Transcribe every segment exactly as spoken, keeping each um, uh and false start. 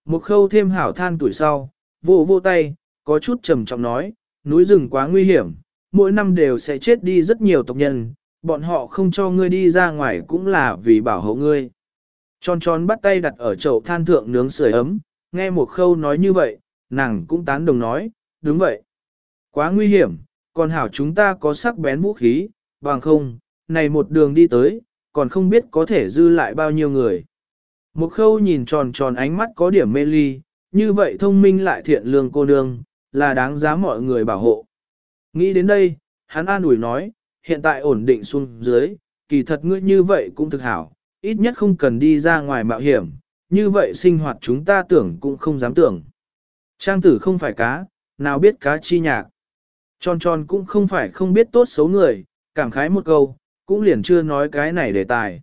Một khâu thêm hảo than tuổi sau, vô vô tay, có chút trầm trọng nói, núi rừng quá nguy hiểm, mỗi năm đều sẽ chết đi rất nhiều tộc nhân, bọn họ không cho ngươi đi ra ngoài cũng là vì bảo hộ ngươi. Tròn tròn bắt tay đặt ở chậu than thượng nướng sưởi ấm, nghe một khâu nói như vậy, nàng cũng tán đồng nói, đúng vậy. Quá nguy hiểm, còn hảo chúng ta có sắc bén vũ khí, bằng không, này một đường đi tới, còn không biết có thể dư lại bao nhiêu người. Một khâu nhìn tròn tròn ánh mắt có điểm mê ly, như vậy thông minh lại thiện lương cô nương, là đáng giá mọi người bảo hộ. Nghĩ đến đây, hắn an ủi nói, hiện tại ổn định xuống dưới, kỳ thật ngươi như vậy cũng thực hảo, ít nhất không cần đi ra ngoài mạo hiểm, như vậy sinh hoạt chúng ta tưởng cũng không dám tưởng. Trang tử không phải cá, nào biết cá chi nhạc. Tròn tròn cũng không phải không biết tốt xấu người, cảm khái một câu, cũng liền chưa nói cái này đề tài.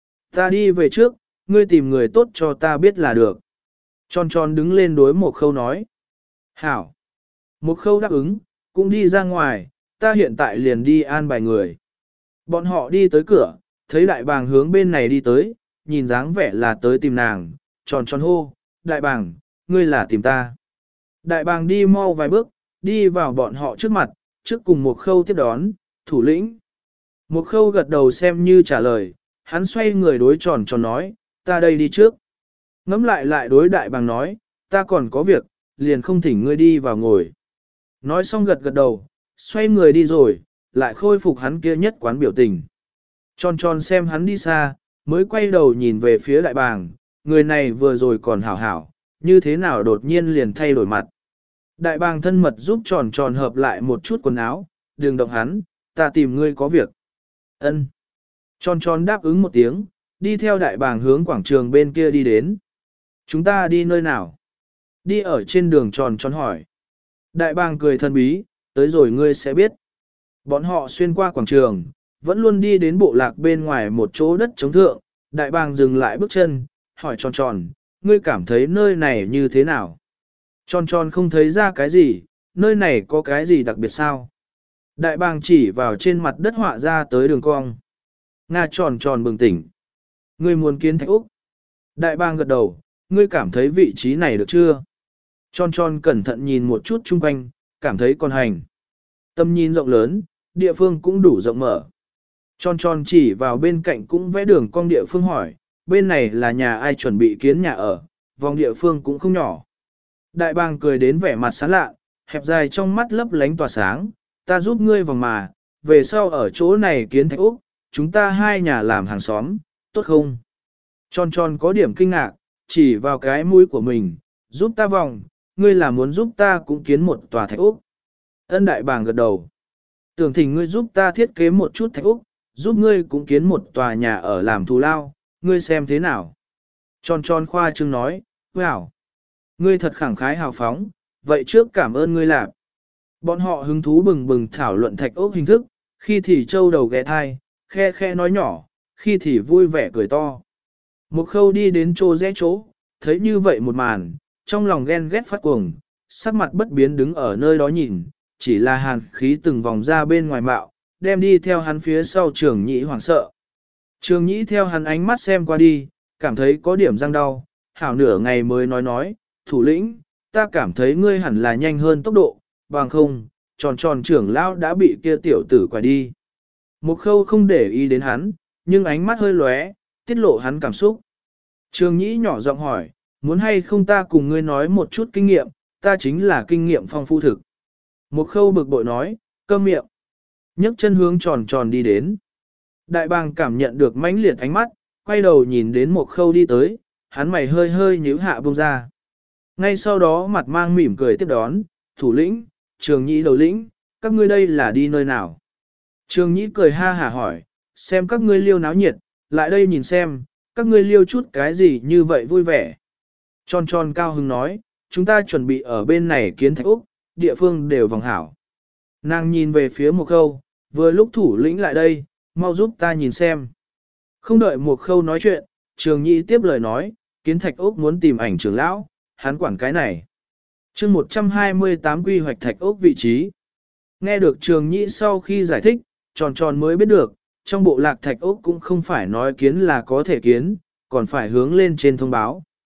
Ta đi về trước, ngươi tìm người tốt cho ta biết là được. Tròn tròn đứng lên đối một khâu nói. Hảo. Một khâu đáp ứng, cũng đi ra ngoài, ta hiện tại liền đi an bài người. Bọn họ đi tới cửa, thấy đại bàng hướng bên này đi tới, nhìn dáng vẻ là tới tìm nàng, tròn tròn hô, đại bàng, ngươi là tìm ta. Đại bàng đi mau vài bước, đi vào bọn họ trước mặt, trước cùng một khâu tiếp đón, thủ lĩnh. Một khâu gật đầu xem như trả lời, hắn xoay người đối tròn tròn nói, ta đây đi trước. Ngắm lại lại đối đại bàng nói, ta còn có việc, liền không thỉnh ngươi đi vào ngồi. Nói xong gật gật đầu, xoay người đi rồi, lại khôi phục hắn kia nhất quán biểu tình. Tròn tròn xem hắn đi xa, mới quay đầu nhìn về phía đại bàng, người này vừa rồi còn hảo hảo, như thế nào đột nhiên liền thay đổi mặt. Đại bàng thân mật giúp tròn tròn hợp lại một chút quần áo, đừng động hắn, ta tìm ngươi có việc. Ân. Tròn tròn đáp ứng một tiếng, đi theo đại bàng hướng quảng trường bên kia đi đến. Chúng ta đi nơi nào? Đi ở trên đường tròn tròn hỏi. Đại bàng cười thân bí, tới rồi ngươi sẽ biết. Bọn họ xuyên qua quảng trường, vẫn luôn đi đến bộ lạc bên ngoài một chỗ đất trống thượng. Đại bàng dừng lại bước chân, hỏi tròn tròn, ngươi cảm thấy nơi này như thế nào? Tròn tròn không thấy ra cái gì, nơi này có cái gì đặc biệt sao? Đại bàng chỉ vào trên mặt đất họa ra tới đường cong. Nga tròn tròn bừng tỉnh. Ngươi muốn kiến thạch Úc. Đại bàng gật đầu, ngươi cảm thấy vị trí này được chưa? Tròn tròn cẩn thận nhìn một chút chung quanh, cảm thấy còn hành. Tâm nhìn rộng lớn, địa phương cũng đủ rộng mở. Tròn tròn chỉ vào bên cạnh cũng vẽ đường cong địa phương hỏi, bên này là nhà ai chuẩn bị kiến nhà ở, vòng địa phương cũng không nhỏ. Đại bàng cười đến vẻ mặt sán lạ, hẹp dài trong mắt lấp lánh tỏa sáng, ta giúp ngươi vòng mà, về sau ở chỗ này kiến thạch Úc, chúng ta hai nhà làm hàng xóm, tốt không? Tròn tròn có điểm kinh ngạc, chỉ vào cái mũi của mình, giúp ta vòng, ngươi là muốn giúp ta cũng kiến một tòa thạch Úc. Ân đại bàng gật đầu. Tưởng thỉnh ngươi giúp ta thiết kế một chút thạch Úc, giúp ngươi cũng kiến một tòa nhà ở làm thù lao, ngươi xem thế nào? Tròn tròn khoa trương nói, wow, ngươi thật khẳng khái hào phóng, vậy trước cảm ơn ngươi làm. Bọn họ hứng thú bừng bừng thảo luận thạch ốc hình thức, khi thì trâu đầu ghé thai, khe khe nói nhỏ, khi thì vui vẻ cười to. Một khâu đi đến chỗ rẽ chỗ, thấy như vậy một màn, trong lòng ghen ghét phát cuồng, sắc mặt bất biến đứng ở nơi đó nhìn, chỉ là hàn khí từng vòng ra bên ngoài mạo, đem đi theo hắn phía sau trường nhĩ hoảng sợ. Trường nhĩ theo hắn ánh mắt xem qua đi, cảm thấy có điểm răng đau, hảo nửa ngày mới nói nói, thủ lĩnh, ta cảm thấy ngươi hẳn là nhanh hơn tốc độ, bằng không, tròn tròn trưởng lão đã bị kia tiểu tử quải đi. Một khâu không để ý đến hắn, nhưng ánh mắt hơi lóe, tiết lộ hắn cảm xúc. Trường nhĩ nhỏ giọng hỏi, muốn hay không ta cùng ngươi nói một chút kinh nghiệm, ta chính là kinh nghiệm phong phu thực. Một khâu bực bội nói, câm miệng. nhấc chân hướng tròn tròn đi đến. Đại bàng cảm nhận được mãnh liệt ánh mắt, quay đầu nhìn đến một khâu đi tới, hắn mày hơi hơi nhíu hạ bông ra. Ngay sau đó mặt mang mỉm cười tiếp đón, thủ lĩnh, trường nhĩ đầu lĩnh, các ngươi đây là đi nơi nào? Trường nhĩ cười ha hả hỏi, xem các ngươi liêu náo nhiệt, lại đây nhìn xem, các ngươi liêu chút cái gì như vậy vui vẻ. Tròn tròn cao hứng nói, chúng ta chuẩn bị ở bên này kiến thạch Úc, địa phương đều vòng hảo. Nàng nhìn về phía một khâu, vừa lúc thủ lĩnh lại đây, mau giúp ta nhìn xem. Không đợi một khâu nói chuyện, trường nhĩ tiếp lời nói, kiến thạch Úc muốn tìm ảnh trưởng lão, hắn quản cái này. chương một trăm hai mươi tám quy hoạch thạch ốc vị trí. Nghe được trường nhĩ sau khi giải thích, tròn tròn mới biết được, trong bộ lạc thạch ốc cũng không phải nói kiến là có thể kiến, còn phải hướng lên trên thông báo.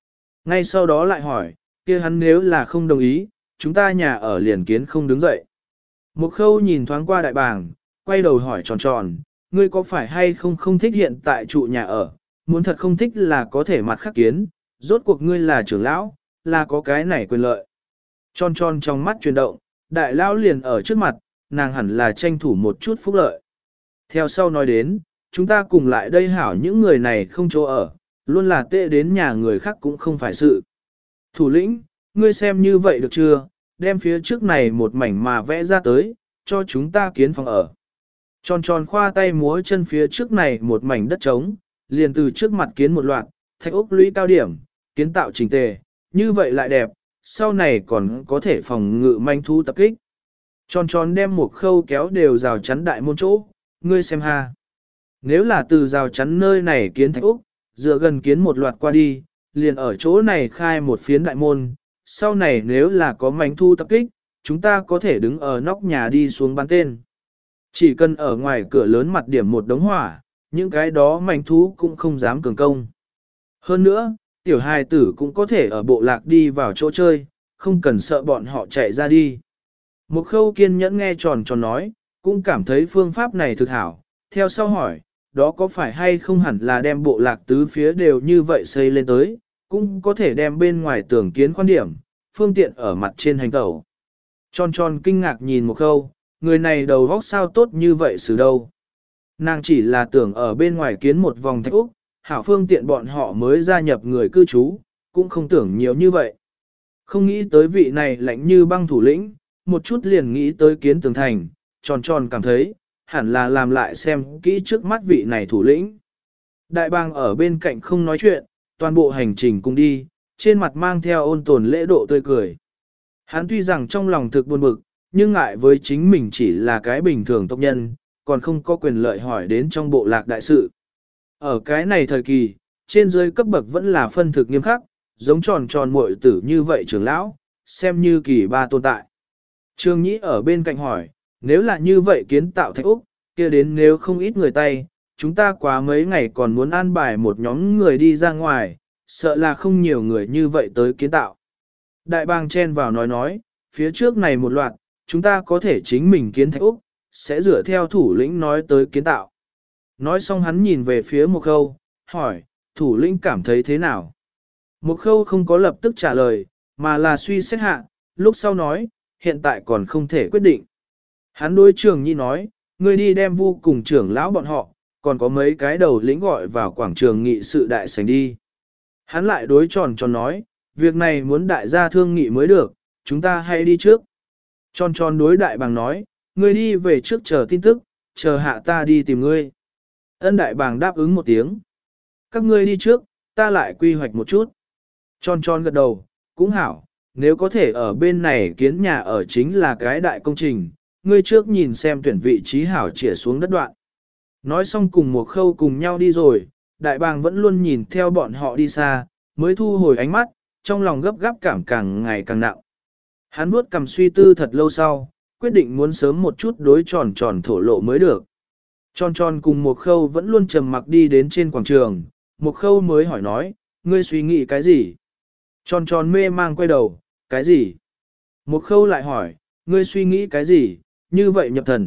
Ngay sau đó lại hỏi, kia hắn nếu là không đồng ý, chúng ta nhà ở liền kiến không đứng dậy. Một khâu nhìn thoáng qua đại bàng, quay đầu hỏi tròn tròn, ngươi có phải hay không không thích hiện tại trụ nhà ở, muốn thật không thích là có thể mặt khắc kiến, rốt cuộc ngươi là trưởng lão, là có cái này quyền lợi. Tròn tròn trong mắt chuyển động, đại lão liền ở trước mặt, nàng hẳn là tranh thủ một chút phúc lợi. Theo sau nói đến, chúng ta cùng lại đây hảo những người này không chỗ ở, luôn là tệ đến nhà người khác cũng không phải sự. Thủ lĩnh, ngươi xem như vậy được chưa, đem phía trước này một mảnh mà vẽ ra tới, cho chúng ta kiến phòng ở. Tròn tròn khoa tay múa chân phía trước này một mảnh đất trống, liền từ trước mặt kiến một loạt, thạch ốc lũy cao điểm, kiến tạo chỉnh tề, như vậy lại đẹp, sau này còn có thể phòng ngự manh thú tập kích. Tròn tròn đem một khâu kéo đều rào chắn đại môn chỗ, ngươi xem ha. Nếu là từ rào chắn nơi này kiến thạch úc, dựa gần kiến một loạt qua đi, liền ở chỗ này khai một phiến đại môn, sau này nếu là có manh thu tập kích, chúng ta có thể đứng ở nóc nhà đi xuống bắn tên. Chỉ cần ở ngoài cửa lớn mặt điểm một đống hỏa, những cái đó manh thú cũng không dám cường công. Hơn nữa, tiểu hài tử cũng có thể ở bộ lạc đi vào chỗ chơi, không cần sợ bọn họ chạy ra đi. Một khâu kiên nhẫn nghe tròn tròn nói, cũng cảm thấy phương pháp này thực hảo, theo sau hỏi, đó có phải hay không hẳn là đem bộ lạc tứ phía đều như vậy xây lên tới, cũng có thể đem bên ngoài tường kiến quan điểm, phương tiện ở mặt trên hành tẩu. Tròn tròn kinh ngạc nhìn một khâu, người này đầu vóc sao tốt như vậy xử đâu. Nàng chỉ là tưởng ở bên ngoài kiến một vòng thạch úc, hảo phương tiện bọn họ mới gia nhập người cư trú, cũng không tưởng nhiều như vậy. Không nghĩ tới vị này lạnh như băng thủ lĩnh, một chút liền nghĩ tới kiến tường thành, tròn tròn cảm thấy, hẳn là làm lại xem kỹ trước mắt vị này thủ lĩnh. Đại bàng ở bên cạnh không nói chuyện, toàn bộ hành trình cùng đi, trên mặt mang theo ôn tồn lễ độ tươi cười. Hắn tuy rằng trong lòng thực buồn bực, nhưng ngại với chính mình chỉ là cái bình thường tộc nhân, còn không có quyền lợi hỏi đến trong bộ lạc đại sự. Ở cái này thời kỳ, trên dưới cấp bậc vẫn là phân thực nghiêm khắc, giống tròn tròn muội tử như vậy trưởng lão, xem như kỳ ba tồn tại. Trương Nhĩ ở bên cạnh hỏi, nếu là như vậy kiến tạo thạch úc, kia đến nếu không ít người tay, chúng ta quá mấy ngày còn muốn an bài một nhóm người đi ra ngoài, sợ là không nhiều người như vậy tới kiến tạo. Đại bàng chen vào nói nói, phía trước này một loạt, chúng ta có thể chính mình kiến thạch úc, sẽ dựa theo thủ lĩnh nói tới kiến tạo. Nói xong hắn nhìn về phía một khâu, hỏi, thủ lĩnh cảm thấy thế nào? Một khâu không có lập tức trả lời, mà là suy xét hạ, lúc sau nói, hiện tại còn không thể quyết định. Hắn đối trường nhi nói, ngươi đi đem vu cùng trưởng lão bọn họ, còn có mấy cái đầu lĩnh gọi vào quảng trường nghị sự đại sảnh đi. Hắn lại đối tròn tròn nói, việc này muốn đại gia thương nghị mới được, chúng ta hãy đi trước. Tròn tròn đối đại bàng nói, ngươi đi về trước chờ tin tức, chờ hạ ta đi tìm ngươi. Ân đại bàng đáp ứng một tiếng. Các ngươi đi trước, ta lại quy hoạch một chút. Tròn tròn gật đầu, cũng hảo, nếu có thể ở bên này kiến nhà ở chính là cái đại công trình, ngươi trước nhìn xem tuyển vị trí hảo chỉa xuống đất đoạn. Nói xong cùng một khâu cùng nhau đi rồi, đại bàng vẫn luôn nhìn theo bọn họ đi xa, mới thu hồi ánh mắt, trong lòng gấp gáp cảm càng ngày càng nặng. Hắn vuốt cầm suy tư thật lâu sau, quyết định muốn sớm một chút đối tròn tròn thổ lộ mới được. Tròn tròn cùng một khâu vẫn luôn trầm mặc đi đến trên quảng trường, một khâu mới hỏi nói, ngươi suy nghĩ cái gì? Tròn tròn mê mang quay đầu, cái gì? Một khâu lại hỏi, ngươi suy nghĩ cái gì, như vậy nhập thần.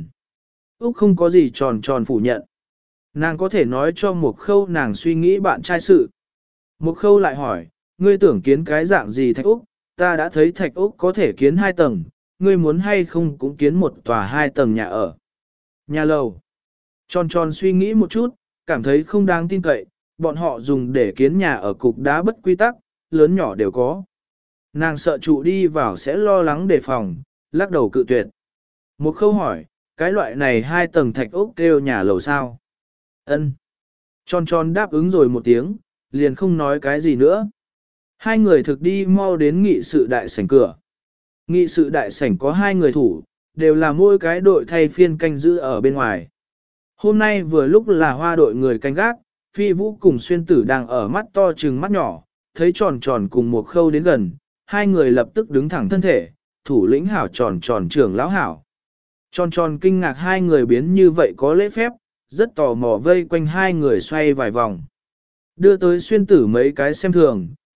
Úc không có gì tròn tròn phủ nhận. Nàng có thể nói cho một khâu nàng suy nghĩ bạn trai sự. Một khâu lại hỏi, ngươi tưởng kiến cái dạng gì thạch Úc, ta đã thấy thạch Úc có thể kiến hai tầng, ngươi muốn hay không cũng kiến một tòa hai tầng nhà ở. Nhà lầu. Tròn tròn suy nghĩ một chút, cảm thấy không đáng tin cậy, bọn họ dùng để kiến nhà ở cục đá bất quy tắc, lớn nhỏ đều có. Nàng sợ trụ đi vào sẽ lo lắng đề phòng, lắc đầu cự tuyệt. Một khâu hỏi, cái loại này hai tầng thạch ốc kêu nhà lầu sao? Ân. Tròn tròn đáp ứng rồi một tiếng, liền không nói cái gì nữa. Hai người thực đi mau đến nghị sự đại sảnh cửa. Nghị sự đại sảnh có hai người thủ, đều là mỗi cái đội thay phiên canh giữ ở bên ngoài. Hôm nay vừa lúc là hoa đội người canh gác, phi vũ cùng xuyên tử đang ở mắt to trừng mắt nhỏ, thấy tròn tròn cùng một khâu đến gần, hai người lập tức đứng thẳng thân thể, thủ lĩnh hảo tròn tròn trưởng lão hảo. Tròn tròn kinh ngạc hai người biến như vậy có lễ phép, rất tò mò vây quanh hai người xoay vài vòng. Đưa tới xuyên tử mấy cái xem thường,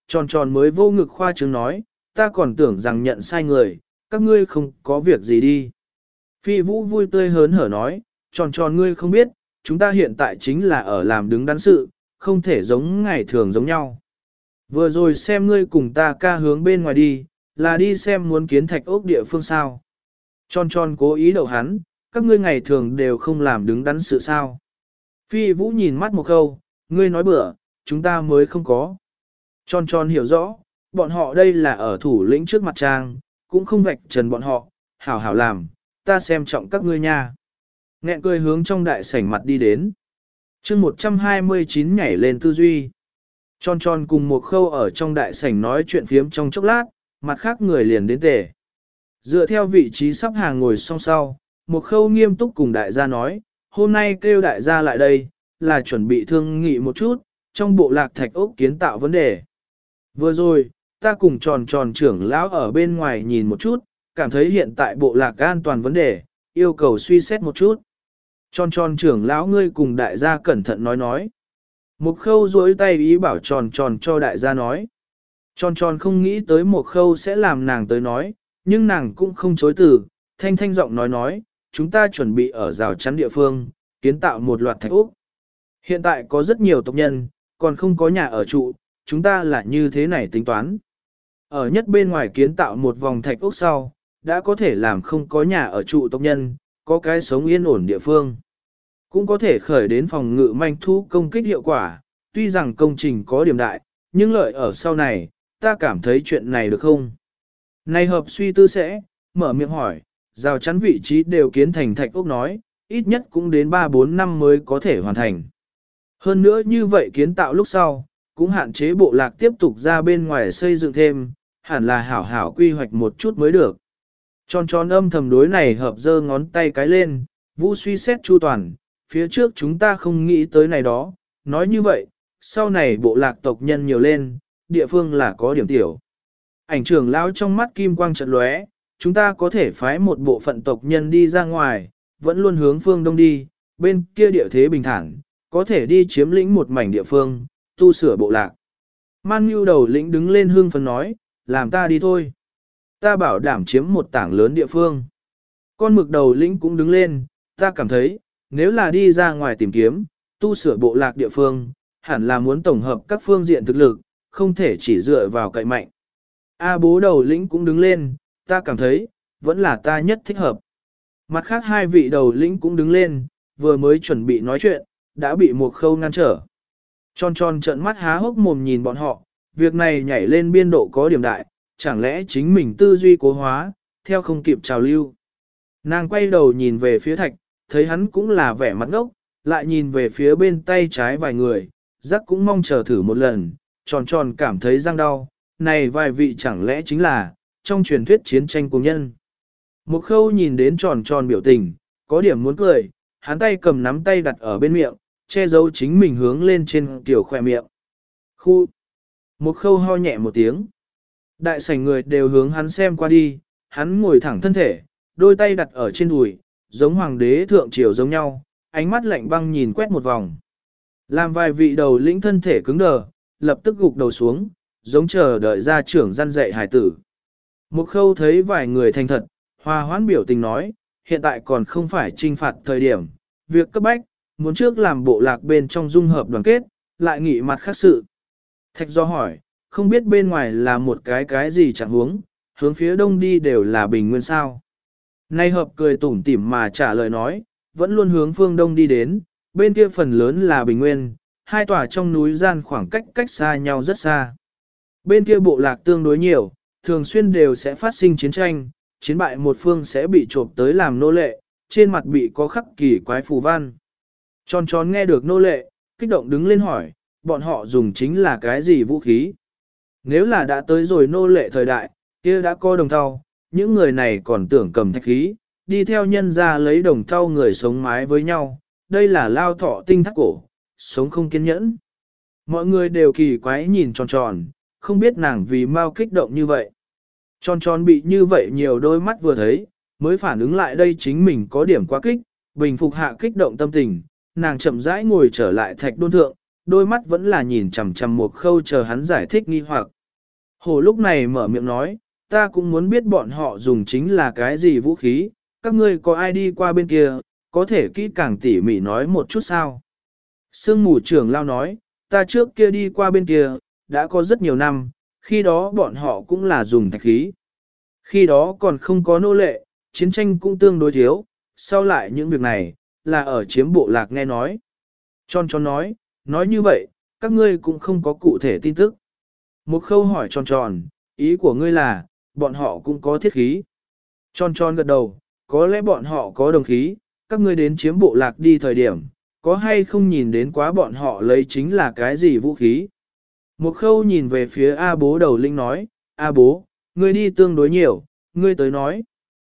tròn tròn mới vô ngực khoa trương nói, ta còn tưởng rằng nhận sai người, các ngươi không có việc gì đi. Phi vũ vui tươi hớn hở nói, tròn tròn ngươi không biết, chúng ta hiện tại chính là ở làm đứng đắn sự, không thể giống ngày thường giống nhau. Vừa rồi xem ngươi cùng ta ca hướng bên ngoài đi, là đi xem muốn kiến thạch ốc địa phương sao. Tròn tròn cố ý đậu hắn, các ngươi ngày thường đều không làm đứng đắn sự sao. Phi vũ nhìn mắt một câu, ngươi nói bừa, chúng ta mới không có. Tròn tròn hiểu rõ, bọn họ đây là ở thủ lĩnh trước mặt trang, cũng không vạch trần bọn họ, hảo hảo làm, ta xem trọng các ngươi nha. Nghẹn cười hướng trong đại sảnh mặt đi đến. chương một trăm hai mươi chín nhảy lên tư duy. Tròn tròn cùng một khâu ở trong đại sảnh nói chuyện phiếm trong chốc lát, mặt khác người liền đến tề. Dựa theo vị trí sắp hàng ngồi song sau, một khâu nghiêm túc cùng đại gia nói, hôm nay kêu đại gia lại đây, là chuẩn bị thương nghị một chút, trong bộ lạc thạch ốc kiến tạo vấn đề. Vừa rồi, ta cùng tròn tròn trưởng lão ở bên ngoài nhìn một chút, cảm thấy hiện tại bộ lạc an toàn vấn đề, yêu cầu suy xét một chút. Tròn tròn trưởng lão ngươi cùng đại gia cẩn thận nói nói. Một khâu duỗi tay ý bảo tròn tròn cho đại gia nói. Tròn tròn không nghĩ tới một khâu sẽ làm nàng tới nói, nhưng nàng cũng không chối từ, thanh thanh giọng nói nói, chúng ta chuẩn bị ở rào chắn địa phương, kiến tạo một loạt thạch ốc. Hiện tại có rất nhiều tộc nhân, còn không có nhà ở trụ, chúng ta là như thế này tính toán. Ở nhất bên ngoài kiến tạo một vòng thạch ốc sau, đã có thể làm không có nhà ở trụ tộc nhân, có cái sống yên ổn địa phương. Cũng có thể khởi đến phòng ngự manh thu công kích hiệu quả, tuy rằng công trình có điểm đại, nhưng lợi ở sau này, ta cảm thấy chuyện này được không? Này hợp suy tư sẽ, mở miệng hỏi, rào chắn vị trí đều kiến thành thạch ốc nói, ít nhất cũng đến ba bốn năm mới có thể hoàn thành. Hơn nữa như vậy kiến tạo lúc sau, cũng hạn chế bộ lạc tiếp tục ra bên ngoài xây dựng thêm, hẳn là hảo hảo quy hoạch một chút mới được. Tròn tròn âm thầm đối này hợp giơ ngón tay cái lên, Vũ suy xét chu toàn, phía trước chúng ta không nghĩ tới này đó, nói như vậy, sau này bộ lạc tộc nhân nhiều lên, địa phương là có điểm tiểu. Ảnh trưởng lão trong mắt kim quang chợt lóe, chúng ta có thể phái một bộ phận tộc nhân đi ra ngoài, vẫn luôn hướng phương đông đi, bên kia địa thế bình thản, có thể đi chiếm lĩnh một mảnh địa phương, tu sửa bộ lạc. Man Nhu đầu lĩnh đứng lên hương phấn nói, làm ta đi thôi. Ta bảo đảm chiếm một tảng lớn địa phương. Con mực đầu lĩnh cũng đứng lên, ta cảm thấy, nếu là đi ra ngoài tìm kiếm, tu sửa bộ lạc địa phương, hẳn là muốn tổng hợp các phương diện thực lực, không thể chỉ dựa vào cậy mạnh. A bố đầu lĩnh cũng đứng lên, ta cảm thấy, vẫn là ta nhất thích hợp. Mặt khác hai vị đầu lĩnh cũng đứng lên, vừa mới chuẩn bị nói chuyện, đã bị một khâu ngăn trở. Tròn tròn trợn mắt há hốc mồm nhìn bọn họ, việc này nhảy lên biên độ có điểm đại, chẳng lẽ chính mình tư duy cố hóa, theo không kịp trào lưu. Nàng quay đầu nhìn về phía thạch, thấy hắn cũng là vẻ mặt ngốc, lại nhìn về phía bên tay trái vài người, rắc cũng mong chờ thử một lần, tròn tròn cảm thấy răng đau, này vài vị chẳng lẽ chính là, trong truyền thuyết chiến tranh cùng nhân. Một khâu nhìn đến tròn tròn biểu tình, có điểm muốn cười, hắn tay cầm nắm tay đặt ở bên miệng, che giấu chính mình hướng lên trên kiểu khỏe miệng. Khu! Một khâu ho nhẹ một tiếng. Đại sảnh người đều hướng hắn xem qua đi, hắn ngồi thẳng thân thể, đôi tay đặt ở trên đùi, giống hoàng đế thượng triều giống nhau, ánh mắt lạnh băng nhìn quét một vòng. Làm vài vị đầu lĩnh thân thể cứng đờ, lập tức gục đầu xuống, giống chờ đợi gia trưởng răn dạy hài tử. Một khâu thấy vài người thành thật, hòa hoãn biểu tình nói, hiện tại còn không phải trinh phạt thời điểm, việc cấp bách, muốn trước làm bộ lạc bên trong dung hợp đoàn kết, lại nghị mặt khác sự. Thạch do hỏi, không biết bên ngoài là một cái cái gì chẳng huống, hướng phía đông đi đều là bình nguyên sao. Nay hợp cười tủm tỉm mà trả lời nói, vẫn luôn hướng phương đông đi đến, bên kia phần lớn là bình nguyên, hai tòa trong núi gian khoảng cách cách xa nhau rất xa. Bên kia bộ lạc tương đối nhiều, thường xuyên đều sẽ phát sinh chiến tranh, chiến bại một phương sẽ bị trộm tới làm nô lệ, trên mặt bị có khắc kỳ quái phù văn. Tròn tròn nghe được nô lệ, kích động đứng lên hỏi, bọn họ dùng chính là cái gì vũ khí? Nếu là đã tới rồi nô lệ thời đại, kia đã có đồng thau, những người này còn tưởng cầm thạch khí, đi theo nhân ra lấy đồng thau người sống mái với nhau, đây là lao thọ tinh thắt cổ, sống không kiên nhẫn. Mọi người đều kỳ quái nhìn tròn tròn, không biết nàng vì mau kích động như vậy. Tròn tròn bị như vậy nhiều đôi mắt vừa thấy, mới phản ứng lại đây chính mình có điểm quá kích, bình phục hạ kích động tâm tình, nàng chậm rãi ngồi trở lại thạch đôn thượng, đôi mắt vẫn là nhìn chằm chằm một khâu chờ hắn giải thích nghi hoặc. Hổ lúc này mở miệng nói, ta cũng muốn biết bọn họ dùng chính là cái gì vũ khí, các ngươi có ai đi qua bên kia, có thể kỹ càng tỉ mỉ nói một chút sao. Sương mù trưởng lao nói, ta trước kia đi qua bên kia, đã có rất nhiều năm, khi đó bọn họ cũng là dùng thạch khí. Khi đó còn không có nô lệ, chiến tranh cũng tương đối thiếu, sau lại những việc này, là ở chiếm bộ lạc nghe nói. Tròn tròn nói, nói như vậy, các ngươi cũng không có cụ thể tin tức. Một khâu hỏi tròn tròn, ý của ngươi là, bọn họ cũng có thiết khí. Tròn tròn gật đầu, có lẽ bọn họ có đồng khí, các ngươi đến chiếm bộ lạc đi thời điểm, có hay không nhìn đến quá bọn họ lấy chính là cái gì vũ khí. Một khâu nhìn về phía A bố đầu linh nói, A bố, ngươi đi tương đối nhiều, ngươi tới nói.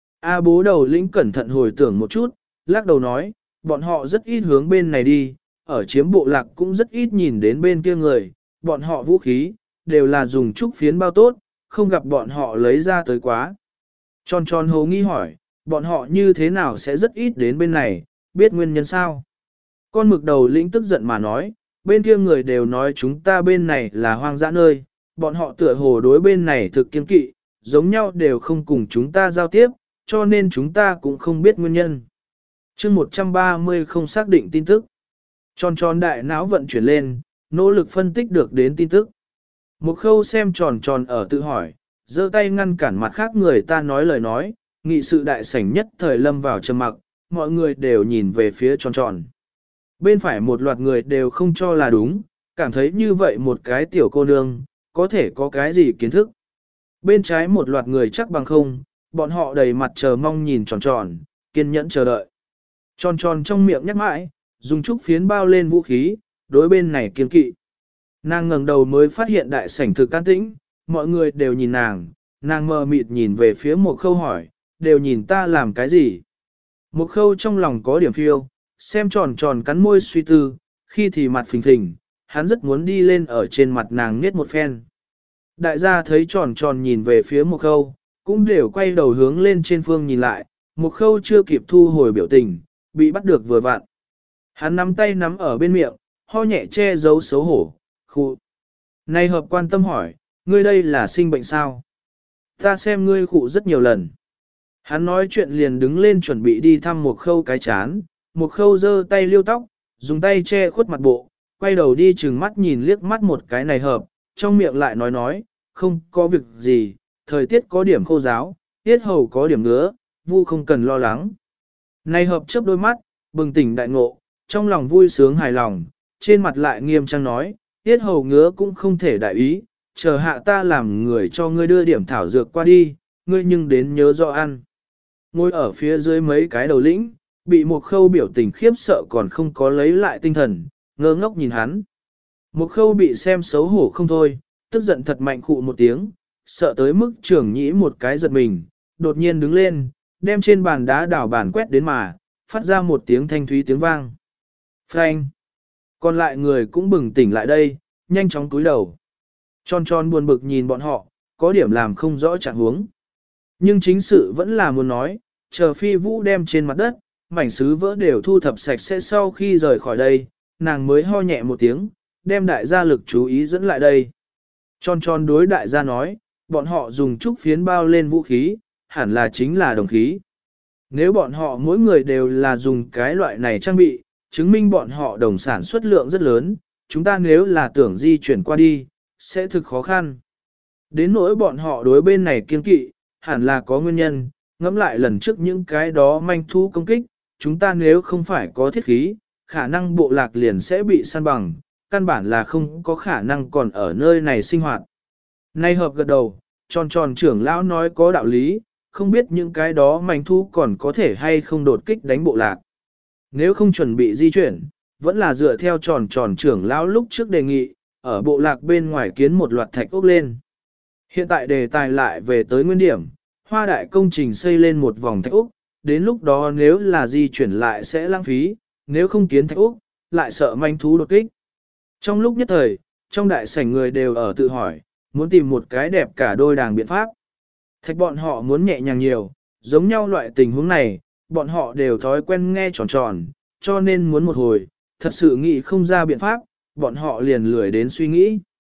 A bố đầu linh cẩn thận hồi tưởng một chút, lắc đầu nói, bọn họ rất ít hướng bên này đi, ở chiếm bộ lạc cũng rất ít nhìn đến bên kia người, bọn họ vũ khí, đều là dùng trúc phiến bao tốt, không gặp bọn họ lấy ra tới quá. Tròn tròn hồ nghi hỏi, bọn họ như thế nào sẽ rất ít đến bên này, biết nguyên nhân sao? Con mực đầu lĩnh tức giận mà nói, bên kia người đều nói chúng ta bên này là hoang dã nơi, bọn họ tựa hồ đối bên này thực kiên kỵ, giống nhau đều không cùng chúng ta giao tiếp, cho nên chúng ta cũng không biết nguyên nhân. chương một trăm ba mươi không xác định tin tức. Tròn tròn đại não vận chuyển lên, nỗ lực phân tích được đến tin tức. Một khâu xem tròn tròn ở tự hỏi, giơ tay ngăn cản mặt khác người ta nói lời nói, nghị sự đại sảnh nhất thời lâm vào trầm mặc, mọi người đều nhìn về phía tròn tròn. Bên phải một loạt người đều không cho là đúng, cảm thấy như vậy một cái tiểu cô nương, có thể có cái gì kiến thức. Bên trái một loạt người chắc bằng không, bọn họ đầy mặt chờ mong nhìn tròn tròn, kiên nhẫn chờ đợi. Tròn tròn trong miệng nhắc mãi, dùng trúc phiến bao lên vũ khí, đối bên này kiên kỵ. Nàng ngẩng đầu mới phát hiện đại sảnh thực can tĩnh, mọi người đều nhìn nàng, nàng mờ mịt nhìn về phía một khâu hỏi, đều nhìn ta làm cái gì. Một khâu trong lòng có điểm phiêu, xem tròn tròn cắn môi suy tư, khi thì mặt phình phình, hắn rất muốn đi lên ở trên mặt nàng niết một phen. Đại gia thấy tròn tròn nhìn về phía một khâu, cũng đều quay đầu hướng lên trên phương nhìn lại, một khâu chưa kịp thu hồi biểu tình, bị bắt được vừa vặn. Hắn nắm tay nắm ở bên miệng, ho nhẹ che giấu xấu hổ, khu. Này hợp quan tâm hỏi, ngươi đây là sinh bệnh sao? Ta xem ngươi khụ rất nhiều lần. Hắn nói chuyện liền đứng lên chuẩn bị đi thăm một khâu cái chán, một khâu giơ tay liêu tóc, dùng tay che khuất mặt bộ, quay đầu đi chừng mắt nhìn liếc mắt một cái này hợp, trong miệng lại nói nói, không có việc gì, thời tiết có điểm khô giáo, tiết hầu có điểm ngứa, vu không cần lo lắng. Này hợp chớp đôi mắt, bừng tỉnh đại ngộ, trong lòng vui sướng hài lòng, trên mặt lại nghiêm trang nói, tiết hầu ngứa cũng không thể đại ý, chờ hạ ta làm người cho ngươi đưa điểm thảo dược qua đi, ngươi nhưng đến nhớ rõ ăn. Ngồi ở phía dưới mấy cái đầu lĩnh, bị một khâu biểu tình khiếp sợ còn không có lấy lại tinh thần, ngơ ngốc nhìn hắn. Một khâu bị xem xấu hổ không thôi, tức giận thật mạnh khụ một tiếng, sợ tới mức trưởng nhĩ một cái giật mình, đột nhiên đứng lên, đem trên bàn đá đảo bàn quét đến mà, phát ra một tiếng thanh thúy tiếng vang. Phanh! Còn lại người cũng bừng tỉnh lại đây, nhanh chóng cúi đầu. Tròn tròn buồn bực nhìn bọn họ, có điểm làm không rõ trạng huống. Nhưng chính sự vẫn là muốn nói, chờ phi vũ đem trên mặt đất, mảnh sứ vỡ đều thu thập sạch sẽ sau khi rời khỏi đây, nàng mới ho nhẹ một tiếng, đem đại gia lực chú ý dẫn lại đây. Tròn tròn đối đại gia nói, bọn họ dùng trúc phiến bao lên vũ khí, hẳn là chính là đồng khí. Nếu bọn họ mỗi người đều là dùng cái loại này trang bị, chứng minh bọn họ đồng sản xuất lượng rất lớn, chúng ta nếu là tưởng di chuyển qua đi, sẽ thực khó khăn. Đến nỗi bọn họ đối bên này kiên kỵ, hẳn là có nguyên nhân, ngẫm lại lần trước những cái đó manh thu công kích, chúng ta nếu không phải có thiết khí, khả năng bộ lạc liền sẽ bị săn bằng, căn bản là không có khả năng còn ở nơi này sinh hoạt. Nay hợp gật đầu, tròn tròn trưởng lão nói có đạo lý, không biết những cái đó manh thu còn có thể hay không đột kích đánh bộ lạc. Nếu không chuẩn bị di chuyển, vẫn là dựa theo tròn tròn trưởng lão lúc trước đề nghị, ở bộ lạc bên ngoài kiến một loạt thạch ốc lên. Hiện tại đề tài lại về tới nguyên điểm, hoa đại công trình xây lên một vòng thạch ốc, đến lúc đó nếu là di chuyển lại sẽ lãng phí, nếu không kiến thạch ốc, lại sợ manh thú đột kích. Trong lúc nhất thời, trong đại sảnh người đều ở tự hỏi, muốn tìm một cái đẹp cả đôi đàng biện pháp. Thạch bọn họ muốn nhẹ nhàng nhiều, giống nhau loại tình huống này, bọn họ đều thói quen nghe tròn tròn, cho nên muốn một hồi, thật sự nghĩ không ra biện pháp, bọn họ liền lười đến suy nghĩ.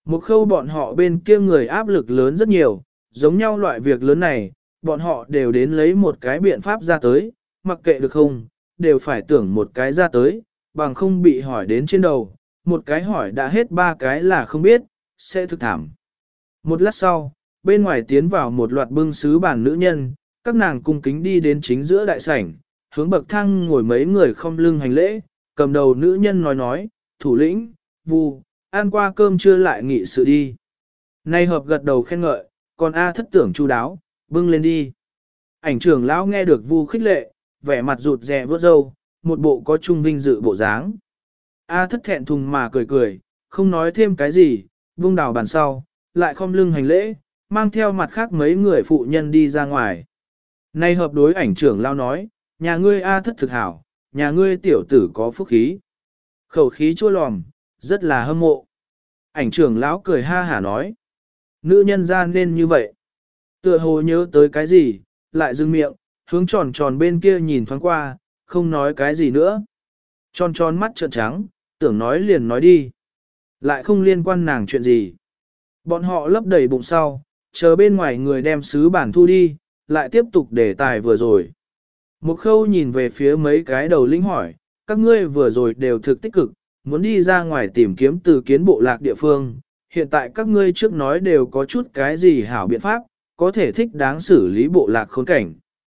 Một khâu bọn họ bên kia người áp lực lớn rất nhiều, giống nhau loại việc lớn này, bọn họ đều đến lấy một cái biện pháp ra tới, mặc kệ được không, đều phải tưởng một cái ra tới, bằng không bị hỏi đến trên đầu, một cái hỏi đã hết ba cái là không biết, sẽ thực thảm. Một lát sau, bên ngoài tiến vào một loạt bưng sứ bàn nữ nhân, các nàng cung kính đi đến chính giữa đại sảnh, hướng bậc thang ngồi mấy người không lưng hành lễ, cầm đầu nữ nhân nói nói, thủ lĩnh, Vu, ăn qua cơm trưa lại nghị sự đi. Nay hợp gật đầu khen ngợi, còn A thất tưởng chu đáo, bưng lên đi. Ảnh trưởng lão nghe được Vu khích lệ, vẻ mặt rụt rè vớt râu, một bộ có trung vinh dự bộ dáng. A thất thẹn thùng mà cười cười, không nói thêm cái gì, vung đào bàn sau, lại khom lưng hành lễ, mang theo mặt khác mấy người phụ nhân đi ra ngoài. Nay hợp đối ảnh trưởng lão nói, nhà ngươi A thất thực hảo, nhà ngươi tiểu tử có phúc khí. Khẩu khí chua lòm, rất là hâm mộ. Ảnh trưởng lão cười ha hả nói, nữ nhân ra nên như vậy. Tựa hồ nhớ tới cái gì, lại dừng miệng, hướng tròn tròn bên kia nhìn thoáng qua, không nói cái gì nữa. Tròn tròn mắt trợn trắng, tưởng nói liền nói đi. Lại không liên quan nàng chuyện gì. Bọn họ lấp đầy bụng sau, chờ bên ngoài người đem sứ bản thu đi, lại tiếp tục đề tài vừa rồi. Một khâu nhìn về phía mấy cái đầu lĩnh hỏi, các ngươi vừa rồi đều thực tích cực, muốn đi ra ngoài tìm kiếm từ kiến bộ lạc địa phương. Hiện tại các ngươi trước nói đều có chút cái gì hảo biện pháp, có thể thích đáng xử lý bộ lạc khốn cảnh.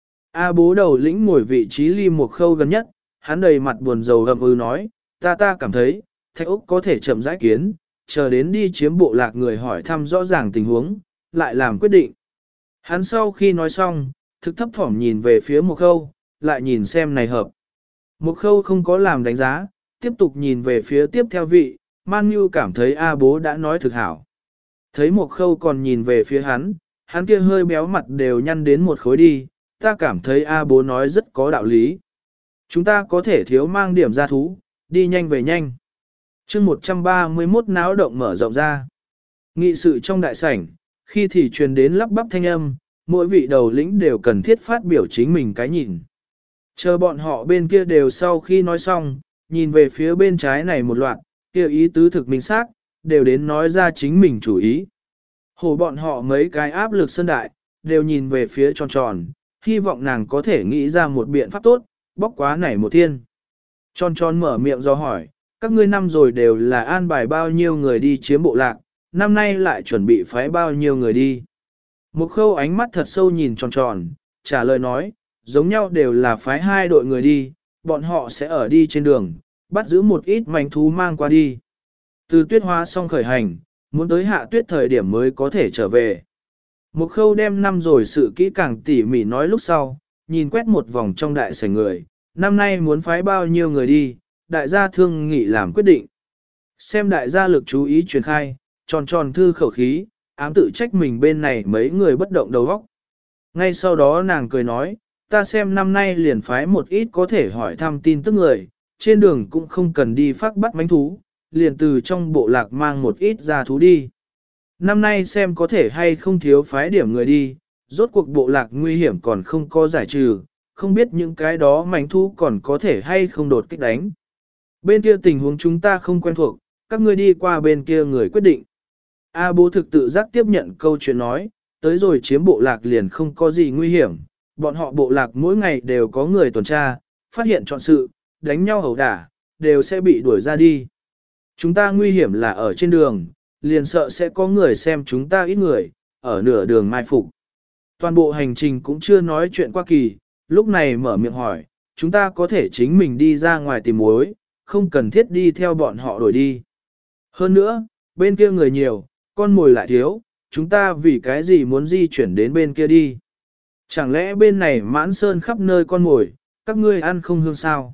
A bố đầu lĩnh ngồi vị trí ly một khâu gần nhất, hắn đầy mặt buồn rầu gầm ư nói, ta ta cảm thấy, Thạch Úc có thể chậm rãi kiến, chờ đến đi chiếm bộ lạc người hỏi thăm rõ ràng tình huống, lại làm quyết định. Hắn sau khi nói xong, thực thấp thỏm nhìn về phía một khâu, lại nhìn xem này hợp. Một khâu không có làm đánh giá, tiếp tục nhìn về phía tiếp theo vị, Man Nhu cảm thấy A bố đã nói thực hảo. Thấy một khâu còn nhìn về phía hắn, hắn kia hơi béo mặt đều nhăn đến một khối đi, ta cảm thấy A bố nói rất có đạo lý. Chúng ta có thể thiếu mang điểm ra thú, đi nhanh về nhanh. chương một trăm ba mươi mốt náo động mở rộng ra. Nghị sự trong đại sảnh, khi thì truyền đến lắp bắp thanh âm, mỗi vị đầu lĩnh đều cần thiết phát biểu chính mình cái nhìn. Chờ bọn họ bên kia đều sau khi nói xong, nhìn về phía bên trái này một loạt, kia ý tứ thực minh xác, đều đến nói ra chính mình chủ ý. Hồ bọn họ mấy cái áp lực sơn đại, đều nhìn về phía tròn tròn, hy vọng nàng có thể nghĩ ra một biện pháp tốt, bóc quá nảy một thiên. Tròn tròn mở miệng do hỏi, các ngươi năm rồi đều là an bài bao nhiêu người đi chiếm bộ lạc, năm nay lại chuẩn bị phái bao nhiêu người đi. Một khâu ánh mắt thật sâu nhìn tròn tròn, trả lời nói, giống nhau đều là phái hai đội người đi, bọn họ sẽ ở đi trên đường, bắt giữ một ít manh thú mang qua đi. Từ tuyết hóa xong khởi hành, muốn tới hạ tuyết thời điểm mới có thể trở về. Một khâu đem năm rồi sự kỹ càng tỉ mỉ nói lúc sau, nhìn quét một vòng trong đại sảnh người, năm nay muốn phái bao nhiêu người đi, đại gia thương nghị làm quyết định. Xem đại gia lực chú ý truyền khai, tròn tròn thư khẩu khí, ám tự trách mình bên này mấy người bất động đầu óc. Ngay sau đó nàng cười nói, ta xem năm nay liền phái một ít có thể hỏi thăm tin tức người, trên đường cũng không cần đi phát bắt mánh thú, liền từ trong bộ lạc mang một ít ra thú đi. Năm nay xem có thể hay không thiếu phái điểm người đi, rốt cuộc bộ lạc nguy hiểm còn không có giải trừ, không biết những cái đó mánh thú còn có thể hay không đột kích đánh. Bên kia tình huống chúng ta không quen thuộc, các ngươi đi qua bên kia người quyết định. A bố thực tự giác tiếp nhận câu chuyện nói, tới rồi chiếm bộ lạc liền không có gì nguy hiểm, bọn họ bộ lạc mỗi ngày đều có người tuần tra, phát hiện chọn sự, đánh nhau ẩu đả, đều sẽ bị đuổi ra đi. Chúng ta nguy hiểm là ở trên đường, liền sợ sẽ có người xem chúng ta ít người, ở nửa đường mai phục. Toàn bộ hành trình cũng chưa nói chuyện qua kỳ, lúc này mở miệng hỏi, chúng ta có thể chính mình đi ra ngoài tìm mối, không cần thiết đi theo bọn họ đổi đi. Hơn nữa, bên kia người nhiều, con mồi lại thiếu, chúng ta vì cái gì muốn di chuyển đến bên kia đi. Chẳng lẽ bên này mãn sơn khắp nơi con mồi, các ngươi ăn không hương sao?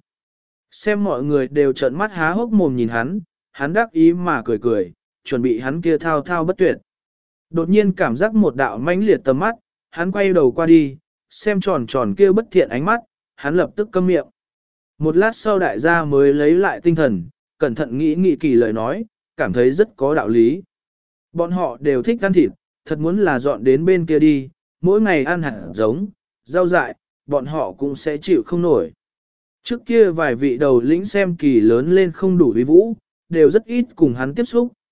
Xem mọi người đều trợn mắt há hốc mồm nhìn hắn, hắn đắc ý mà cười cười, chuẩn bị hắn kia thao thao bất tuyệt. Đột nhiên cảm giác một đạo mãnh liệt tầm mắt, hắn quay đầu qua đi, xem tròn tròn kia bất thiện ánh mắt, hắn lập tức câm miệng. Một lát sau đại gia mới lấy lại tinh thần, cẩn thận nghĩ nghĩ kỳ lời nói, cảm thấy rất có đạo lý. Bọn họ đều thích ăn thịt, thật muốn là dọn đến bên kia đi, mỗi ngày ăn hạt giống, rau dại, bọn họ cũng sẽ chịu không nổi. Trước kia vài vị đầu lĩnh xem kỳ lớn lên không đủ uy vũ, đều rất ít cùng hắn tiếp xúc,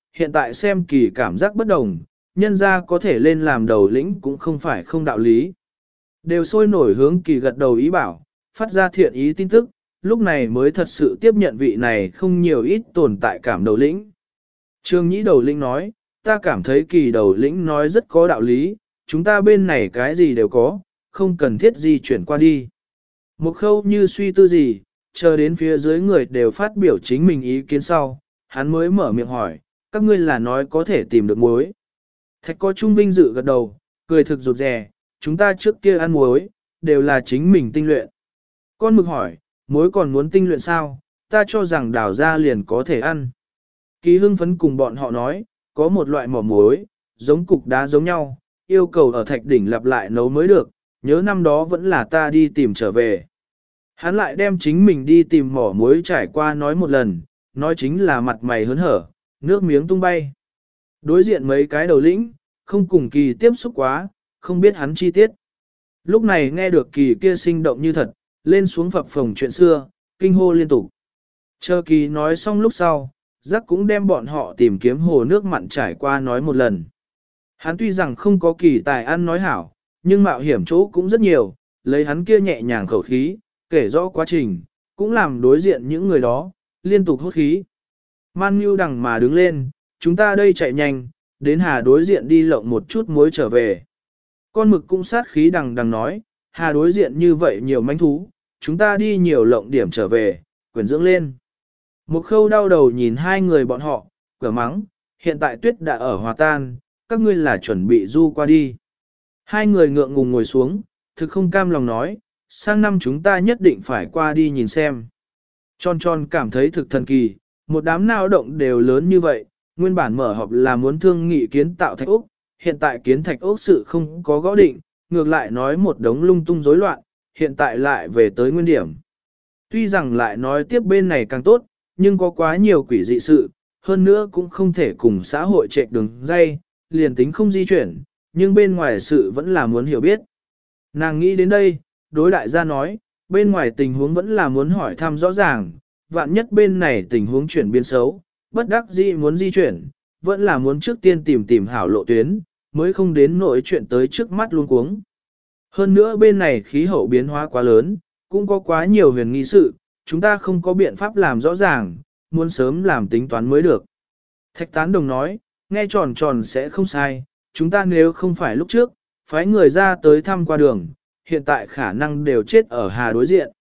hiện tại xem kỳ cảm giác bất đồng, nhân ra có thể lên làm đầu lĩnh cũng không phải không đạo lý. Đều sôi nổi hướng kỳ gật đầu ý bảo, phát ra thiện ý tin tức, lúc này mới thật sự tiếp nhận vị này không nhiều ít tồn tại cảm đầu lĩnh. Trương Nhĩ đầu lĩnh nói, ta cảm thấy kỳ đầu lĩnh nói rất có đạo lý, chúng ta bên này cái gì đều có, không cần thiết di chuyển qua đi. Một khâu như suy tư gì, chờ đến phía dưới người đều phát biểu chính mình ý kiến sau, hắn mới mở miệng hỏi, các ngươi là nói có thể tìm được muối. Thạch có trung vinh dự gật đầu, cười thực rụt rè, chúng ta trước kia ăn muối, đều là chính mình tinh luyện. Con mực hỏi, muối còn muốn tinh luyện sao, ta cho rằng đào ra liền có thể ăn. Kỳ hưng phấn cùng bọn họ nói, có một loại mỏ muối, giống cục đá giống nhau, yêu cầu ở thạch đỉnh lặp lại nấu mới được, nhớ năm đó vẫn là ta đi tìm trở về. Hắn lại đem chính mình đi tìm mỏ muối trải qua nói một lần, nói chính là mặt mày hớn hở, nước miếng tung bay. Đối diện mấy cái đầu lĩnh, không cùng kỳ tiếp xúc quá, không biết hắn chi tiết. Lúc này nghe được kỳ kia sinh động như thật, lên xuống phập phồng chuyện xưa, kinh hô liên tục. Chờ kỳ nói xong lúc sau, giác cũng đem bọn họ tìm kiếm hồ nước mặn trải qua nói một lần. Hắn tuy rằng không có kỳ tài ăn nói hảo, nhưng mạo hiểm chỗ cũng rất nhiều, lấy hắn kia nhẹ nhàng khẩu khí, kể rõ quá trình, cũng làm đối diện những người đó, liên tục hốt khí. Man Nhu đằng mà đứng lên, chúng ta đây chạy nhanh, đến hà đối diện đi lộng một chút muối trở về. Con mực cũng sát khí đằng đằng nói, hà đối diện như vậy nhiều manh thú, chúng ta đi nhiều lộng điểm trở về, quyển dưỡng lên. Một khâu đau đầu nhìn hai người bọn họ, cửa mắng, hiện tại tuyết đã ở hòa tan, các ngươi là chuẩn bị du qua đi. Hai người ngượng ngùng ngồi xuống, thực không cam lòng nói, sang năm chúng ta nhất định phải qua đi nhìn xem. Tròn tròn cảm thấy thực thần kỳ, một đám nào động đều lớn như vậy, nguyên bản mở họp là muốn thương nghị kiến tạo thạch ốc, hiện tại kiến thạch ốc sự không có gõ định, ngược lại nói một đống lung tung rối loạn, hiện tại lại về tới nguyên điểm. Tuy rằng lại nói tiếp bên này càng tốt, nhưng có quá nhiều quỷ dị sự, hơn nữa cũng không thể cùng xã hội chạy đường dây, liền tính không di chuyển, nhưng bên ngoài sự vẫn là muốn hiểu biết. Nàng nghĩ đến đây, đối đại gia nói, bên ngoài tình huống vẫn là muốn hỏi thăm rõ ràng, vạn nhất bên này tình huống chuyển biến xấu, bất đắc dĩ muốn di chuyển, vẫn là muốn trước tiên tìm tìm hảo lộ tuyến, mới không đến nỗi chuyện tới trước mắt luôn cuống. Hơn nữa bên này khí hậu biến hóa quá lớn, cũng có quá nhiều huyền nghi sự, chúng ta không có biện pháp làm rõ ràng, muốn sớm làm tính toán mới được. Thạch tán đồng nói, nghe tròn tròn sẽ không sai, chúng ta nếu không phải lúc trước, phái người ra tới thăm qua đường, hiện tại khả năng đều chết ở hà đối diện.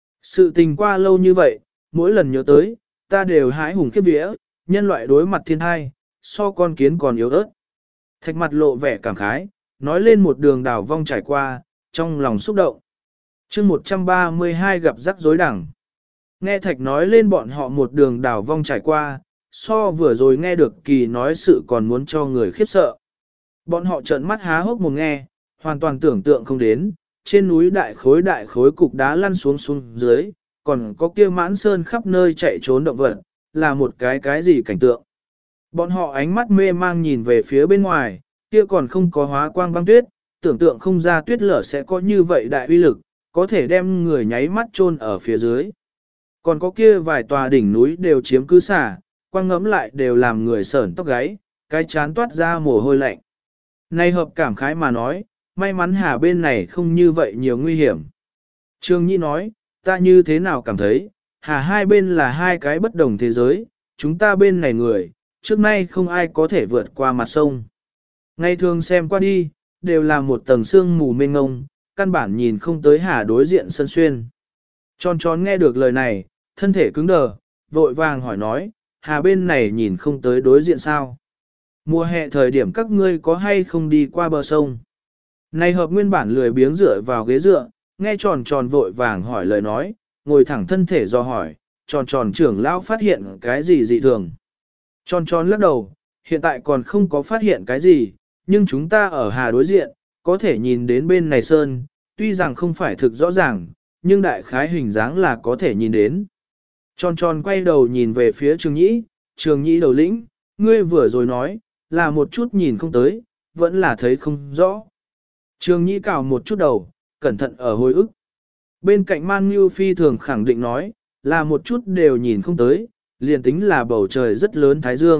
Sự tình qua lâu như vậy, mỗi lần nhớ tới, ta đều hái hùng khiếp vía, nhân loại đối mặt thiên thai, so con kiến còn yếu ớt. Thạch mặt lộ vẻ cảm khái, nói lên một đường đào vong trải qua, trong lòng xúc động. chương một trăm ba mươi hai gặp rắc rối đẳng. Nghe Thạch nói lên bọn họ một đường đào vong trải qua, so vừa rồi nghe được kỳ nói sự còn muốn cho người khiếp sợ. Bọn họ trợn mắt há hốc một nghe, hoàn toàn tưởng tượng không đến, trên núi đại khối đại khối cục đá lăn xuống xuống dưới, còn có kia mãn sơn khắp nơi chạy trốn động vật, là một cái cái gì cảnh tượng. Bọn họ ánh mắt mê mang nhìn về phía bên ngoài, kia còn không có hóa quang băng tuyết, tưởng tượng không ra tuyết lở sẽ có như vậy đại uy lực, có thể đem người nháy mắt chôn ở phía dưới. Còn có kia vài tòa đỉnh núi đều chiếm cứ xả, quang ngẫm lại đều làm người sởn tóc gáy, cái chán toát ra mồ hôi lạnh. Này hợp cảm khái mà nói, may mắn hà bên này không như vậy nhiều nguy hiểm. Trương Nhi nói, ta như thế nào cảm thấy, hà hai bên là hai cái bất đồng thế giới, chúng ta bên này người, trước nay không ai có thể vượt qua mặt sông. Ngày thường xem qua đi, đều là một tầng sương mù mênh ngông, căn bản nhìn không tới hà đối diện sân xuyên. Tròn tròn nghe được lời này, thân thể cứng đờ, vội vàng hỏi nói, hà bên này nhìn không tới đối diện sao? Mùa hè thời điểm các ngươi có hay không đi qua bờ sông? Này hợp nguyên bản lười biếng dựa vào ghế dựa, nghe tròn tròn vội vàng hỏi lời nói, ngồi thẳng thân thể do hỏi, tròn tròn trưởng lão phát hiện cái gì dị thường. Tròn tròn lắc đầu, hiện tại còn không có phát hiện cái gì, nhưng chúng ta ở hà đối diện, có thể nhìn đến bên này sơn, tuy rằng không phải thực rõ ràng, nhưng đại khái hình dáng là có thể nhìn đến. Tròn tròn quay đầu nhìn về phía trường nhĩ, trường nhĩ đầu lĩnh, ngươi vừa rồi nói, là một chút nhìn không tới, vẫn là thấy không rõ. Trường nhĩ cào một chút đầu, cẩn thận ở hồi ức. Bên cạnh Man Ngưu phi thường khẳng định nói, là một chút đều nhìn không tới, liền tính là bầu trời rất lớn thái dương,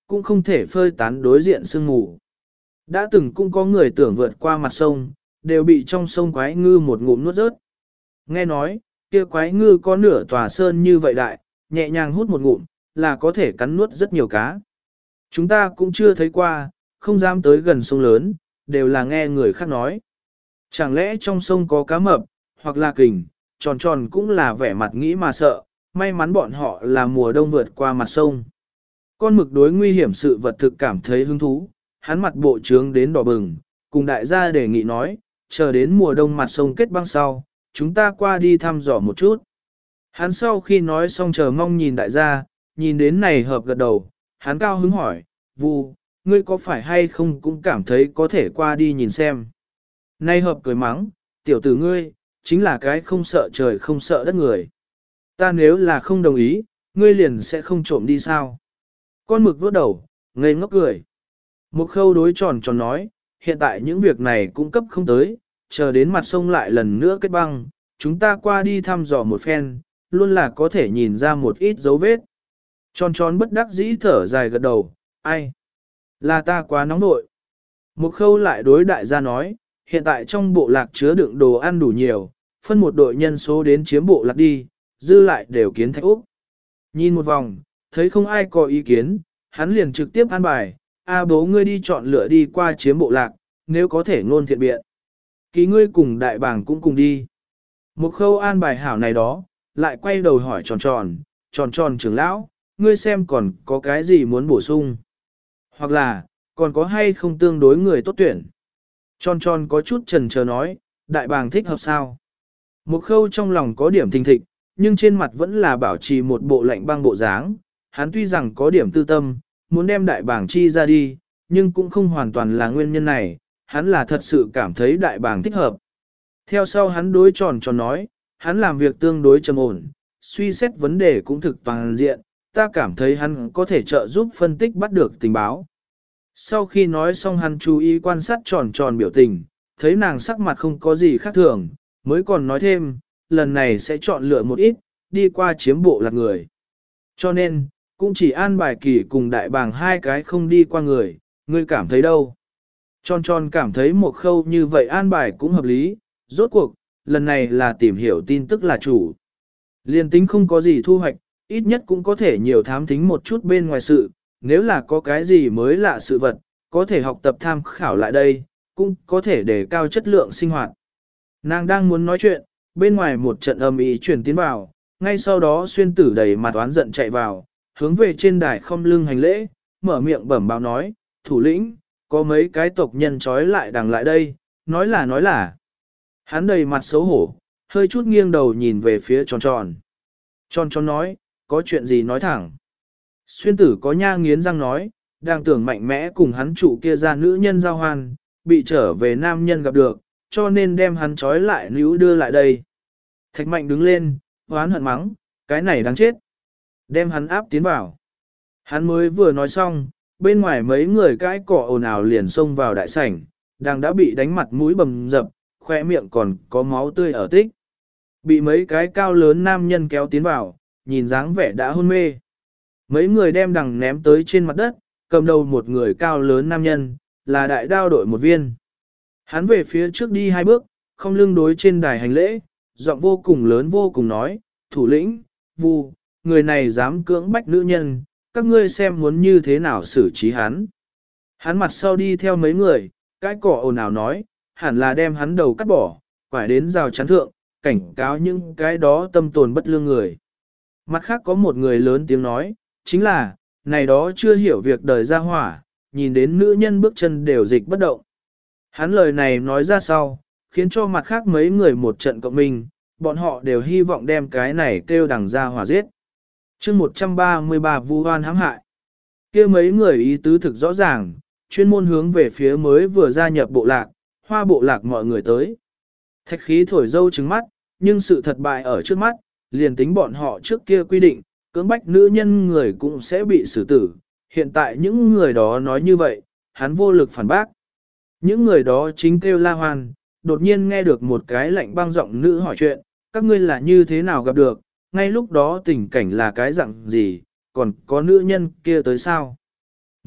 cũng không thể phơi tán đối diện sương mù. Đã từng cũng có người tưởng vượt qua mặt sông, đều bị trong sông quái ngư một ngụm nuốt rớt. Nghe nói, kia quái ngư có nửa tòa sơn như vậy đại, nhẹ nhàng hút một ngụm, là có thể cắn nuốt rất nhiều cá. Chúng ta cũng chưa thấy qua, không dám tới gần sông lớn, đều là nghe người khác nói. Chẳng lẽ trong sông có cá mập, hoặc là kình, tròn tròn cũng là vẻ mặt nghĩ mà sợ, may mắn bọn họ là mùa đông vượt qua mặt sông. Con mực đối nguy hiểm sự vật thực cảm thấy hứng thú, hắn mặt bộ trướng đến đỏ bừng, cùng đại gia đề nghị nói, chờ đến mùa đông mặt sông kết băng sau, chúng ta qua đi thăm dò một chút. Hắn sau khi nói xong chờ mong nhìn đại gia, nhìn đến này hợp gật đầu, hắn cao hứng hỏi, Vu, ngươi có phải hay không cũng cảm thấy có thể qua đi nhìn xem. Nay hợp cười mắng, tiểu tử ngươi, chính là cái không sợ trời không sợ đất người. Ta nếu là không đồng ý, ngươi liền sẽ không trộm đi sao. Con mực vuốt đầu, ngây ngốc cười. Một khâu đối tròn tròn nói, hiện tại những việc này cũng cấp không tới, chờ đến mặt sông lại lần nữa kết băng, chúng ta qua đi thăm dò một phen, luôn là có thể nhìn ra một ít dấu vết. Tròn tròn bất đắc dĩ thở dài gật đầu, ai? Là ta quá nóng nội. Một khâu lại đối đại gia nói, hiện tại trong bộ lạc chứa đựng đồ ăn đủ nhiều, phân một đội nhân số đến chiếm bộ lạc đi, dư lại đều kiến thạch úc. Nhìn một vòng, thấy không ai có ý kiến, hắn liền trực tiếp an bài, a bố ngươi đi chọn lựa đi qua chiếm bộ lạc, nếu có thể ngôn thiện biện. Ký ngươi cùng đại bàng cũng cùng đi. Một khâu an bài hảo này đó, lại quay đầu hỏi tròn tròn, tròn tròn trưởng lão, ngươi xem còn có cái gì muốn bổ sung. Hoặc là, còn có hay không tương đối người tốt tuyển. Tròn tròn có chút chần chờ nói, đại bàng thích hợp sao. Một khâu trong lòng có điểm thình thịch, nhưng trên mặt vẫn là bảo trì một bộ lạnh băng bộ dáng. Hắn tuy rằng có điểm tư tâm, muốn đem đại bàng chi ra đi, nhưng cũng không hoàn toàn là nguyên nhân này, hắn là thật sự cảm thấy đại bàng thích hợp. Theo sau hắn đối tròn tròn nói, hắn làm việc tương đối trầm ổn, suy xét vấn đề cũng thực toàn diện, ta cảm thấy hắn có thể trợ giúp phân tích bắt được tình báo. Sau khi nói xong hắn chú ý quan sát tròn tròn biểu tình, thấy nàng sắc mặt không có gì khác thường, mới còn nói thêm, lần này sẽ chọn lựa một ít, đi qua chiếm bộ lạc người. Cho nên, cũng chỉ an bài kỳ cùng đại bàng hai cái không đi qua người, ngươi cảm thấy đâu? Tròn tròn cảm thấy một khâu như vậy an bài cũng hợp lý, rốt cuộc, lần này là tìm hiểu tin tức là chủ. Liên tính không có gì thu hoạch, ít nhất cũng có thể nhiều thám thính một chút bên ngoài sự, nếu là có cái gì mới lạ sự vật, có thể học tập tham khảo lại đây, cũng có thể đề cao chất lượng sinh hoạt. Nàng đang muốn nói chuyện, bên ngoài một trận âm ý truyền tiến vào, ngay sau đó xuyên tử đầy mặt oán giận chạy vào, hướng về trên đài không lưng hành lễ, mở miệng bẩm báo nói, thủ lĩnh, có mấy cái tộc nhân trói lại đằng lại đây, nói là nói là. Hắn đầy mặt xấu hổ, hơi chút nghiêng đầu nhìn về phía tròn tròn. Tròn tròn nói, có chuyện gì nói thẳng. Xuyên tử có nha nghiến răng nói, đang tưởng mạnh mẽ cùng hắn chủ kia ra nữ nhân giao hoan, bị trở về nam nhân gặp được, cho nên đem hắn trói lại níu đưa lại đây. Thạch mạnh đứng lên, hoán hận mắng, cái này đáng chết. Đem hắn áp tiến vào. Hắn mới vừa nói xong, bên ngoài mấy người cãi cọ ồn ào liền xông vào đại sảnh, đang đã bị đánh mặt mũi bầm dập, khoe miệng còn có máu tươi ở tích. Bị mấy cái cao lớn nam nhân kéo tiến vào, nhìn dáng vẻ đã hôn mê. Mấy người đem đằng ném tới trên mặt đất, cầm đầu một người cao lớn nam nhân, là đại đao đội một viên. Hắn về phía trước đi hai bước, không lưng đối trên đài hành lễ, giọng vô cùng lớn vô cùng nói, thủ lĩnh, Vu, người này dám cưỡng bách nữ nhân, các ngươi xem muốn như thế nào xử trí hắn. Hắn mặt sau đi theo mấy người, cái cỏ ồn ào nói, hẳn là đem hắn đầu cắt bỏ, quải đến rào chắn thượng, cảnh cáo những cái đó tâm tồn bất lương người. Mặt khác có một người lớn tiếng nói, chính là, này đó chưa hiểu việc đời ra hỏa, nhìn đến nữ nhân bước chân đều dịch bất động. Hắn lời này nói ra sau, khiến cho mặt khác mấy người một trận cộng minh, bọn họ đều hy vọng đem cái này kêu đằng ra hỏa giết. chương một trăm ba mươi ba vu oan hãm hại. Kêu mấy người ý tứ thực rõ ràng, chuyên môn hướng về phía mới vừa gia nhập bộ lạc, hoa bộ lạc mọi người tới. Thạch khí thổi dâu trứng mắt, nhưng sự thật bại ở trước mắt, liền tính bọn họ trước kia quy định, cưỡng bách nữ nhân người cũng sẽ bị xử tử. Hiện tại những người đó nói như vậy, hắn vô lực phản bác. Những người đó chính kêu la hoan, đột nhiên nghe được một cái lạnh băng giọng nữ hỏi chuyện, các ngươi là như thế nào gặp được, ngay lúc đó tình cảnh là cái dạng gì, còn có nữ nhân kia tới sao.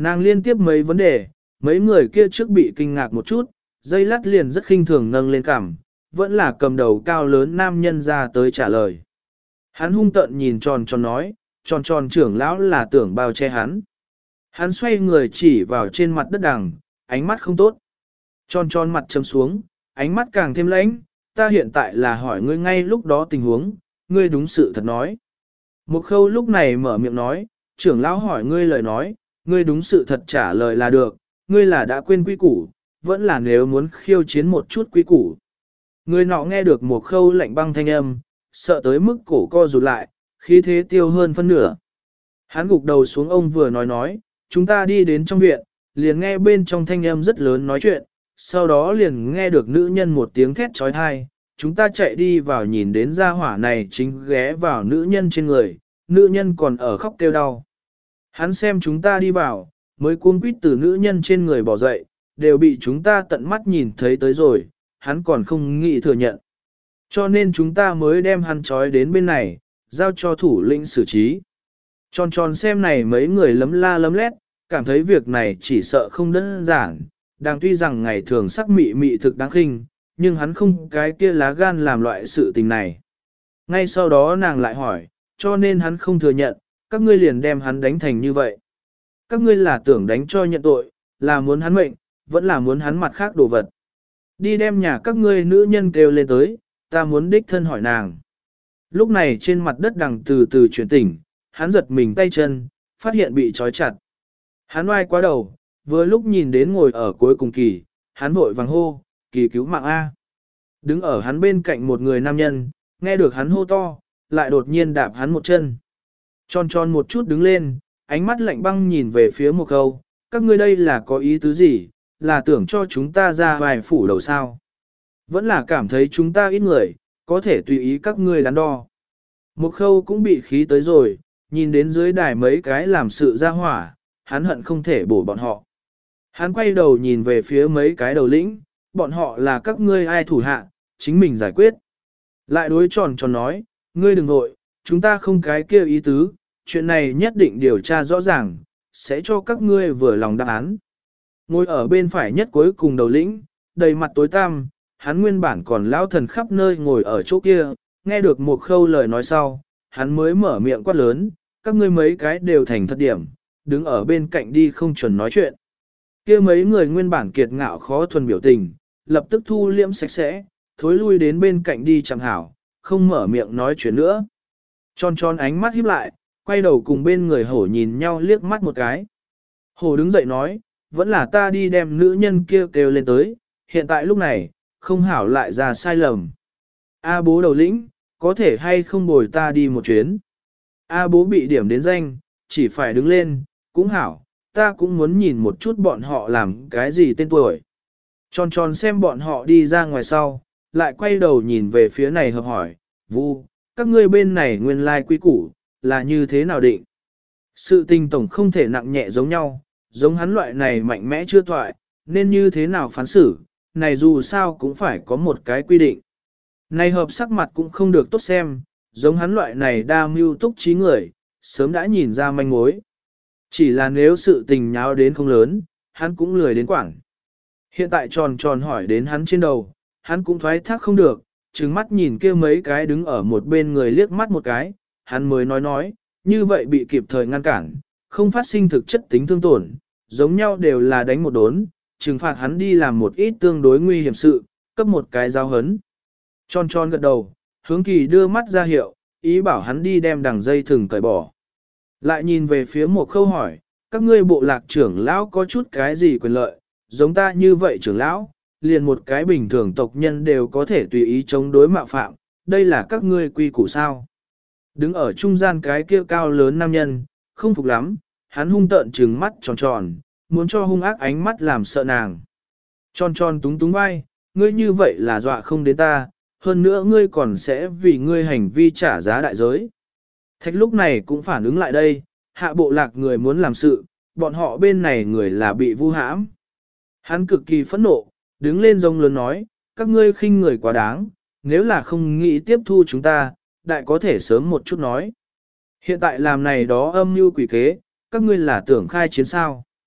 Nàng liên tiếp mấy vấn đề, mấy người kia trước bị kinh ngạc một chút, dây lát liền rất khinh thường nâng lên cằm, vẫn là cầm đầu cao lớn nam nhân ra tới trả lời. Hắn hung tợn nhìn tròn tròn nói, tròn tròn trưởng lão là tưởng bao che hắn. Hắn xoay người chỉ vào trên mặt đất đằng, ánh mắt không tốt. Tròn tròn mặt chấm xuống, ánh mắt càng thêm lãnh, ta hiện tại là hỏi ngươi ngay lúc đó tình huống, ngươi đúng sự thật nói. Một khâu lúc này mở miệng nói, trưởng lão hỏi ngươi lời nói, ngươi đúng sự thật trả lời là được, ngươi là đã quên quy củ, vẫn là nếu muốn khiêu chiến một chút quy củ. Người nọ nghe được một khâu lạnh băng thanh âm, sợ tới mức cổ co rụt lại, khí thế tiêu hơn phân nửa. Hắn gục đầu xuống ông vừa nói nói, chúng ta đi đến trong viện, liền nghe bên trong thanh âm rất lớn nói chuyện, sau đó liền nghe được nữ nhân một tiếng thét trói thai, chúng ta chạy đi vào nhìn đến gia hỏa này chính ghé vào nữ nhân trên người, nữ nhân còn ở khóc kêu đau. Hắn xem chúng ta đi vào, mới cuống quýt từ nữ nhân trên người bỏ dậy, đều bị chúng ta tận mắt nhìn thấy tới rồi, hắn còn không nghĩ thừa nhận. Cho nên chúng ta mới đem hắn trói đến bên này, giao cho thủ lĩnh xử trí. Tròn tròn xem này mấy người lấm la lấm lét, cảm thấy việc này chỉ sợ không đơn giản, đang tuy rằng ngày thường sắc mị mị thực đáng khinh, nhưng hắn không cái kia lá gan làm loại sự tình này. Ngay sau đó nàng lại hỏi, cho nên hắn không thừa nhận, các ngươi liền đem hắn đánh thành như vậy. Các ngươi là tưởng đánh cho nhận tội, là muốn hắn mệnh, vẫn là muốn hắn mặt khác đồ vật. Đi đem nhà các ngươi nữ nhân kêu lên tới, ta muốn đích thân hỏi nàng. Lúc này trên mặt đất đằng từ từ chuyển tỉnh, hắn giật mình tay chân, phát hiện bị trói chặt. Hắn oai quá đầu, vừa lúc nhìn đến ngồi ở cuối cùng kỳ, hắn vội vàng hô, kỳ cứu mạng A. Đứng ở hắn bên cạnh một người nam nhân, nghe được hắn hô to, lại đột nhiên đạp hắn một chân. Tròn tròn một chút đứng lên, ánh mắt lạnh băng nhìn về phía một câu, các ngươi đây là có ý tứ gì, là tưởng cho chúng ta ra vài phủ đầu sao. Vẫn là cảm thấy chúng ta ít người, có thể tùy ý các ngươi đắn đo. Một khâu cũng bị khí tới rồi, nhìn đến dưới đài mấy cái làm sự ra hỏa, hắn hận không thể bổ bọn họ. Hắn quay đầu nhìn về phía mấy cái đầu lĩnh, bọn họ là các ngươi ai thủ hạ, chính mình giải quyết. Lại đối tròn tròn nói, ngươi đừng vội, chúng ta không cái kia ý tứ, chuyện này nhất định điều tra rõ ràng, sẽ cho các ngươi vừa lòng đáp án. Ngồi ở bên phải nhất cuối cùng đầu lĩnh, đầy mặt tối tăm, hắn nguyên bản còn lão thần khắp nơi ngồi ở chỗ kia, nghe được một khâu lời nói sau, hắn mới mở miệng quát lớn, các ngươi mấy cái đều thành thật điểm, đứng ở bên cạnh đi không chuẩn nói chuyện. Kia mấy người nguyên bản kiệt ngạo khó thuần biểu tình, lập tức thu liễm sạch sẽ, thối lui đến bên cạnh đi chẳng hảo, không mở miệng nói chuyện nữa. Tròn tròn ánh mắt híp lại, quay đầu cùng bên người hổ nhìn nhau liếc mắt một cái. Hổ đứng dậy nói, vẫn là ta đi đem nữ nhân kia kêu lên tới, hiện tại lúc này, không hảo lại ra sai lầm. A bố đầu lĩnh, có thể hay không bồi ta đi một chuyến. A bố bị điểm đến danh, chỉ phải đứng lên, cũng hảo, ta cũng muốn nhìn một chút bọn họ làm cái gì tên tuổi. Tròn tròn xem bọn họ đi ra ngoài sau, lại quay đầu nhìn về phía này hợp hỏi, Vu, các ngươi bên này nguyên lai quy củ, là như thế nào định? Sự tình tổng không thể nặng nhẹ giống nhau, giống hắn loại này mạnh mẽ chưa toại, nên như thế nào phán xử, này dù sao cũng phải có một cái quy định. Này hợp sắc mặt cũng không được tốt xem, giống hắn loại này đa mưu túc trí người, sớm đã nhìn ra manh mối. Chỉ là nếu sự tình nháo đến không lớn, hắn cũng lười đến quảng. Hiện tại tròn tròn hỏi đến hắn trên đầu, hắn cũng thoái thác không được, trừng mắt nhìn kia mấy cái đứng ở một bên người liếc mắt một cái, hắn mới nói nói, như vậy bị kịp thời ngăn cản, không phát sinh thực chất tính thương tổn, giống nhau đều là đánh một đốn, trừng phạt hắn đi làm một ít tương đối nguy hiểm sự, cấp một cái giáo hấn. Tròn tròn gật đầu, hướng kỳ đưa mắt ra hiệu, ý bảo hắn đi đem đằng dây thừng cởi bỏ. Lại nhìn về phía một khâu hỏi, các ngươi bộ lạc trưởng lão có chút cái gì quyền lợi, giống ta như vậy trưởng lão, liền một cái bình thường tộc nhân đều có thể tùy ý chống đối mạo phạm, đây là các ngươi quy củ sao. Đứng ở trung gian cái kia cao lớn nam nhân, không phục lắm, hắn hung tợn trừng mắt tròn tròn, muốn cho hung ác ánh mắt làm sợ nàng. Tròn tròn túng túng vai, ngươi như vậy là dọa không đến ta, hơn nữa ngươi còn sẽ vì ngươi hành vi trả giá đại giới. Thạch lúc này cũng phản ứng lại đây, hạ bộ lạc người muốn làm sự, bọn họ bên này người là bị vu hãm. Hắn cực kỳ phẫn nộ, đứng lên rông lớn nói, các ngươi khinh người quá đáng, nếu là không nghĩ tiếp thu chúng ta, đại có thể sớm một chút nói. Hiện tại làm này đó âm mưu quỷ kế, các ngươi là tưởng khai chiến sao.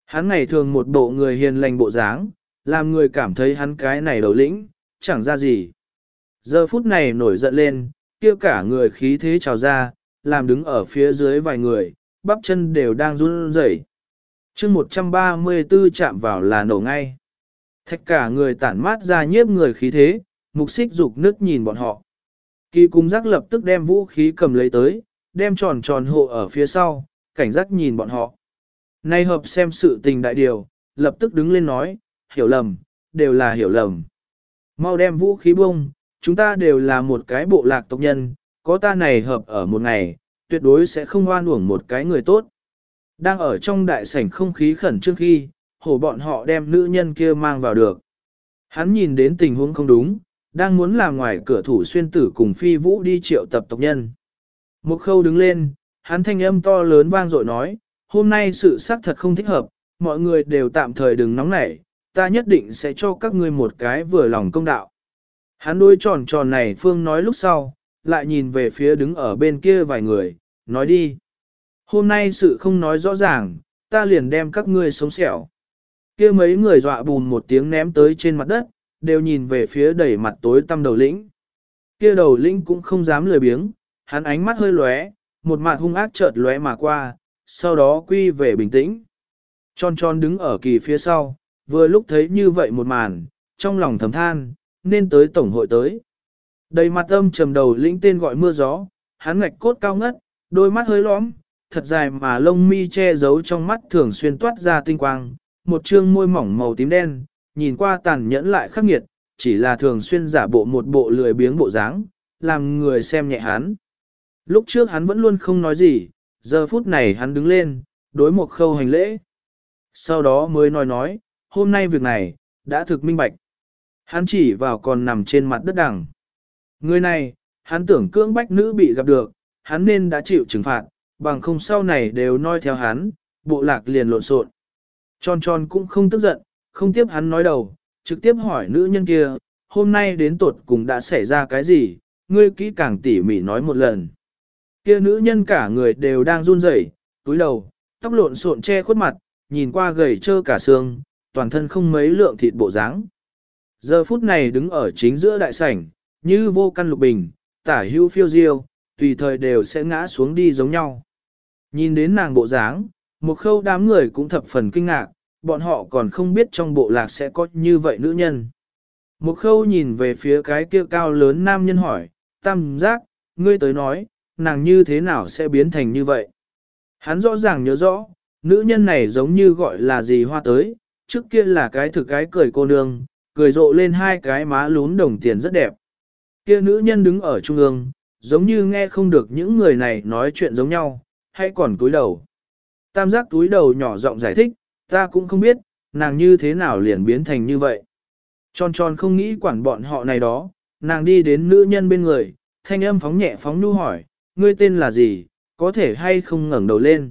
Hắn ngày thường một bộ người hiền lành bộ dáng, làm người cảm thấy hắn cái này đầu lĩnh, chẳng ra gì. Giờ phút này nổi giận lên, kia cả người khí thế trào ra, làm đứng ở phía dưới vài người, bắp chân đều đang run rẩy. chương một trăm ba mươi tư chạm vào là nổ ngay. Thạch cả người tản mát ra nhiếp người khí thế, mục xích dục nước nhìn bọn họ. Kỳ cung giác lập tức đem vũ khí cầm lấy tới, đem tròn tròn hộ ở phía sau, cảnh giác nhìn bọn họ. Nay hợp xem sự tình đại điều, lập tức đứng lên nói, hiểu lầm, đều là hiểu lầm. Mau đem vũ khí bông, chúng ta đều là một cái bộ lạc tộc nhân, có ta này hợp ở một ngày, tuyệt đối sẽ không oan uổng một cái người tốt. Đang ở trong đại sảnh không khí khẩn trương khi, hổ bọn họ đem nữ nhân kia mang vào được. Hắn nhìn đến tình huống không đúng, đang muốn làm ngoài cửa thủ xuyên tử cùng phi vũ đi triệu tập tộc nhân. Một khâu đứng lên, hắn thanh âm to lớn vang dội nói, hôm nay sự xác thật không thích hợp, mọi người đều tạm thời đừng nóng nảy, ta nhất định sẽ cho các ngươi một cái vừa lòng công đạo. Hắn đôi tròn tròn này phương nói lúc sau, lại nhìn về phía đứng ở bên kia vài người, nói đi. Hôm nay sự không nói rõ ràng, ta liền đem các ngươi sống sẹo. Kia mấy người dọa bùn một tiếng ném tới trên mặt đất, đều nhìn về phía đầy mặt tối tăm đầu lĩnh. Kia đầu lĩnh cũng không dám lười biếng, hắn ánh mắt hơi lóe, một mặt hung ác chợt lóe mà qua, sau đó quy về bình tĩnh. Tròn tròn đứng ở kỳ phía sau, vừa lúc thấy như vậy một màn, trong lòng thầm than, nên tới tổng hội tới. Đầy mặt âm trầm đầu lĩnh tên gọi mưa gió, hắn ngạch cốt cao ngất, đôi mắt hơi lõm, thật dài mà lông mi che giấu trong mắt thường xuyên toát ra tinh quang, một trương môi mỏng màu tím đen, nhìn qua tàn nhẫn lại khắc nghiệt, chỉ là thường xuyên giả bộ một bộ lười biếng bộ dáng, làm người xem nhẹ hắn. Lúc trước hắn vẫn luôn không nói gì, giờ phút này hắn đứng lên, đối một khâu hành lễ. Sau đó mới nói nói, hôm nay việc này, đã thực minh bạch. Hắn chỉ vào còn nằm trên mặt đất đằng. Người này, hắn tưởng cưỡng bách nữ bị gặp được, hắn nên đã chịu trừng phạt, bằng không sau này đều noi theo hắn, bộ lạc liền lộn xộn. Tròn tròn cũng không tức giận, không tiếp hắn nói đầu, trực tiếp hỏi nữ nhân kia, hôm nay đến tột cùng đã xảy ra cái gì, ngươi kỹ càng tỉ mỉ nói một lần. Kia nữ nhân cả người đều đang run rẩy, túi đầu, tóc lộn xộn che khuất mặt, nhìn qua gầy trơ cả xương, toàn thân không mấy lượng thịt bộ dáng. Giờ phút này đứng ở chính giữa đại sảnh, như vô căn lục bình, tả hữu phiêu diêu, tùy thời đều sẽ ngã xuống đi giống nhau. Nhìn đến nàng bộ dáng, một khâu đám người cũng thập phần kinh ngạc, bọn họ còn không biết trong bộ lạc sẽ có như vậy nữ nhân. Một khâu nhìn về phía cái kia cao lớn nam nhân hỏi, tam giác, ngươi tới nói, nàng như thế nào sẽ biến thành như vậy? Hắn rõ ràng nhớ rõ, nữ nhân này giống như gọi là gì hoa tới, trước kia là cái thực cái cười cô nương, cười rộ lên hai cái má lún đồng tiền rất đẹp. Kia nữ nhân đứng ở trung ương, giống như nghe không được những người này nói chuyện giống nhau, hay còn túi đầu. Tam giác túi đầu nhỏ giọng giải thích, ta cũng không biết, nàng như thế nào liền biến thành như vậy. Tròn tròn không nghĩ quản bọn họ này đó, nàng đi đến nữ nhân bên người, thanh âm phóng nhẹ phóng nhu hỏi, ngươi tên là gì, có thể hay không ngẩng đầu lên.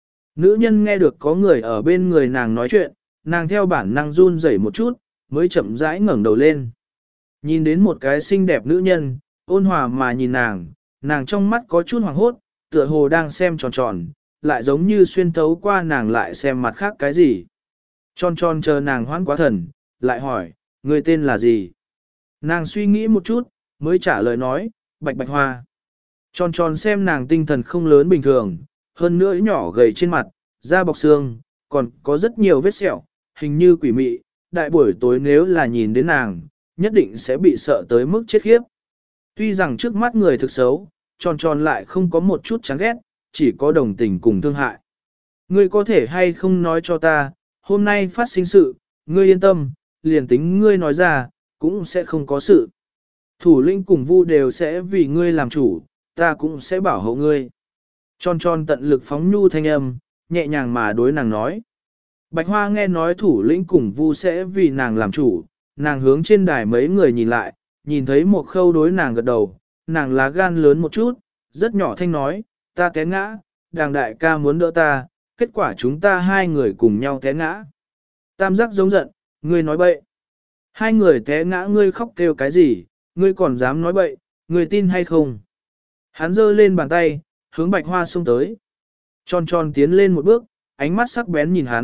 Nữ nhân nghe được có người ở bên người nàng nói chuyện, nàng theo bản năng run rẩy một chút, mới chậm rãi ngẩng đầu lên. Nhìn đến một cái xinh đẹp nữ nhân, ôn hòa mà nhìn nàng, nàng trong mắt có chút hoảng hốt, tựa hồ đang xem tròn tròn, lại giống như xuyên thấu qua nàng lại xem mặt khác cái gì. Tròn tròn chờ nàng hoãn quá thần, lại hỏi, người tên là gì? Nàng suy nghĩ một chút, mới trả lời nói, Bạch Bạch Hoa. Tròn tròn xem nàng tinh thần không lớn bình thường, hơn nữa nhỏ gầy trên mặt, da bọc xương, còn có rất nhiều vết sẹo, hình như quỷ mị, đại buổi tối nếu là nhìn đến nàng, nhất định sẽ bị sợ tới mức chết khiếp. Tuy rằng trước mắt người thực xấu, tròn tròn lại không có một chút chán ghét, chỉ có đồng tình cùng thương hại. Ngươi có thể hay không nói cho ta, hôm nay phát sinh sự, ngươi yên tâm, liền tính ngươi nói ra, cũng sẽ không có sự. Thủ lĩnh cùng vu đều sẽ vì ngươi làm chủ, ta cũng sẽ bảo hộ ngươi. Tròn tròn tận lực phóng nhu thanh âm, nhẹ nhàng mà đối nàng nói. Bạch Hoa nghe nói thủ lĩnh cùng vu sẽ vì nàng làm chủ, nàng hướng trên đài mấy người nhìn lại, nhìn thấy một khâu đối nàng gật đầu, nàng lá gan lớn một chút, rất nhỏ thanh nói, ta té ngã, đàng đại ca muốn đỡ ta, kết quả chúng ta hai người cùng nhau té ngã. Tam giác giống giận, ngươi nói bậy. Hai người té ngã ngươi khóc kêu cái gì, ngươi còn dám nói bậy, ngươi tin hay không? Hắn giơ lên bàn tay, hướng Bạch Hoa xông tới. Tròn tròn tiến lên một bước, ánh mắt sắc bén nhìn hắn,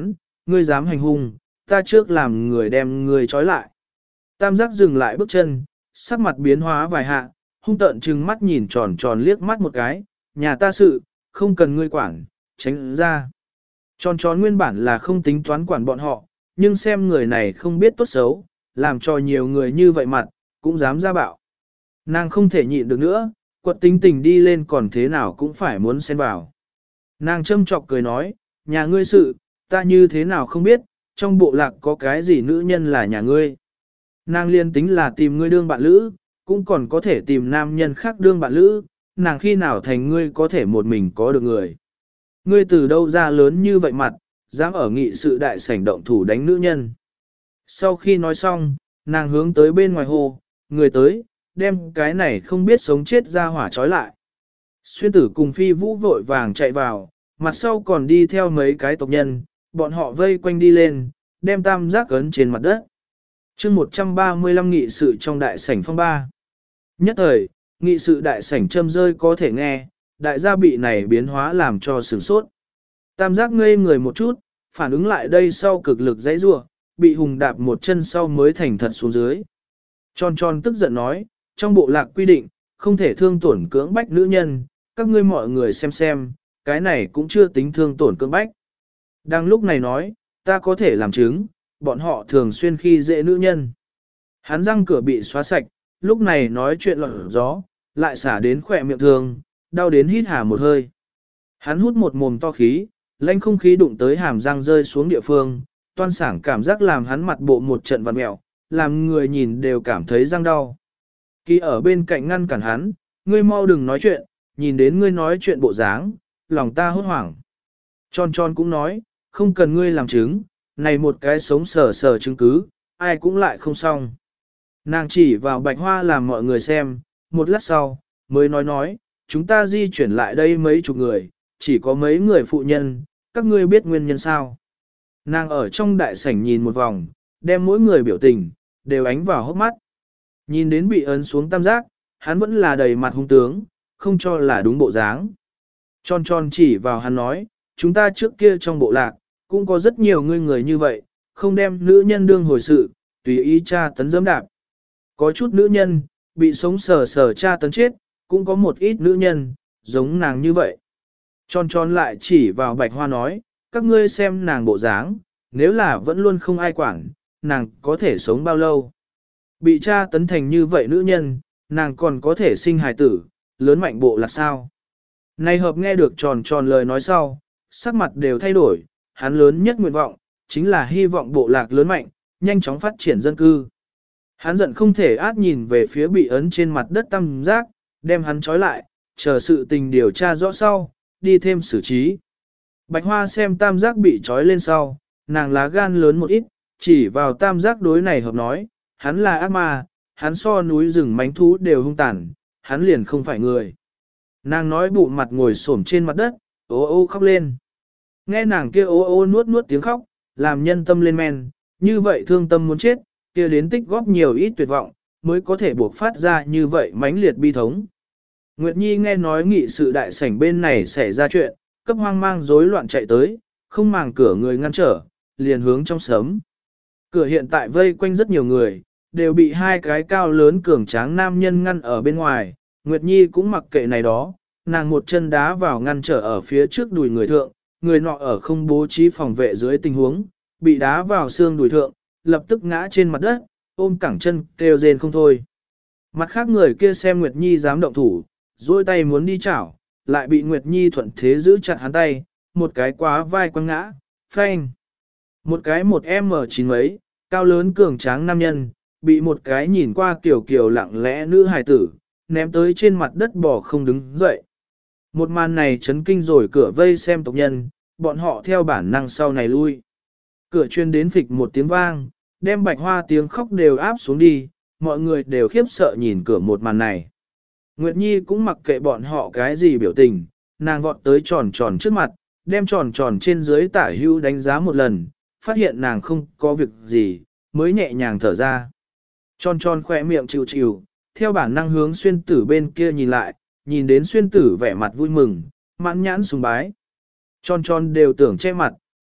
ngươi dám hành hung, ta trước làm người đem người trói lại. Tam giác dừng lại bước chân, sắc mặt biến hóa vài hạ, hung tợn trừng mắt nhìn tròn tròn liếc mắt một cái, nhà ta sự, không cần ngươi quản, tránh ra. Tròn tròn nguyên bản là không tính toán quản bọn họ, nhưng xem người này không biết tốt xấu, làm cho nhiều người như vậy mặt, cũng dám ra bạo. Nàng không thể nhịn được nữa, quật tính tình đi lên còn thế nào cũng phải muốn xen vào. Nàng châm chọc cười nói, nhà ngươi sự, ta như thế nào không biết, trong bộ lạc có cái gì nữ nhân là nhà ngươi. Nàng liên tính là tìm ngươi đương bạn lữ, cũng còn có thể tìm nam nhân khác đương bạn lữ, nàng khi nào thành ngươi có thể một mình có được người. Ngươi từ đâu ra lớn như vậy mặt, dám ở nghị sự đại sảnh động thủ đánh nữ nhân. Sau khi nói xong, nàng hướng tới bên ngoài hồ, người tới, đem cái này không biết sống chết ra hỏa trói lại. Xuyên tử cùng phi vũ vội vàng chạy vào, mặt sau còn đi theo mấy cái tộc nhân, bọn họ vây quanh đi lên, đem tam giác ấn trên mặt đất. chương một trăm ba mươi lăm nghị sự trong đại sảnh phong ba. Nhất thời, nghị sự đại sảnh châm rơi có thể nghe, đại gia bị này biến hóa làm cho sửng sốt. Tam giác ngây người một chút, phản ứng lại đây sau cực lực dãy rua, bị hùng đạp một chân sau mới thành thật xuống dưới. Tròn tròn tức giận nói, trong bộ lạc quy định, không thể thương tổn cưỡng bách nữ nhân, các ngươi mọi người xem xem, cái này cũng chưa tính thương tổn cưỡng bách. Đang lúc này nói, ta có thể làm chứng, bọn họ thường xuyên khi dễ nữ nhân. Hắn răng cửa bị xóa sạch, lúc này nói chuyện lọt gió, lại xả đến khỏe miệng thường, đau đến hít hà một hơi. Hắn hút một mồm to khí, lãnh không khí đụng tới hàm răng rơi xuống địa phương, toan sảng cảm giác làm hắn mặt bộ một trận vặn mẹo, làm người nhìn đều cảm thấy răng đau. Kỳ ở bên cạnh ngăn cản hắn, ngươi mau đừng nói chuyện, nhìn đến ngươi nói chuyện bộ dáng, lòng ta hốt hoảng. Tròn tròn cũng nói, không cần ngươi làm chứng, này một cái sống sờ sờ chứng cứ, ai cũng lại không xong. Nàng chỉ vào bạch hoa làm mọi người xem, một lát sau, mới nói nói, chúng ta di chuyển lại đây mấy chục người, chỉ có mấy người phụ nhân, các ngươi biết nguyên nhân sao. Nàng ở trong đại sảnh nhìn một vòng, đem mỗi người biểu tình, đều ánh vào hốc mắt. Nhìn đến bị ấn xuống tam giác, hắn vẫn là đầy mặt hung tướng, không cho là đúng bộ dáng. Tròn tròn chỉ vào hắn nói, chúng ta trước kia trong bộ lạc, cũng có rất nhiều người người như vậy, không đem nữ nhân đương hồi sự, tùy ý tra tấn dẫm đạp. Có chút nữ nhân, bị sống sờ sờ tra tấn chết, cũng có một ít nữ nhân, giống nàng như vậy. Tròn tròn lại chỉ vào bạch hoa nói, các ngươi xem nàng bộ dáng, nếu là vẫn luôn không ai quản, nàng có thể sống bao lâu. Bị tra tấn thành như vậy nữ nhân, nàng còn có thể sinh hài tử, lớn mạnh bộ là sao. Này hợp nghe được tròn tròn lời nói sau, sắc mặt đều thay đổi, hắn lớn nhất nguyện vọng, chính là hy vọng bộ lạc lớn mạnh, nhanh chóng phát triển dân cư. Hắn giận không thể át nhìn về phía bị ấn trên mặt đất tam giác, đem hắn trói lại, chờ sự tình điều tra rõ sau, đi thêm xử trí. Bạch Hoa xem tam giác bị trói lên sau, nàng lá gan lớn một ít, chỉ vào tam giác đối này hợp nói, hắn là ác ma, hắn so núi rừng mánh thú đều hung tàn, hắn liền không phải người. Nàng nói bụng mặt ngồi xổm trên mặt đất, ô ô khóc lên. Nghe nàng kia ô ô nuốt nuốt tiếng khóc, làm nhân tâm lên men, như vậy thương tâm muốn chết, kia đến tích góp nhiều ít tuyệt vọng, mới có thể buộc phát ra như vậy mãnh liệt bi thống. Nguyệt Nhi nghe nói nghị sự đại sảnh bên này xảy ra chuyện, cấp hoang mang rối loạn chạy tới, không màng cửa người ngăn trở, liền hướng trong sớm. Cửa hiện tại vây quanh rất nhiều người, đều bị hai cái cao lớn cường tráng nam nhân ngăn ở bên ngoài, Nguyệt Nhi cũng mặc kệ này đó, nàng một chân đá vào ngăn trở ở phía trước đùi người thượng, người nọ ở không bố trí phòng vệ dưới tình huống, bị đá vào xương đùi thượng, lập tức ngã trên mặt đất, ôm cẳng chân kêu rên không thôi. Mặt khác người kia xem Nguyệt Nhi dám động thủ, duỗi tay muốn đi chảo, lại bị Nguyệt Nhi thuận thế giữ chặt hắn tay, một cái quá vai quăng ngã, phanh. Một cái một em chín mấy, cao lớn cường tráng nam nhân, bị một cái nhìn qua kiểu kiểu lặng lẽ nữ hài tử, ném tới trên mặt đất bỏ không đứng dậy. Một màn này chấn kinh rồi cửa vây xem tộc nhân, bọn họ theo bản năng sau này lui. Cửa chuyên đến phịch một tiếng vang, đem bạch hoa tiếng khóc đều áp xuống đi, mọi người đều khiếp sợ nhìn cửa một màn này. Nguyệt Nhi cũng mặc kệ bọn họ cái gì biểu tình, nàng vọt tới tròn tròn trước mặt, đem tròn tròn trên dưới tả hưu đánh giá một lần, phát hiện nàng không có việc gì, mới nhẹ nhàng thở ra. Tròn tròn khỏe miệng chịu chịu, theo bản năng hướng xuyên tử bên kia nhìn lại, nhìn đến xuyên tử vẻ mặt vui mừng, mãn nhãn sùng bái. Tròn tròn đều tưởng che mặt,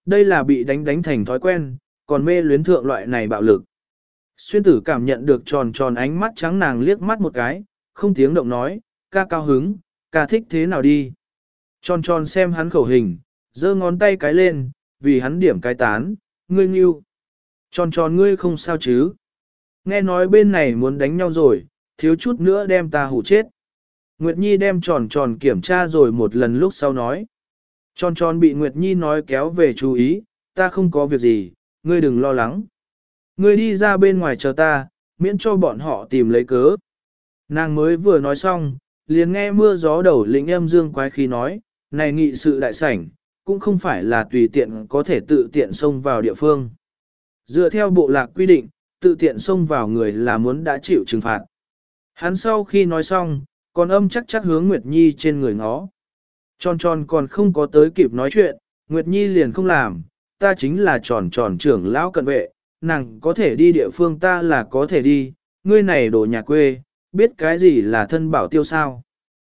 đây là bị đánh đánh thành thói quen, còn mê luyến thượng loại này bạo lực. Xuyên tử cảm nhận được tròn tròn ánh mắt trắng nàng liếc mắt một cái, không tiếng động nói, ca cao hứng, ca thích thế nào đi. Tròn tròn xem hắn khẩu hình, giơ ngón tay cái lên, vì hắn điểm cái tán, ngươi nghiêu. Tròn tròn ngươi không sao chứ. Nghe nói bên này muốn đánh nhau rồi, thiếu chút nữa đem ta hủ chết. Nguyệt Nhi đem tròn tròn kiểm tra rồi một lần lúc sau nói. Tròn tròn bị Nguyệt Nhi nói kéo về chú ý, ta không có việc gì, ngươi đừng lo lắng. Ngươi đi ra bên ngoài chờ ta, miễn cho bọn họ tìm lấy cớ. Nàng mới vừa nói xong, liền nghe mưa gió đầu lĩnh âm dương quái khí nói, này nghị sự đại sảnh, cũng không phải là tùy tiện có thể tự tiện xông vào địa phương. Dựa theo bộ lạc quy định, tự tiện xông vào người là muốn đã chịu trừng phạt. Hắn sau khi nói xong, còn âm chắc chắc hướng Nguyệt Nhi trên người ngó. Tròn tròn còn không có tới kịp nói chuyện, Nguyệt Nhi liền không làm, ta chính là tròn tròn trưởng lão cận vệ, nàng có thể đi địa phương ta là có thể đi, ngươi này đồ nhà quê, biết cái gì là thân bảo tiêu sao.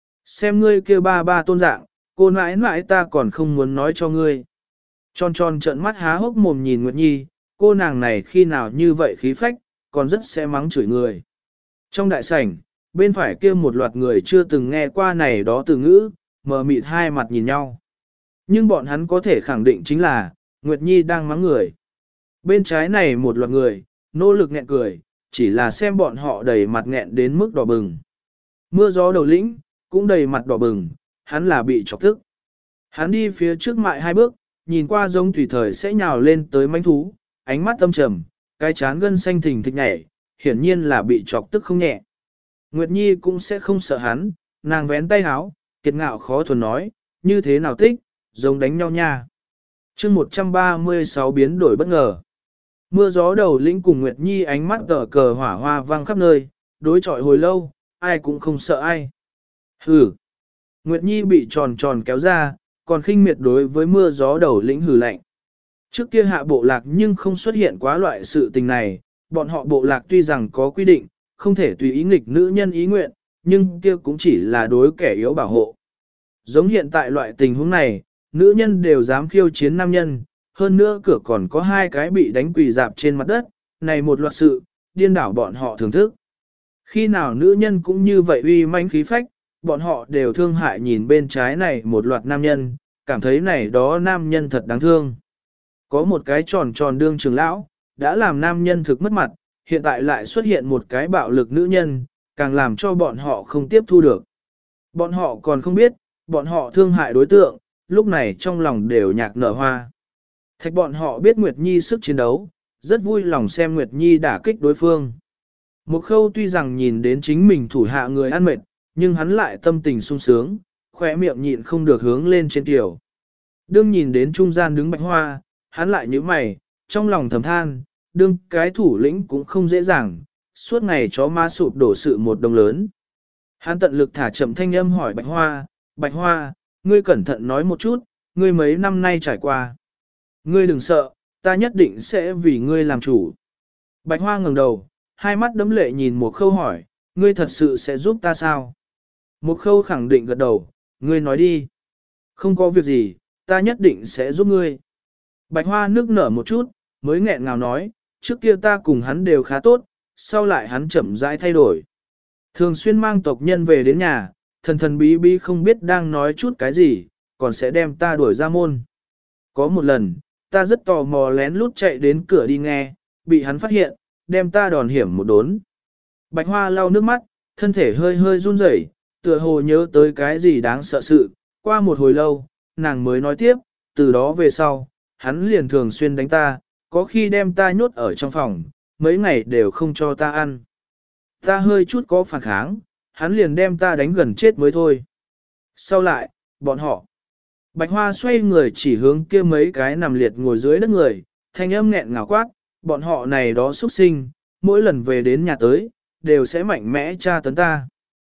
Xem ngươi kêu ba ba tôn dạng, cô nãi nãi ta còn không muốn nói cho ngươi. Tròn tròn trợn mắt há hốc mồm nhìn Nguyệt Nhi, cô nàng này khi nào như vậy khí phách, còn rất sẽ mắng chửi người. Trong đại sảnh, bên phải kia một loạt người chưa từng nghe qua này đó từ ngữ, mờ mịt hai mặt nhìn nhau. Nhưng bọn hắn có thể khẳng định chính là, Nguyệt Nhi đang mắng người. Bên trái này một loạt người, nỗ lực nghẹn cười, chỉ là xem bọn họ đầy mặt nghẹn đến mức đỏ bừng. Mưa gió đầu lĩnh, cũng đầy mặt đỏ bừng, hắn là bị chọc tức. Hắn đi phía trước mại hai bước, nhìn qua giống tùy thời sẽ nhào lên tới manh thú, ánh mắt âm trầm, cái chán gân xanh thình thịch nhảy, hiển nhiên là bị chọc tức không nhẹ. Nguyệt Nhi cũng sẽ không sợ hắn, nàng vén tay háo, kiệt ngạo khó thuần nói, như thế nào tích, giống đánh nhau nha. chương một trăm ba mươi sáu biến đổi bất ngờ. Mưa gió đầu lĩnh cùng Nguyệt Nhi ánh mắt tờ cờ hỏa hoa vang khắp nơi, đối chọi hồi lâu, ai cũng không sợ ai. Hừ. Nguyệt Nhi bị tròn tròn kéo ra, còn khinh miệt đối với mưa gió đầu lĩnh hừ lạnh. Trước kia hạ bộ lạc nhưng không xuất hiện quá loại sự tình này, bọn họ bộ lạc tuy rằng có quy định, không thể tùy ý nghịch nữ nhân ý nguyện, nhưng kia cũng chỉ là đối kẻ yếu bảo hộ. Giống hiện tại loại tình huống này, nữ nhân đều dám khiêu chiến nam nhân, hơn nữa cửa còn có hai cái bị đánh quỳ dạp trên mặt đất, này một loạt sự, điên đảo bọn họ thưởng thức. Khi nào nữ nhân cũng như vậy uy manh khí phách, bọn họ đều thương hại nhìn bên trái này một loạt nam nhân, cảm thấy này đó nam nhân thật đáng thương. Có một cái tròn tròn đương trưởng lão, đã làm nam nhân thực mất mặt, hiện tại lại xuất hiện một cái bạo lực nữ nhân, càng làm cho bọn họ không tiếp thu được. Bọn họ còn không biết, bọn họ thương hại đối tượng, lúc này trong lòng đều nhạc nở hoa. Thạch bọn họ biết Nguyệt Nhi sức chiến đấu, rất vui lòng xem Nguyệt Nhi đả kích đối phương. Một khâu tuy rằng nhìn đến chính mình thủ hạ người ăn mệt, nhưng hắn lại tâm tình sung sướng, khỏe miệng nhịn không được hướng lên trên tiểu. Đương nhìn đến trung gian đứng Bạch Hoa, hắn lại nhíu mày, trong lòng thầm than, đương cái thủ lĩnh cũng không dễ dàng, suốt ngày chó ma sụp đổ sự một đồng lớn. Hắn tận lực thả chậm thanh âm hỏi Bạch Hoa, Bạch Hoa, ngươi cẩn thận nói một chút, ngươi mấy năm nay trải qua. Ngươi đừng sợ, ta nhất định sẽ vì ngươi làm chủ. Bạch Hoa ngẩng đầu, hai mắt đấm lệ nhìn một khâu hỏi, ngươi thật sự sẽ giúp ta sao? Một khâu khẳng định gật đầu, ngươi nói đi. Không có việc gì, ta nhất định sẽ giúp ngươi. Bạch Hoa nước nở một chút, mới nghẹn ngào nói, trước kia ta cùng hắn đều khá tốt, sau lại hắn chậm rãi thay đổi. Thường xuyên mang tộc nhân về đến nhà, thần thần bí bí không biết đang nói chút cái gì, còn sẽ đem ta đuổi ra môn. Có một lần, ta rất tò mò lén lút chạy đến cửa đi nghe, bị hắn phát hiện, đem ta đòn hiểm một đốn. Bạch Hoa lau nước mắt, thân thể hơi hơi run rẩy, tựa hồ nhớ tới cái gì đáng sợ sự, qua một hồi lâu, nàng mới nói tiếp, từ đó về sau, hắn liền thường xuyên đánh ta, có khi đem ta nhốt ở trong phòng, mấy ngày đều không cho ta ăn. Ta hơi chút có phản kháng, hắn liền đem ta đánh gần chết mới thôi. Sau lại, bọn họ. Bạch Hoa xoay người chỉ hướng kia mấy cái nằm liệt ngồi dưới đất người, thanh âm nghẹn ngào quát, bọn họ này đó xuất sinh, mỗi lần về đến nhà tới, đều sẽ mạnh mẽ tra tấn ta.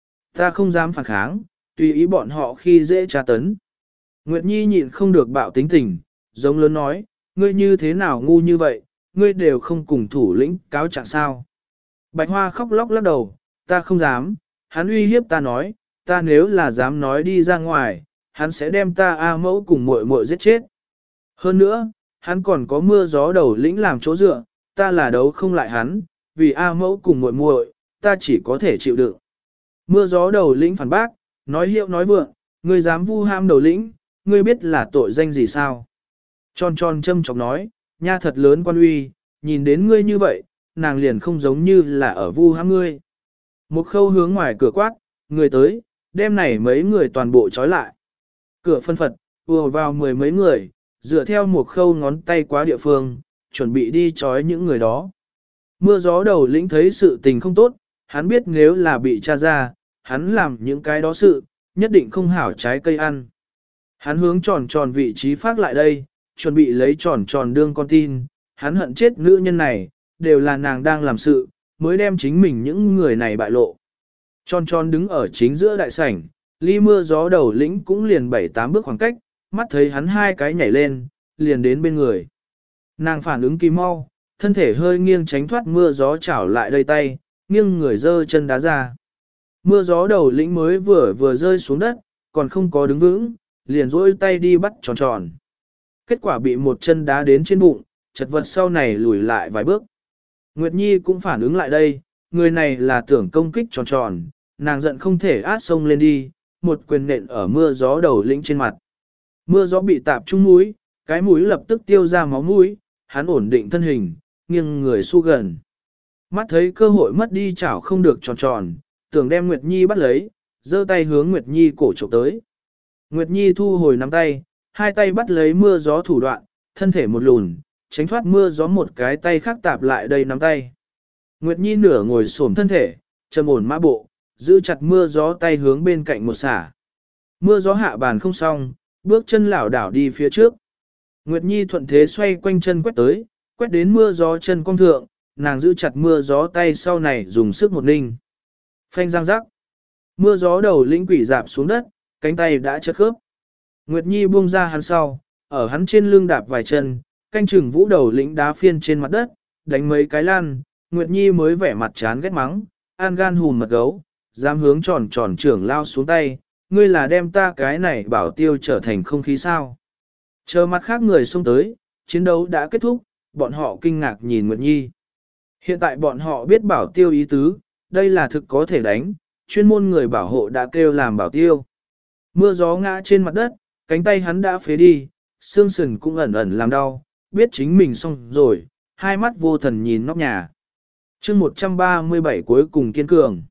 Ta không dám phản kháng, tùy ý bọn họ khi dễ tra tấn. Nguyệt Nhi nhịn không được bạo tính tình, giống lớn nói, ngươi như thế nào ngu như vậy, ngươi đều không cùng thủ lĩnh cáo trạng sao. Bạch Hoa khóc lóc lắc đầu, ta không dám, hắn uy hiếp ta nói, ta nếu là dám nói đi ra ngoài, hắn sẽ đem ta A mẫu cùng muội muội giết chết. Hơn nữa, hắn còn có mưa gió đầu lĩnh làm chỗ dựa, ta là đấu không lại hắn, vì A mẫu cùng muội muội, ta chỉ có thể chịu đựng. Mưa gió đầu lĩnh phản bác, nói hiệu nói vượng, ngươi dám vu ham đầu lĩnh, ngươi biết là tội danh gì sao? Tròn tròn châm chọc nói, nha thật lớn quan uy, nhìn đến ngươi như vậy, nàng liền không giống như là ở vu ham ngươi. Một khâu hướng ngoài cửa quát, người tới, đem này mấy người toàn bộ trói lại. Cửa phân phật, ùa vào mười mấy người, dựa theo một khâu ngón tay quá địa phương, chuẩn bị đi trói những người đó. Mưa gió đầu lĩnh thấy sự tình không tốt, hắn biết nếu là bị tra ra, hắn làm những cái đó sự, nhất định không hảo trái cây ăn. Hắn hướng tròn tròn vị trí phát lại đây, chuẩn bị lấy tròn tròn đương con tin, hắn hận chết nữ nhân này, đều là nàng đang làm sự, mới đem chính mình những người này bại lộ. Tròn tròn đứng ở chính giữa đại sảnh, ly mưa gió đầu lĩnh cũng liền bảy tám bước khoảng cách, mắt thấy hắn hai cái nhảy lên, liền đến bên người. Nàng phản ứng kỳ mau, thân thể hơi nghiêng tránh thoát mưa gió chảo lại đây tay, nghiêng người dơ chân đá ra. Mưa gió đầu lĩnh mới vừa vừa rơi xuống đất, còn không có đứng vững, liền rỗi tay đi bắt tròn tròn. Kết quả bị một chân đá đến trên bụng, chật vật sau này lùi lại vài bước. Nguyệt Nhi cũng phản ứng lại đây, người này là tưởng công kích tròn tròn, nàng giận không thể át sông lên đi, một quyền nện ở mưa gió đầu lĩnh trên mặt. Mưa gió bị tạp trúng mũi, cái mũi lập tức tiêu ra máu mũi, hắn ổn định thân hình, nghiêng người xu gần. Mắt thấy cơ hội mất đi chảo không được tròn tròn, tưởng đem Nguyệt Nhi bắt lấy, giơ tay hướng Nguyệt Nhi cổ chụp tới. Nguyệt Nhi thu hồi nắm tay, hai tay bắt lấy mưa gió thủ đoạn, thân thể một lùn, tránh thoát mưa gió một cái tay khác tạp lại đây nắm tay. Nguyệt Nhi nửa ngồi xổm thân thể, trầm ổn mã bộ, giữ chặt mưa gió tay hướng bên cạnh một xả. Mưa gió hạ bàn không xong, bước chân lảo đảo đi phía trước. Nguyệt Nhi thuận thế xoay quanh chân quét tới, quét đến mưa gió chân cong thượng, nàng giữ chặt mưa gió tay sau này dùng sức một ninh. Phanh răng rắc. Mưa gió đầu lĩnh quỷ dạp xuống đất, cánh tay đã chất khớp. Nguyệt Nhi buông ra hắn sau, ở hắn trên lưng đạp vài chân, canh chừng vũ đầu lĩnh đá phiên trên mặt đất, đánh mấy cái lan, Nguyệt Nhi mới vẻ mặt chán ghét mắng, an gan hùn mật gấu, dám hướng tròn tròn trưởng lao xuống tay, ngươi là đem ta cái này bảo tiêu trở thành không khí sao. Chờ mặt khác người xông tới, chiến đấu đã kết thúc, bọn họ kinh ngạc nhìn Nguyệt Nhi. Hiện tại bọn họ biết bảo tiêu ý tứ, đây là thực có thể đánh, chuyên môn người bảo hộ đã kêu làm bảo tiêu. Mưa gió ngã trên mặt đất, cánh tay hắn đã phế đi, xương sườn cũng ẩn ẩn làm đau, biết chính mình xong rồi, hai mắt vô thần nhìn nóc nhà. chương một trăm ba mươi bảy cuối cùng kiên cường.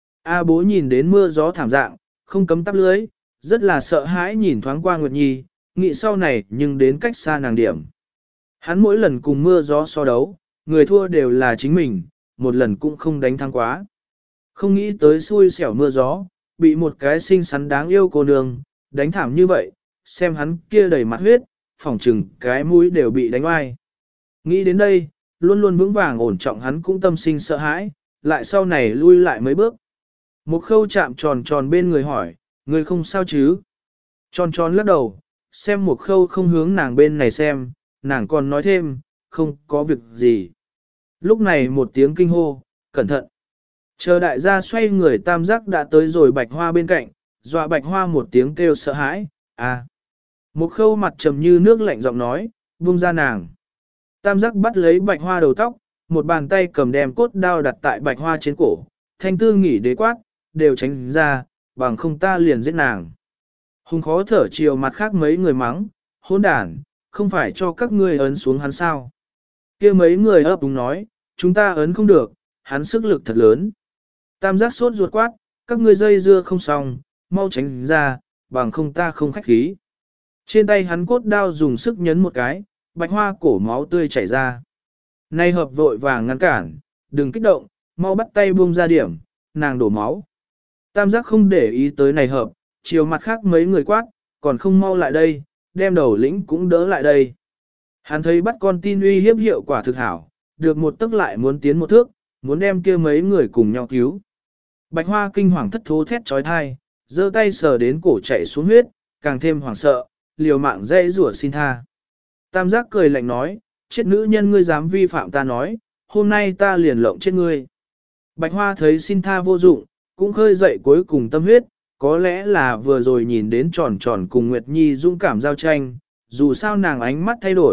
A bố nhìn đến mưa gió thảm dạng, không cấm tắp lưới, rất là sợ hãi nhìn thoáng qua Nguyệt Nhi, nghĩ sau này nhưng đến cách xa nàng điểm. Hắn mỗi lần cùng mưa gió so đấu, người thua đều là chính mình, một lần cũng không đánh thắng quá. Không nghĩ tới xui xẻo mưa gió, bị một cái xinh xắn đáng yêu cô nương, đánh thảm như vậy, xem hắn kia đầy mặt huyết, phỏng chừng cái mũi đều bị đánh oai. Nghĩ đến đây, luôn luôn vững vàng ổn trọng hắn cũng tâm sinh sợ hãi, lại sau này lui lại mấy bước. Một khâu chạm tròn tròn bên người hỏi, người không sao chứ? Tròn tròn lắc đầu, xem một khâu không hướng nàng bên này xem, nàng còn nói thêm, không có việc gì. Lúc này một tiếng kinh hô, cẩn thận. Chờ đại gia xoay người tam giác đã tới rồi bạch hoa bên cạnh, dọa bạch hoa một tiếng kêu sợ hãi, à. Một khâu mặt trầm như nước lạnh giọng nói, buông ra nàng. Tam giác bắt lấy bạch hoa đầu tóc, một bàn tay cầm đem cốt đao đặt tại bạch hoa trên cổ, thanh tư nghỉ đế quát, đều tránh ra, bằng không ta liền giết nàng. Hùng khó thở chiều mặt khác mấy người mắng, hỗn đản, không phải cho các ngươi ấn xuống hắn sao. Kia mấy người ấp đúng nói, chúng ta ấn không được, hắn sức lực thật lớn. Tam giác sốt ruột quát, các ngươi dây dưa không xong, mau tránh ra, bằng không ta không khách khí. Trên tay hắn cốt đao dùng sức nhấn một cái, bạch hoa cổ máu tươi chảy ra. Nay hợp vội vàng ngăn cản, đừng kích động, mau bắt tay buông ra điểm, nàng đổ máu. Tam giác không để ý tới này hợp, chiều mặt khác mấy người quát, còn không mau lại đây, đem đầu lĩnh cũng đỡ lại đây. Hắn thấy bắt con tin uy hiếp hiệu quả thực hảo, được một tức lại muốn tiến một thước, muốn đem kia mấy người cùng nhau cứu. Bạch hoa kinh hoàng thất thố thét trói thai, giơ tay sờ đến cổ chạy xuống huyết, càng thêm hoảng sợ, liều mạng dây rủa xin tha. Tam giác cười lạnh nói, chết nữ nhân ngươi dám vi phạm ta nói, hôm nay ta liền lộng chết ngươi. Bạch hoa thấy xin tha vô dụng, cũng khơi dậy cuối cùng tâm huyết, có lẽ là vừa rồi nhìn đến tròn tròn cùng Nguyệt Nhi dũng cảm giao tranh, dù sao nàng ánh mắt thay đổi,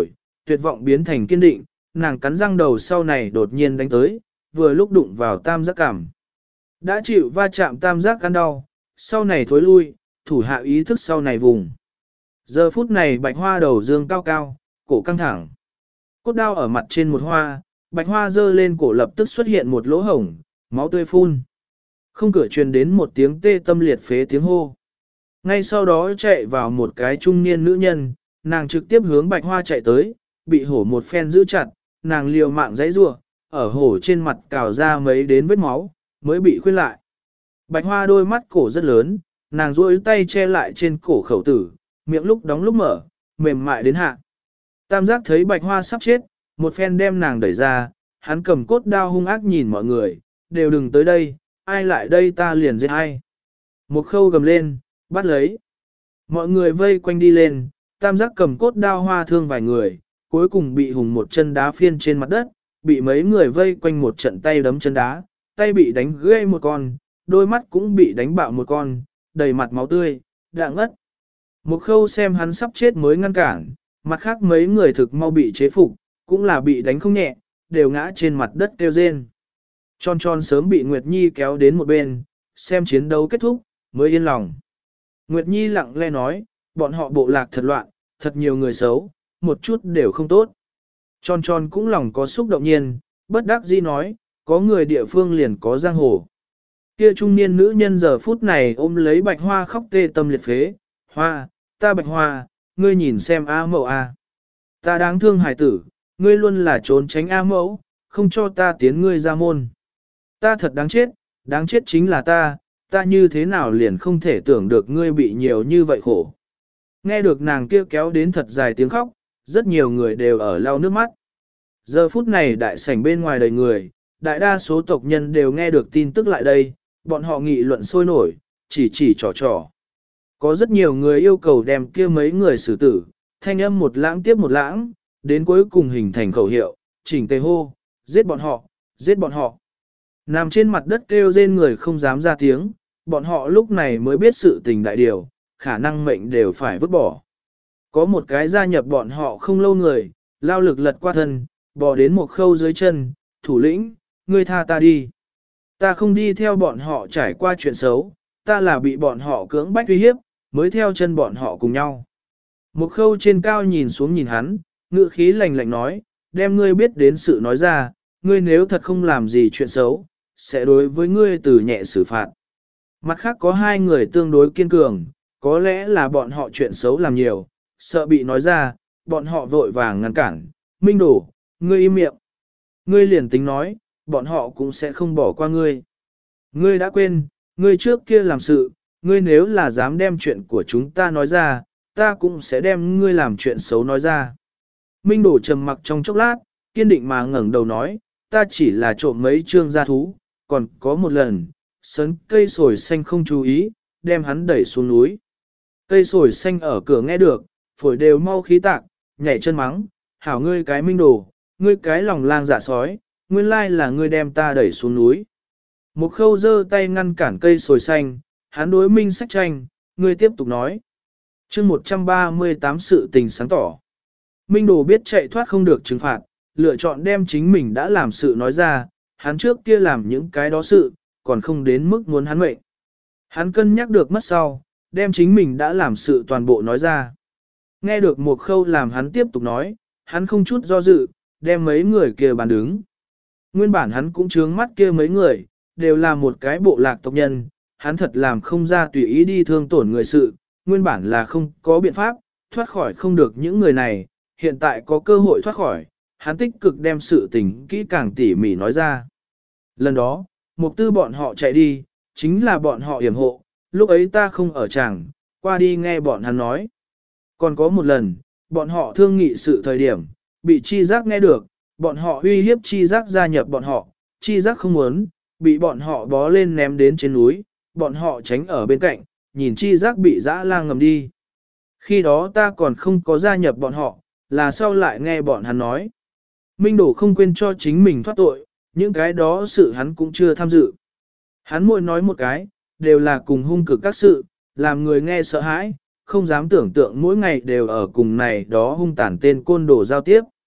tuyệt vọng biến thành kiên định, nàng cắn răng đầu sau này đột nhiên đánh tới, vừa lúc đụng vào tam giác cảm. Đã chịu va chạm tam giác căn đau, sau này thối lui, thủ hạ ý thức sau này vùng. Giờ phút này bạch hoa đầu dương cao cao, cổ căng thẳng. Cốt đao ở mặt trên một hoa, bạch hoa dơ lên cổ lập tức xuất hiện một lỗ hổng, máu tươi phun. Không cửa truyền đến một tiếng tê tâm liệt phế tiếng hô. Ngay sau đó chạy vào một cái trung niên nữ nhân, nàng trực tiếp hướng bạch hoa chạy tới, bị hổ một phen giữ chặt, nàng liều mạng giãy giụa, ở hổ trên mặt cào ra mấy đến vết máu, mới bị khuyên lại. Bạch hoa đôi mắt cổ rất lớn, nàng duỗi tay che lại trên cổ khẩu tử, miệng lúc đóng lúc mở, mềm mại đến hạ. Tam giác thấy bạch hoa sắp chết, một phen đem nàng đẩy ra, hắn cầm cốt đao hung ác nhìn mọi người, đều đừng tới đây, ai lại đây ta liền giết ai. Một khâu gầm lên, bắt lấy. Mọi người vây quanh đi lên, tam giác cầm cốt đao hoa thương vài người, cuối cùng bị hùng một chân đá phiên trên mặt đất, bị mấy người vây quanh một trận tay đấm chân đá, tay bị đánh gãy một con, đôi mắt cũng bị đánh bạo một con, đầy mặt máu tươi, đạng ngất. Một khâu xem hắn sắp chết mới ngăn cản, mặt khác mấy người thực mau bị chế phục, cũng là bị đánh không nhẹ, đều ngã trên mặt đất kêu rên. Tròn tròn sớm bị Nguyệt Nhi kéo đến một bên, xem chiến đấu kết thúc, mới yên lòng. Nguyệt Nhi lặng lẽ nói, bọn họ bộ lạc thật loạn, thật nhiều người xấu, một chút đều không tốt. Tròn tròn cũng lòng có xúc động nhiên, bất đắc dĩ nói, có người địa phương liền có giang hồ. Kia trung niên nữ nhân giờ phút này ôm lấy bạch hoa khóc tê tâm liệt phế, hoa, ta bạch hoa, ngươi nhìn xem A mẫu A. Ta đáng thương hải tử, ngươi luôn là trốn tránh A mẫu, không cho ta tiến ngươi ra môn. Ta thật đáng chết, đáng chết chính là ta, ta như thế nào liền không thể tưởng được ngươi bị nhiều như vậy khổ. Nghe được nàng kia kéo đến thật dài tiếng khóc, rất nhiều người đều ở lau nước mắt. Giờ phút này đại sảnh bên ngoài đầy người, đại đa số tộc nhân đều nghe được tin tức lại đây, bọn họ nghị luận sôi nổi, chỉ chỉ trò trò. Có rất nhiều người yêu cầu đem kia mấy người xử tử, thanh âm một lãng tiếp một lãng, đến cuối cùng hình thành khẩu hiệu, chỉnh tề hô, giết bọn họ, giết bọn họ. Nằm trên mặt đất kêu rên người không dám ra tiếng, bọn họ lúc này mới biết sự tình đại điều, khả năng mệnh đều phải vứt bỏ. Có một cái gia nhập bọn họ không lâu người, lao lực lật qua thân, bò đến một khâu dưới chân, thủ lĩnh, ngươi tha ta đi. Ta không đi theo bọn họ trải qua chuyện xấu, ta là bị bọn họ cưỡng bách uy hiếp, mới theo chân bọn họ cùng nhau. Một khâu trên cao nhìn xuống nhìn hắn, ngữ khí lạnh lạnh nói, đem ngươi biết đến sự nói ra, ngươi nếu thật không làm gì chuyện xấu, sẽ đối với ngươi từ nhẹ xử phạt. Mặt khác có hai người tương đối kiên cường, có lẽ là bọn họ chuyện xấu làm nhiều, sợ bị nói ra, bọn họ vội vàng ngăn cản, Minh Đổ, ngươi im miệng. Ngươi liền tính nói, bọn họ cũng sẽ không bỏ qua ngươi. Ngươi đã quên, ngươi trước kia làm sự, ngươi nếu là dám đem chuyện của chúng ta nói ra, ta cũng sẽ đem ngươi làm chuyện xấu nói ra. Minh Đổ trầm mặc trong chốc lát, kiên định mà ngẩng đầu nói, ta chỉ là trộm mấy trương gia thú, còn có một lần, sấn cây sồi xanh không chú ý, đem hắn đẩy xuống núi. Cây sồi xanh ở cửa nghe được, phổi đều mau khí tạc, nhảy chân mắng, hảo ngươi cái Minh Đồ, ngươi cái lòng lang dạ sói, nguyên lai là ngươi đem ta đẩy xuống núi. Một khâu giơ tay ngăn cản cây sồi xanh, hắn đối Minh Sách Tranh, ngươi tiếp tục nói. chương một trăm ba mươi tám sự tình sáng tỏ. Minh Đồ biết chạy thoát không được trừng phạt, lựa chọn đem chính mình đã làm sự nói ra, hắn trước kia làm những cái đó sự, còn không đến mức muốn hắn mệnh. Hắn cân nhắc được mất sau, đem chính mình đã làm sự toàn bộ nói ra. Nghe được một khâu làm hắn tiếp tục nói, hắn không chút do dự, đem mấy người kia bàn đứng. Nguyên bản hắn cũng chướng mắt kia mấy người, đều là một cái bộ lạc tộc nhân, hắn thật làm không ra tùy ý đi thương tổn người sự, nguyên bản là không có biện pháp, thoát khỏi không được những người này, hiện tại có cơ hội thoát khỏi, hắn tích cực đem sự tình kỹ càng tỉ mỉ nói ra. Lần đó, mục tư bọn họ chạy đi, chính là bọn họ yểm hộ, lúc ấy ta không ở tràng, qua đi nghe bọn hắn nói. Còn có một lần, bọn họ thương nghị sự thời điểm, bị chi giác nghe được, bọn họ uy hiếp chi giác gia nhập bọn họ, chi giác không muốn, bị bọn họ bó lên ném đến trên núi, bọn họ tránh ở bên cạnh, nhìn chi giác bị dã lang ngầm đi. Khi đó ta còn không có gia nhập bọn họ, là sau lại nghe bọn hắn nói. Minh Đổ không quên cho chính mình thoát tội, những cái đó sự hắn cũng chưa tham dự. Hắn mỗi nói một cái, đều là cùng hung cực các sự, làm người nghe sợ hãi, không dám tưởng tượng mỗi ngày đều ở cùng này đó hung tàn tên côn đồ giao tiếp.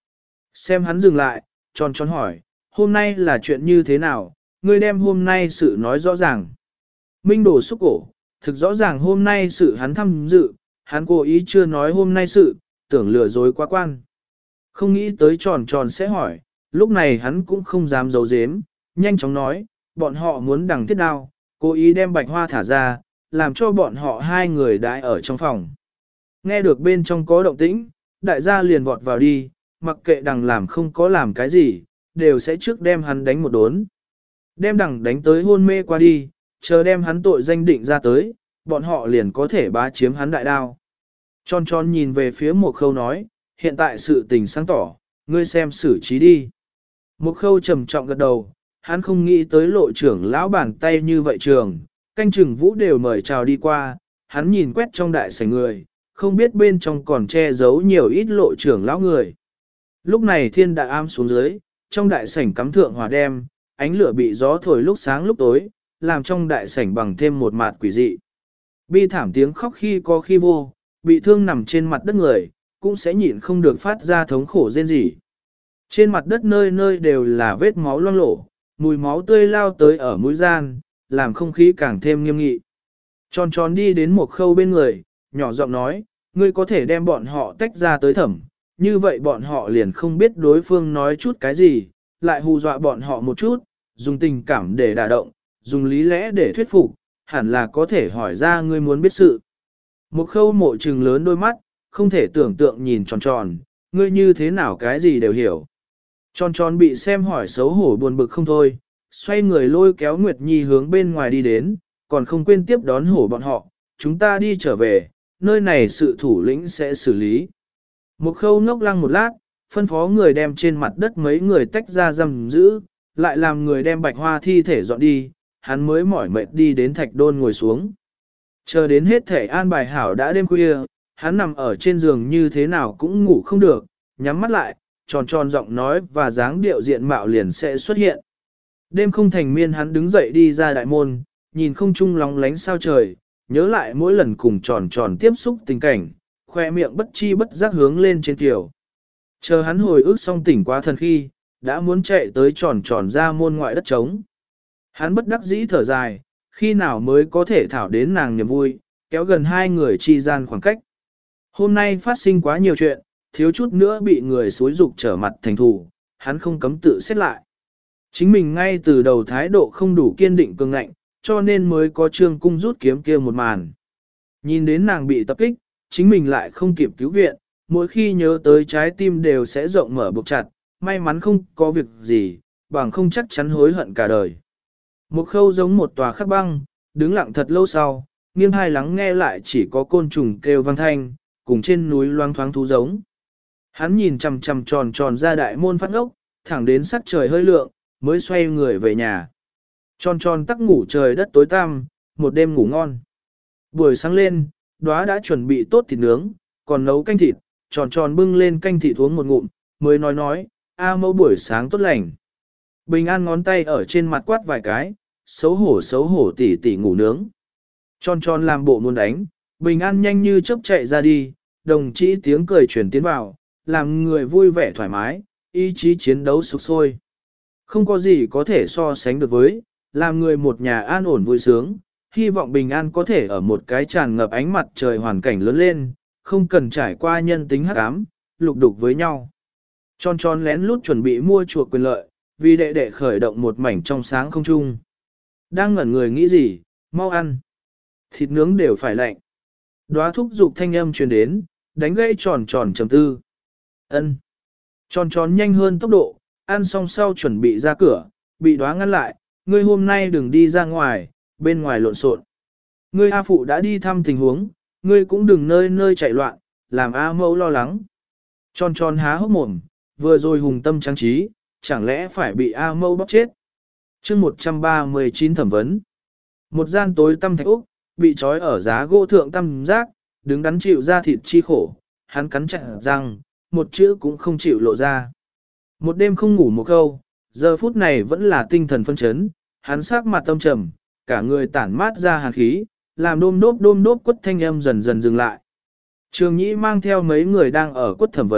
Xem hắn dừng lại, tròn tròn hỏi, hôm nay là chuyện như thế nào, ngươi đem hôm nay sự nói rõ ràng. Minh Đồ xúc cổ, thực rõ ràng hôm nay sự hắn tham dự, hắn cố ý chưa nói hôm nay sự, tưởng lừa dối quá quan. Không nghĩ tới tròn tròn sẽ hỏi, lúc này hắn cũng không dám giấu giếm, nhanh chóng nói, bọn họ muốn đằng thiết đao, cố ý đem bạch hoa thả ra, làm cho bọn họ hai người đãi ở trong phòng. Nghe được bên trong có động tĩnh, đại gia liền vọt vào đi, mặc kệ đằng làm không có làm cái gì, đều sẽ trước đem hắn đánh một đốn. Đem đằng đánh tới hôn mê qua đi, chờ đem hắn tội danh định ra tới, bọn họ liền có thể bá chiếm hắn đại đao. Tròn tròn nhìn về phía một khâu nói, hiện tại sự tình sáng tỏ, ngươi xem xử trí đi. Một khâu trầm trọng gật đầu, hắn không nghĩ tới lộ trưởng lão bàn tay như vậy trường, canh chừng vũ đều mời chào đi qua, hắn nhìn quét trong đại sảnh người, không biết bên trong còn che giấu nhiều ít lộ trưởng lão người. Lúc này thiên đã am xuống dưới, trong đại sảnh cắm thượng hỏa đem, ánh lửa bị gió thổi lúc sáng lúc tối, làm trong đại sảnh bằng thêm một mạt quỷ dị. Bi thảm tiếng khóc khi có khi vô, bị thương nằm trên mặt đất người, cũng sẽ nhịn không được phát ra thống khổ rên rỉ. Trên mặt đất nơi nơi đều là vết máu loang lổ, mùi máu tươi lao tới ở mũi gian, làm không khí càng thêm nghiêm nghị. Tròn tròn đi đến một khâu bên người, nhỏ giọng nói, ngươi có thể đem bọn họ tách ra tới thẩm, như vậy bọn họ liền không biết đối phương nói chút cái gì, lại hù dọa bọn họ một chút, dùng tình cảm để đả động, dùng lý lẽ để thuyết phục, hẳn là có thể hỏi ra ngươi muốn biết sự. Một khâu mộ trừng lớn đôi mắt, không thể tưởng tượng nhìn tròn tròn, ngươi như thế nào cái gì đều hiểu. Tròn tròn bị xem hỏi xấu hổ buồn bực không thôi, xoay người lôi kéo Nguyệt Nhi hướng bên ngoài đi đến, còn không quên tiếp đón hổ bọn họ, chúng ta đi trở về, nơi này sự thủ lĩnh sẽ xử lý. Một khâu ngốc lăng một lát, phân phó người đem trên mặt đất mấy người tách ra giam giữ, lại làm người đem bạch hoa thi thể dọn đi, hắn mới mỏi mệt đi đến thạch đôn ngồi xuống. Chờ đến hết thể an bài hảo đã đêm khuya, hắn nằm ở trên giường như thế nào cũng ngủ không được, nhắm mắt lại, tròn tròn giọng nói và dáng điệu diện mạo liền sẽ xuất hiện. Đêm không thành miên hắn đứng dậy đi ra đại môn, nhìn không trung lóng lánh sao trời, nhớ lại mỗi lần cùng tròn tròn tiếp xúc tình cảnh, khoe miệng bất chi bất giác hướng lên trên kiểu. Chờ hắn hồi ức xong tỉnh quá thần khi, đã muốn chạy tới tròn tròn ra môn ngoại đất trống. Hắn bất đắc dĩ thở dài, khi nào mới có thể thảo đến nàng niềm vui, kéo gần hai người chi gian khoảng cách. Hôm nay phát sinh quá nhiều chuyện, thiếu chút nữa bị người xúi dục trở mặt thành thù, hắn không cấm tự xét lại. Chính mình ngay từ đầu thái độ không đủ kiên định cường ngạnh, cho nên mới có trương cung rút kiếm kia một màn. Nhìn đến nàng bị tập kích, chính mình lại không kịp cứu viện, mỗi khi nhớ tới trái tim đều sẽ rộng mở buộc chặt, may mắn không có việc gì, bằng không chắc chắn hối hận cả đời. Một khâu giống một tòa khắc băng, đứng lặng thật lâu sau, nghiêng hai lắng nghe lại chỉ có côn trùng kêu vang thanh, cùng trên núi loang thoáng thú giống. Hắn nhìn chằm chằm tròn tròn ra đại môn phát ốc, thẳng đến sắc trời hơi lượng, mới xoay người về nhà. Tròn tròn tắc ngủ trời đất tối tăm, một đêm ngủ ngon. Buổi sáng lên, đóa đã chuẩn bị tốt thịt nướng, còn nấu canh thịt, tròn tròn bưng lên canh thịt uống một ngụm, mới nói nói, a mẫu buổi sáng tốt lành. Bình An ngón tay ở trên mặt quát vài cái, xấu hổ xấu hổ tỉ tỉ ngủ nướng. Tròn tròn làm bộ muốn đánh, Bình An nhanh như chớp chạy ra đi, đồng chí tiếng cười truyền tiến vào, làm người vui vẻ thoải mái, ý chí chiến đấu sục sôi. Không có gì có thể so sánh được với, làm người một nhà an ổn vui sướng, hy vọng Bình An có thể ở một cái tràn ngập ánh mặt trời hoàn cảnh lớn lên, không cần trải qua nhân tính hắc ám, lục đục với nhau. Tròn tròn lén lút chuẩn bị mua chuộc quyền lợi, vì đệ đệ khởi động một mảnh trong sáng không trung. Đang ngẩn người nghĩ gì, mau ăn. Thịt nướng đều phải lạnh. Đóa thúc dục thanh âm truyền đến, đánh gây tròn tròn trầm tư. Ân. Tròn tròn nhanh hơn tốc độ, ăn xong sau chuẩn bị ra cửa, bị Đóa ngăn lại, ngươi hôm nay đừng đi ra ngoài, bên ngoài lộn xộn. Ngươi A phụ đã đi thăm tình huống, ngươi cũng đừng nơi nơi chạy loạn, làm A mẫu lo lắng. Tròn tròn há hốc mồm, vừa rồi hùng tâm trang trí, chẳng lẽ phải bị A mẫu bóp chết. chương một trăm ba mươi chín thẩm vấn. Một gian tối tăm thạch úc, bị trói ở giá gỗ thượng tăm giác, đứng đắn chịu ra thịt chi khổ, hắn cắn chặt răng, một chữ cũng không chịu lộ ra. Một đêm không ngủ một câu, giờ phút này vẫn là tinh thần phân chấn, hắn sắc mặt tâm trầm, cả người tản mát ra hàn khí, làm đôm đốp đôm đốp quất thanh âm dần dần dừng lại. Trường Nhĩ mang theo mấy người đang ở quất thẩm vấn,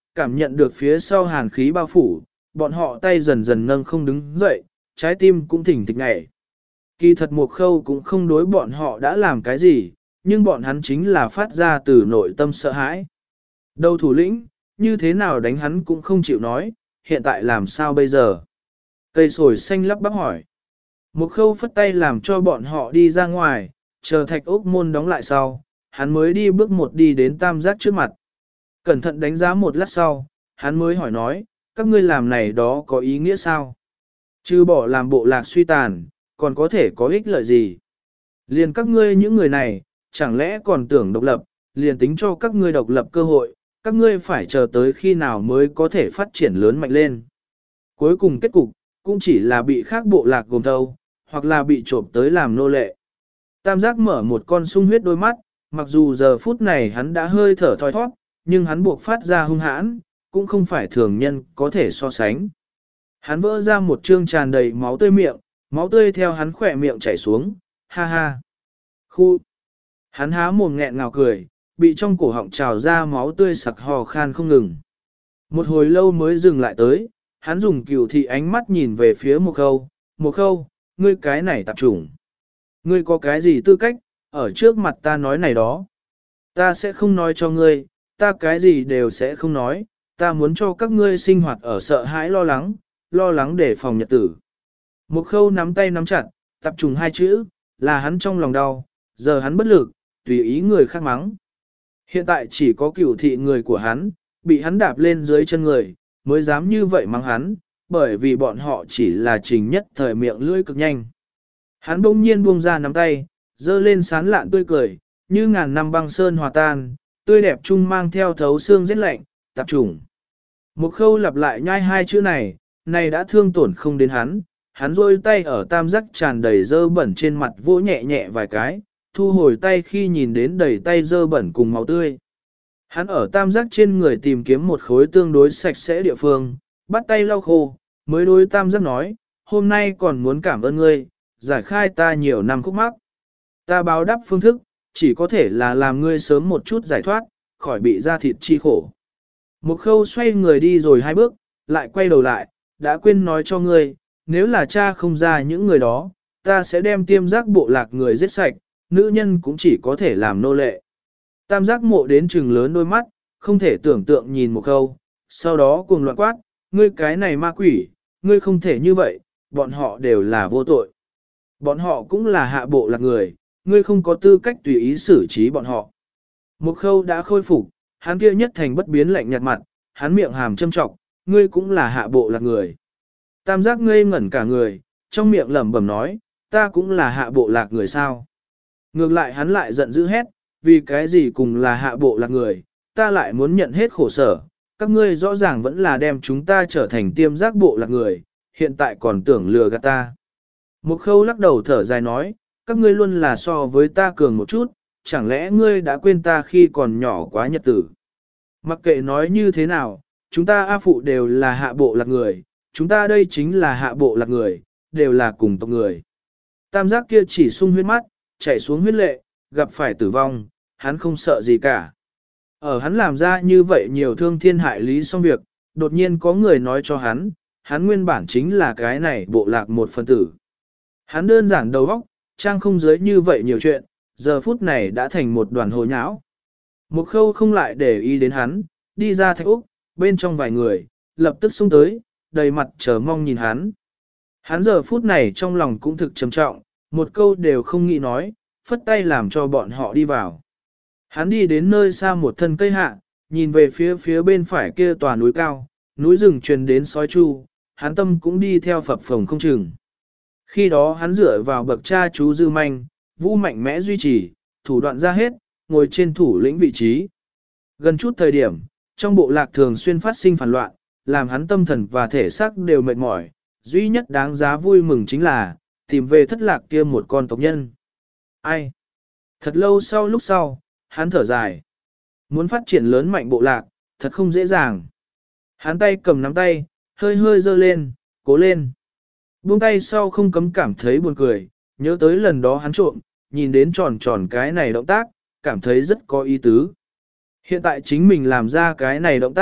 cảm nhận được phía sau hàn khí bao phủ, bọn họ tay dần dần nâng không đứng dậy, trái tim cũng thỉnh thịch nhảy. Kỳ thật Mục Khâu cũng không đối bọn họ đã làm cái gì, nhưng bọn hắn chính là phát ra từ nội tâm sợ hãi. Đầu thủ lĩnh, như thế nào đánh hắn cũng không chịu nói, hiện tại làm sao bây giờ? Cây sồi xanh lắp bắp hỏi. Mục Khâu phất tay làm cho bọn họ đi ra ngoài, chờ thạch ốc môn đóng lại sau, hắn mới đi bước một đi đến tam giác trước mặt. Cẩn thận đánh giá một lát sau, hắn mới hỏi nói, các ngươi làm này đó có ý nghĩa sao? Chứ bỏ làm bộ lạc suy tàn, còn có thể có ích lợi gì? Liền các ngươi những người này, chẳng lẽ còn tưởng độc lập, liền tính cho các ngươi độc lập cơ hội, các ngươi phải chờ tới khi nào mới có thể phát triển lớn mạnh lên. Cuối cùng kết cục, cũng chỉ là bị khác bộ lạc gồm thâu, hoặc là bị trộm tới làm nô lệ. Tam giác mở một con sung huyết đôi mắt, mặc dù giờ phút này hắn đã hơi thở thoi thoát, nhưng hắn buộc phát ra hung hãn, cũng không phải thường nhân có thể so sánh. Hắn vỡ ra một trương tràn đầy máu tươi miệng, máu tươi theo hắn khỏe miệng chảy xuống, ha ha. Khu. Hắn há mồm nghẹn ngào cười, bị trong cổ họng trào ra máu tươi sặc hò khan không ngừng. Một hồi lâu mới dừng lại tới, hắn dùng cừu thị ánh mắt nhìn về phía Mục Khâu, Mục Khâu, ngươi cái này tạp chủng. Ngươi có cái gì tư cách, ở trước mặt ta nói này đó. Ta sẽ không nói cho ngươi, ta cái gì đều sẽ không nói, ta muốn cho các ngươi sinh hoạt ở sợ hãi lo lắng, lo lắng để phòng nhật tử. Mục Khâu nắm tay nắm chặt, tập trùng hai chữ, là hắn trong lòng đau, giờ hắn bất lực, tùy ý người khác mắng. Hiện tại chỉ có cửu thị người của hắn, bị hắn đạp lên dưới chân người, mới dám như vậy mắng hắn, bởi vì bọn họ chỉ là trình nhất thời miệng lưỡi cực nhanh. Hắn bỗng nhiên buông ra nắm tay, dơ lên sán lạn tươi cười, như ngàn năm băng sơn hòa tan, tươi đẹp chung mang theo thấu xương rét lạnh, tạp trùng. Mục Khâu lặp lại nhai hai chữ này, này đã thương tổn không đến hắn, hắn rôi tay ở tam giác tràn đầy dơ bẩn trên mặt vỗ nhẹ nhẹ vài cái, thu hồi tay khi nhìn đến đầy tay dơ bẩn cùng máu tươi. Hắn ở tam giác trên người tìm kiếm một khối tương đối sạch sẽ địa phương, bắt tay lau khô, mới đối tam giác nói, hôm nay còn muốn cảm ơn ngươi, giải khai ta nhiều năm khúc mắc. Ta báo đáp phương thức, chỉ có thể là làm ngươi sớm một chút giải thoát, khỏi bị da thịt chi khổ. Mục Khâu xoay người đi rồi hai bước, lại quay đầu lại, đã quên nói cho ngươi, nếu là cha không ra những người đó, ta sẽ đem tiêm giác bộ lạc người giết sạch, nữ nhân cũng chỉ có thể làm nô lệ. Tam giác mộ đến trừng lớn đôi mắt, không thể tưởng tượng nhìn Mục Khâu, sau đó cuồng loạn quát, ngươi cái này ma quỷ, ngươi không thể như vậy, bọn họ đều là vô tội. Bọn họ cũng là hạ bộ lạc người, ngươi không có tư cách tùy ý xử trí bọn họ. Mục Khâu đã khôi phục, hắn kia nhất thành bất biến lạnh nhạt mặt, hắn miệng hàm châm trọng, ngươi cũng là hạ bộ lạc người. Tam giác ngây ngẩn cả người, trong miệng lẩm bẩm nói, ta cũng là hạ bộ lạc người sao. Ngược lại hắn lại giận dữ hét, vì cái gì cùng là hạ bộ lạc người, ta lại muốn nhận hết khổ sở, các ngươi rõ ràng vẫn là đem chúng ta trở thành tiêm giác bộ lạc người, hiện tại còn tưởng lừa gạt ta. Mục Khâu lắc đầu thở dài nói, các ngươi luôn là so với ta cường một chút, chẳng lẽ ngươi đã quên ta khi còn nhỏ quá nhật tử. Mặc kệ nói như thế nào, chúng ta A Phụ đều là hạ bộ lạc người, chúng ta đây chính là hạ bộ lạc người, đều là cùng tộc người. Tam giác kia chỉ sung huyết mắt, chảy xuống huyết lệ, gặp phải tử vong, hắn không sợ gì cả. Ở hắn làm ra như vậy nhiều thương thiên hại lý xong việc, đột nhiên có người nói cho hắn, hắn nguyên bản chính là cái này bộ lạc một phần tử. Hắn đơn giản đầu óc, trang không dưới như vậy nhiều chuyện, giờ phút này đã thành một đoàn hồ nhão. Mục Khâu không lại để ý đến hắn, đi ra thạch úc, bên trong vài người, lập tức xông tới, đầy mặt chờ mong nhìn hắn. Hắn giờ phút này trong lòng cũng thực trầm trọng, một câu đều không nghĩ nói, phất tay làm cho bọn họ đi vào. Hắn đi đến nơi xa một thân cây hạ, nhìn về phía phía bên phải kia tòa núi cao, núi rừng truyền đến sói chu, hắn tâm cũng đi theo phập phồng không chừng. Khi đó hắn dựa vào bậc cha chú dư manh, vũ mạnh mẽ duy trì, thủ đoạn ra hết, ngồi trên thủ lĩnh vị trí. Gần chút thời điểm, trong bộ lạc thường xuyên phát sinh phản loạn, làm hắn tâm thần và thể xác đều mệt mỏi, duy nhất đáng giá vui mừng chính là, tìm về thất lạc kia một con tộc nhân. Ai? Thật lâu sau lúc sau, hắn thở dài. Muốn phát triển lớn mạnh bộ lạc, thật không dễ dàng. Hắn tay cầm nắm tay, hơi hơi giơ lên, cố lên. Buông tay sau không cấm cảm thấy buồn cười, nhớ tới lần đó hắn trộm, nhìn đến tròn tròn cái này động tác, cảm thấy rất có ý tứ. Hiện tại chính mình làm ra cái này động tác,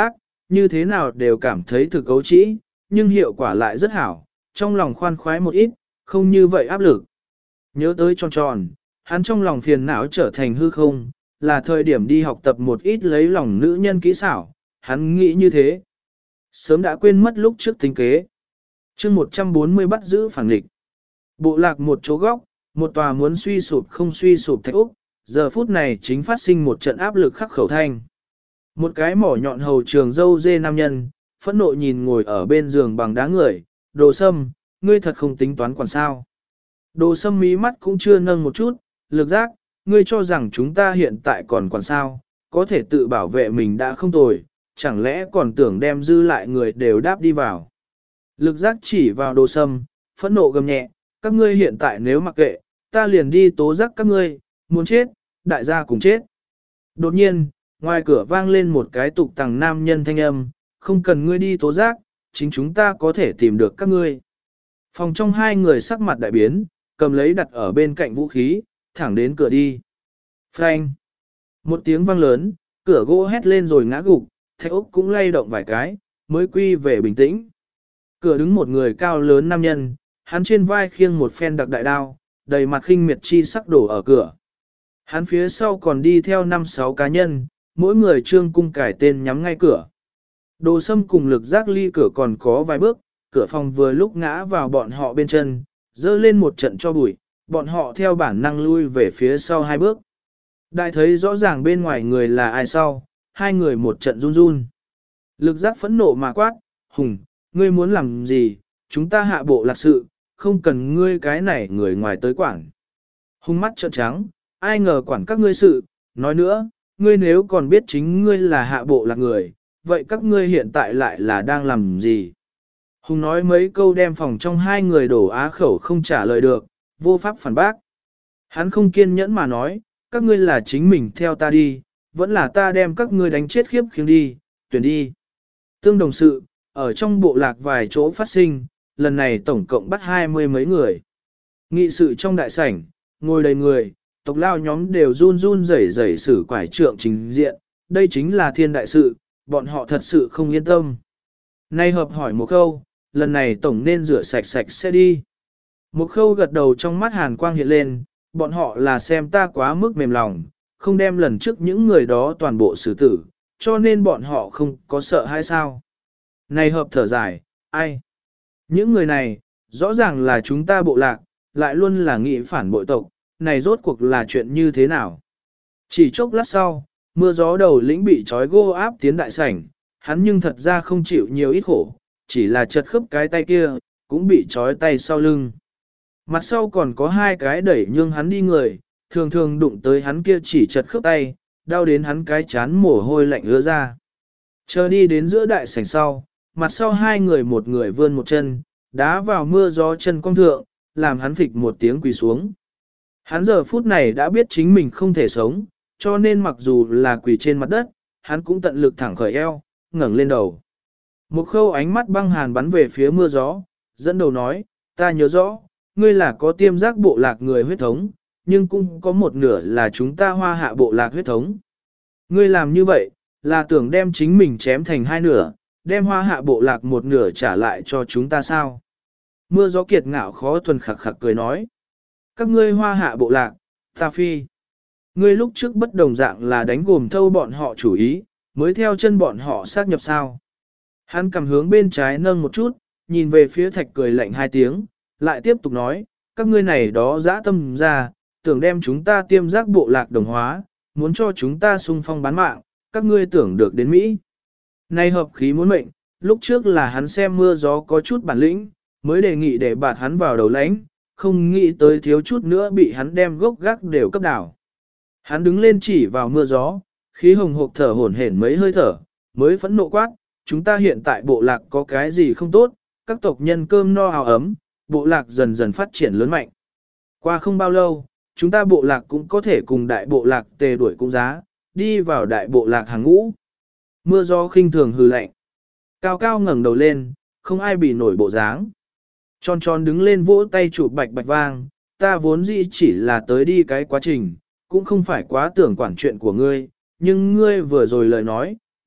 như thế nào đều cảm thấy thực cấu trĩ, nhưng hiệu quả lại rất hảo, trong lòng khoan khoái một ít, không như vậy áp lực. Nhớ tới tròn tròn, hắn trong lòng phiền não trở thành hư không, là thời điểm đi học tập một ít lấy lòng nữ nhân kỹ xảo, hắn nghĩ như thế. Sớm đã quên mất lúc trước tính kế. chương một trăm bốn mươi bắt giữ phản nghịch. Bộ lạc một chỗ góc, một tòa muốn suy sụp không suy sụp thạch úc, giờ phút này chính phát sinh một trận áp lực khắc khẩu thanh. Một cái mỏ nhọn hầu trường dâu dê nam nhân, phẫn nộ nhìn ngồi ở bên giường bằng đá người, Đồ Sâm, ngươi thật không tính toán quản sao. Đồ Sâm mí mắt cũng chưa nâng một chút, lực giác, ngươi cho rằng chúng ta hiện tại còn quản sao, có thể tự bảo vệ mình đã không tồi, chẳng lẽ còn tưởng đem dư lại người đều đáp đi vào. Lực giác chỉ vào Đồ Sâm, phẫn nộ gầm nhẹ, các ngươi hiện tại nếu mặc kệ, ta liền đi tố giác các ngươi, muốn chết, đại gia cùng chết. Đột nhiên, ngoài cửa vang lên một cái tục tằng nam nhân thanh âm, không cần ngươi đi tố giác, chính chúng ta có thể tìm được các ngươi. Phòng trong hai người sắc mặt đại biến, cầm lấy đặt ở bên cạnh vũ khí, thẳng đến cửa đi. Phanh! Một tiếng vang lớn, cửa gỗ hét lên rồi ngã gục, thạch ốc cũng lay động vài cái, mới quy về bình tĩnh. Cửa đứng một người cao lớn nam nhân, hắn trên vai khiêng một phen đặc đại đao, đầy mặt khinh miệt chi sắc đổ ở cửa. Hắn phía sau còn đi theo năm sáu cá nhân, mỗi người trương cung cải tên nhắm ngay cửa. Đồ Sâm cùng lực giác ly cửa còn có vài bước, cửa phòng vừa lúc ngã vào bọn họ bên chân, dơ lên một trận cho bụi, bọn họ theo bản năng lui về phía sau hai bước. Đại thấy rõ ràng bên ngoài người là ai sau, hai người một trận run run. Lực giác phẫn nộ mà quát, Hùng, ngươi muốn làm gì, chúng ta hạ bộ lạc sự, không cần ngươi cái này người ngoài tới quản. Hùng mắt trợn trắng, ai ngờ quản các ngươi sự, nói nữa, ngươi nếu còn biết chính ngươi là hạ bộ lạc người, vậy các ngươi hiện tại lại là đang làm gì? Hùng nói mấy câu đem phòng trong hai người đổ á khẩu không trả lời được, vô pháp phản bác. Hắn không kiên nhẫn mà nói, các ngươi là chính mình theo ta đi, vẫn là ta đem các ngươi đánh chết khiếp khiêng đi, tuyển đi. Tương đồng sự, ở trong bộ lạc vài chỗ phát sinh, lần này tổng cộng bắt hai mươi mấy người. Nghị sự trong đại sảnh, ngồi đầy người, tộc lao nhóm đều run run rẩy rẩy xử quải trượng trình diện, đây chính là thiên đại sự, bọn họ thật sự không yên tâm. Nay hợp hỏi một câu, lần này tổng nên rửa sạch sạch sẽ đi. Một khâu gật đầu trong mắt hàn quang hiện lên, bọn họ là xem ta quá mức mềm lòng, không đem lần trước những người đó toàn bộ xử tử, cho nên bọn họ không có sợ hay sao. Này hợp thở dài, ai? Những người này, rõ ràng là chúng ta bộ lạc, lại luôn là nghị phản bội tộc, này rốt cuộc là chuyện như thế nào? Chỉ chốc lát sau, mưa gió đầu lĩnh bị trói gô áp tiến đại sảnh, hắn nhưng thật ra không chịu nhiều ít khổ, chỉ là chật khớp cái tay kia, cũng bị trói tay sau lưng. Mặt sau còn có hai cái đẩy nhưng hắn đi người, thường thường đụng tới hắn kia chỉ chật khớp tay, đau đến hắn cái chán mồ hôi lạnh ứa ra. Chờ đi đến giữa đại sảnh sau, mặt sau hai người một người vươn một chân, đá vào mưa gió chân cong thượng, làm hắn phịch một tiếng quỳ xuống. Hắn giờ phút này đã biết chính mình không thể sống, cho nên mặc dù là quỳ trên mặt đất, hắn cũng tận lực thẳng khởi eo, ngẩng lên đầu. Một khâu ánh mắt băng hàn bắn về phía mưa gió, dẫn đầu nói, ta nhớ rõ, ngươi là có tiêm giác bộ lạc người huyết thống, nhưng cũng có một nửa là chúng ta hoa hạ bộ lạc huyết thống. Ngươi làm như vậy, là tưởng đem chính mình chém thành hai nửa, đem hoa hạ bộ lạc một nửa trả lại cho chúng ta sao? Mưa gió kiệt ngạo khó thuần khặc khặc cười nói. Các ngươi hoa hạ bộ lạc, ta phi. Ngươi lúc trước bất đồng dạng là đánh gồm thâu bọn họ chủ ý, mới theo chân bọn họ xác nhập sao. Hắn cầm hướng bên trái nâng một chút, nhìn về phía thạch cười lạnh hai tiếng, lại tiếp tục nói, các ngươi này đó dã tâm ra, tưởng đem chúng ta tiêm giác bộ lạc đồng hóa, muốn cho chúng ta xung phong bán mạng, các ngươi tưởng được đến Mỹ. Nay hợp khí muốn mệnh, lúc trước là hắn xem mưa gió có chút bản lĩnh, mới đề nghị để bạt hắn vào đầu lãnh, không nghĩ tới thiếu chút nữa bị hắn đem gốc gác đều cấp đảo. Hắn đứng lên chỉ vào mưa gió, khí hồng hộc thở hổn hển mấy hơi thở, mới phẫn nộ quát, chúng ta hiện tại bộ lạc có cái gì không tốt, các tộc nhân cơm no áo ấm, bộ lạc dần dần phát triển lớn mạnh. Qua không bao lâu, chúng ta bộ lạc cũng có thể cùng đại bộ lạc tề đuổi cung giá, đi vào đại bộ lạc hàng ngũ. Mưa gió khinh thường hừ lạnh. Cao cao ngẩng đầu lên, không ai bị nổi bộ dáng. Tròn tròn đứng lên vỗ tay chụp bạch bạch vang, ta vốn dĩ chỉ là tới đi cái quá trình, cũng không phải quá tưởng quản chuyện của ngươi, nhưng ngươi vừa rồi lời nói,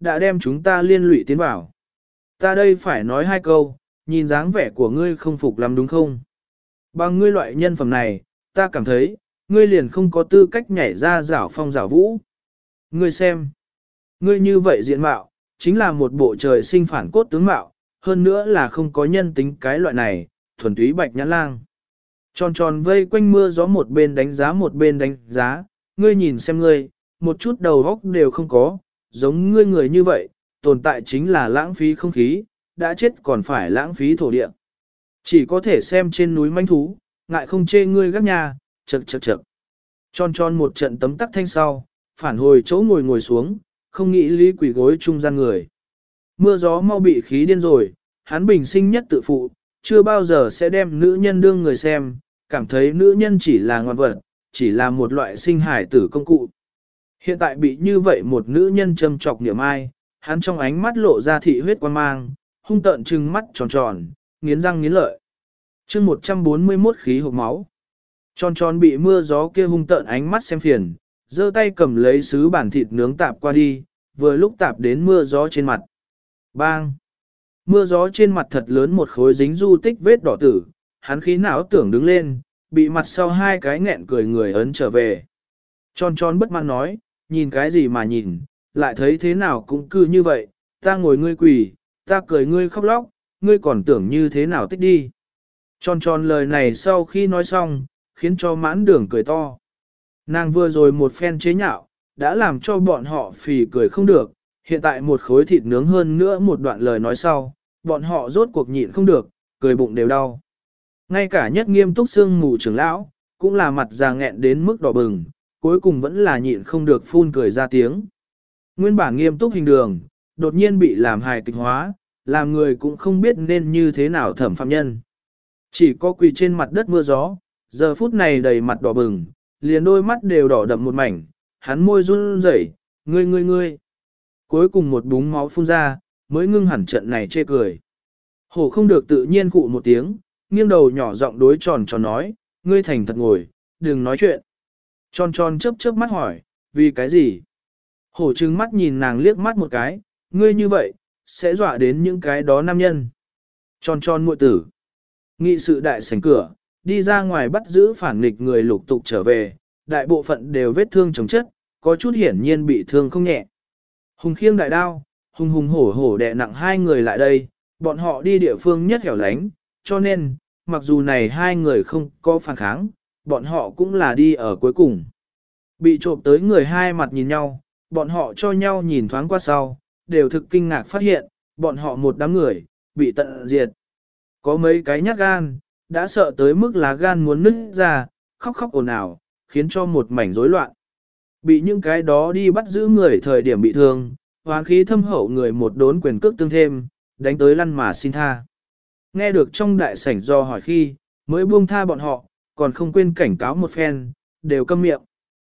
đã đem chúng ta liên lụy tiến vào. Ta đây phải nói hai câu, nhìn dáng vẻ của ngươi không phục lắm đúng không? Bằng ngươi loại nhân phẩm này, ta cảm thấy, ngươi liền không có tư cách nhảy ra giảo phong giảo vũ. Ngươi xem, ngươi như vậy diện mạo, chính là một bộ trời sinh phản cốt tướng mạo, hơn nữa là không có nhân tính cái loại này, thuần túy bạch nhãn lang. Tròn tròn vây quanh mưa gió một bên đánh giá một bên đánh giá, ngươi nhìn xem ngươi, một chút đầu óc đều không có, giống ngươi người như vậy, tồn tại chính là lãng phí không khí, đã chết còn phải lãng phí thổ địa. Chỉ có thể xem trên núi manh thú, ngại không chê ngươi gác nhà, chật chật chật. Tròn tròn một trận tấm tắc thanh sau, phản hồi chỗ ngồi ngồi xuống, không nghĩ lý quỷ gối trung gian người. Mưa gió mau bị khí điên rồi, hắn bình sinh nhất tự phụ, chưa bao giờ sẽ đem nữ nhân đương người xem, cảm thấy nữ nhân chỉ là ngoan vật, chỉ là một loại sinh hải tử công cụ. Hiện tại bị như vậy một nữ nhân châm chọc niệm ai, hắn trong ánh mắt lộ ra thị huyết quan mang, hung tợn trừng mắt tròn tròn, nghiến răng nghiến lợi. chương một trăm bốn mươi mốt khí hộp máu. Tròn tròn bị mưa gió kia hung tợn ánh mắt xem phiền, giơ tay cầm lấy sứ bản thịt nướng tạp qua đi, vừa lúc tạp đến mưa gió trên mặt. Bang! Mưa gió trên mặt thật lớn một khối dính du tích vết đỏ tử, hắn khí não tưởng đứng lên, bị mặt sau hai cái nghẹn cười người ấn trở về. Tròn tròn bất mãn nói, nhìn cái gì mà nhìn, lại thấy thế nào cũng cư như vậy, ta ngồi ngươi quỳ, ta cười ngươi khóc lóc, ngươi còn tưởng như thế nào tích đi. Tròn tròn lời này sau khi nói xong, khiến cho mãn đường cười to. Nàng vừa rồi một phen chế nhạo, đã làm cho bọn họ phì cười không được, hiện tại một khối thịt nướng hơn nữa một đoạn lời nói sau, bọn họ rốt cuộc nhịn không được, cười bụng đều đau. Ngay cả nhất nghiêm túc xương mù trưởng lão, cũng là mặt già nghẹn đến mức đỏ bừng, cuối cùng vẫn là nhịn không được phun cười ra tiếng. Nguyên bản nghiêm túc hình đường, đột nhiên bị làm hài kịch hóa, làm người cũng không biết nên như thế nào thẩm phạm nhân. Chỉ có quỳ trên mặt đất mưa gió, giờ phút này đầy mặt đỏ bừng, liền đôi mắt đều đỏ đậm một mảnh, hắn môi run rẩy, ngươi ngươi ngươi. Cuối cùng một búng máu phun ra, mới ngưng hẳn trận này chê cười. Hổ không được tự nhiên cụ một tiếng, nghiêng đầu nhỏ giọng đối tròn tròn nói, ngươi thành thật ngồi, đừng nói chuyện. Tròn tròn chớp chớp mắt hỏi, vì cái gì? Hổ trừng mắt nhìn nàng liếc mắt một cái, ngươi như vậy, sẽ dọa đến những cái đó nam nhân. Tròn tròn muội tử. Nghị sự đại sảnh cửa, đi ra ngoài bắt giữ phản nghịch người lục tục trở về, đại bộ phận đều vết thương chồng chất, có chút hiển nhiên bị thương không nhẹ. Hùng khiêng đại đao, hùng hùng hổ hổ đè nặng hai người lại đây, bọn họ đi địa phương nhất hẻo lánh, cho nên, mặc dù này hai người không có phản kháng, bọn họ cũng là đi ở cuối cùng. Bị trộm tới người hai mặt nhìn nhau, bọn họ cho nhau nhìn thoáng qua sau, đều thực kinh ngạc phát hiện, bọn họ một đám người, bị tận diệt. Có mấy cái nhát gan, đã sợ tới mức lá gan muốn nứt ra, khóc khóc ồn ào, khiến cho một mảnh rối loạn. Bị những cái đó đi bắt giữ người thời điểm bị thương, hoán khí thâm hậu người một đốn quyền cước tương thêm, đánh tới lăn mà xin tha. Nghe được trong đại sảnh do hỏi khi, mới buông tha bọn họ, còn không quên cảnh cáo một phen, đều câm miệng.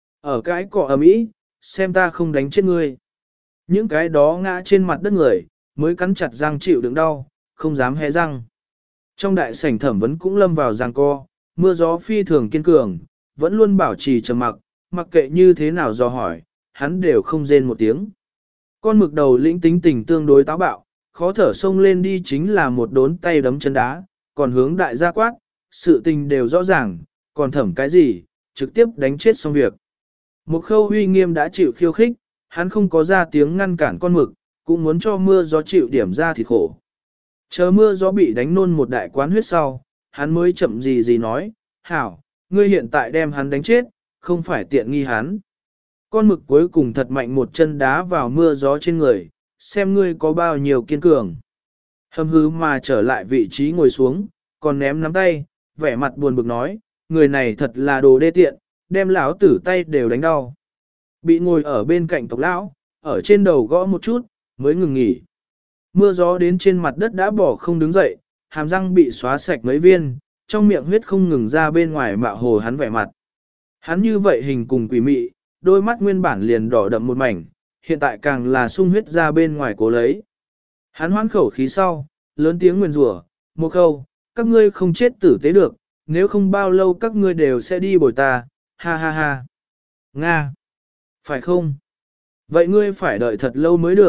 Ở cái cỏ ầm ĩ, xem ta không đánh chết ngươi. Những cái đó ngã trên mặt đất người, mới cắn chặt răng chịu đựng đau, không dám hé răng. Trong đại sảnh thẩm vấn cũng lâm vào giằng co, mưa gió phi thường kiên cường, vẫn luôn bảo trì trầm mặc, mặc kệ như thế nào do hỏi, hắn đều không rên một tiếng. Con mực đầu lĩnh tính tình tương đối táo bạo, khó thở xông lên đi chính là một đốn tay đấm chân đá, còn hướng đại gia quát, sự tình đều rõ ràng, còn thẩm cái gì, trực tiếp đánh chết xong việc. Một khâu uy nghiêm đã chịu khiêu khích, hắn không có ra tiếng ngăn cản con mực, cũng muốn cho mưa gió chịu điểm ra thì khổ. Chờ mưa gió bị đánh nôn một đại quán huyết sau, hắn mới chậm gì gì nói, hảo, ngươi hiện tại đem hắn đánh chết, không phải tiện nghi hắn. Con mực cuối cùng thật mạnh một chân đá vào mưa gió trên người, xem ngươi có bao nhiêu kiên cường. Hâm hứ mà trở lại vị trí ngồi xuống, còn ném nắm tay, vẻ mặt buồn bực nói, người này thật là đồ đê tiện, đem lão tử tay đều đánh đau. Bị ngồi ở bên cạnh tộc lão, ở trên đầu gõ một chút, mới ngừng nghỉ. Mưa gió đến trên mặt đất đã bỏ không đứng dậy, hàm răng bị xóa sạch mấy viên, trong miệng huyết không ngừng ra bên ngoài mạo hồ hắn vẻ mặt. Hắn như vậy hình cùng quỷ mị, đôi mắt nguyên bản liền đỏ đậm một mảnh, hiện tại càng là sung huyết ra bên ngoài cố lấy. Hắn hoán khẩu khí sau, lớn tiếng nguyền rủa, một khâu, các ngươi không chết tử tế được, nếu không bao lâu các ngươi đều sẽ đi bồi ta, ha ha ha. Nga! Phải không? Vậy ngươi phải đợi thật lâu mới được,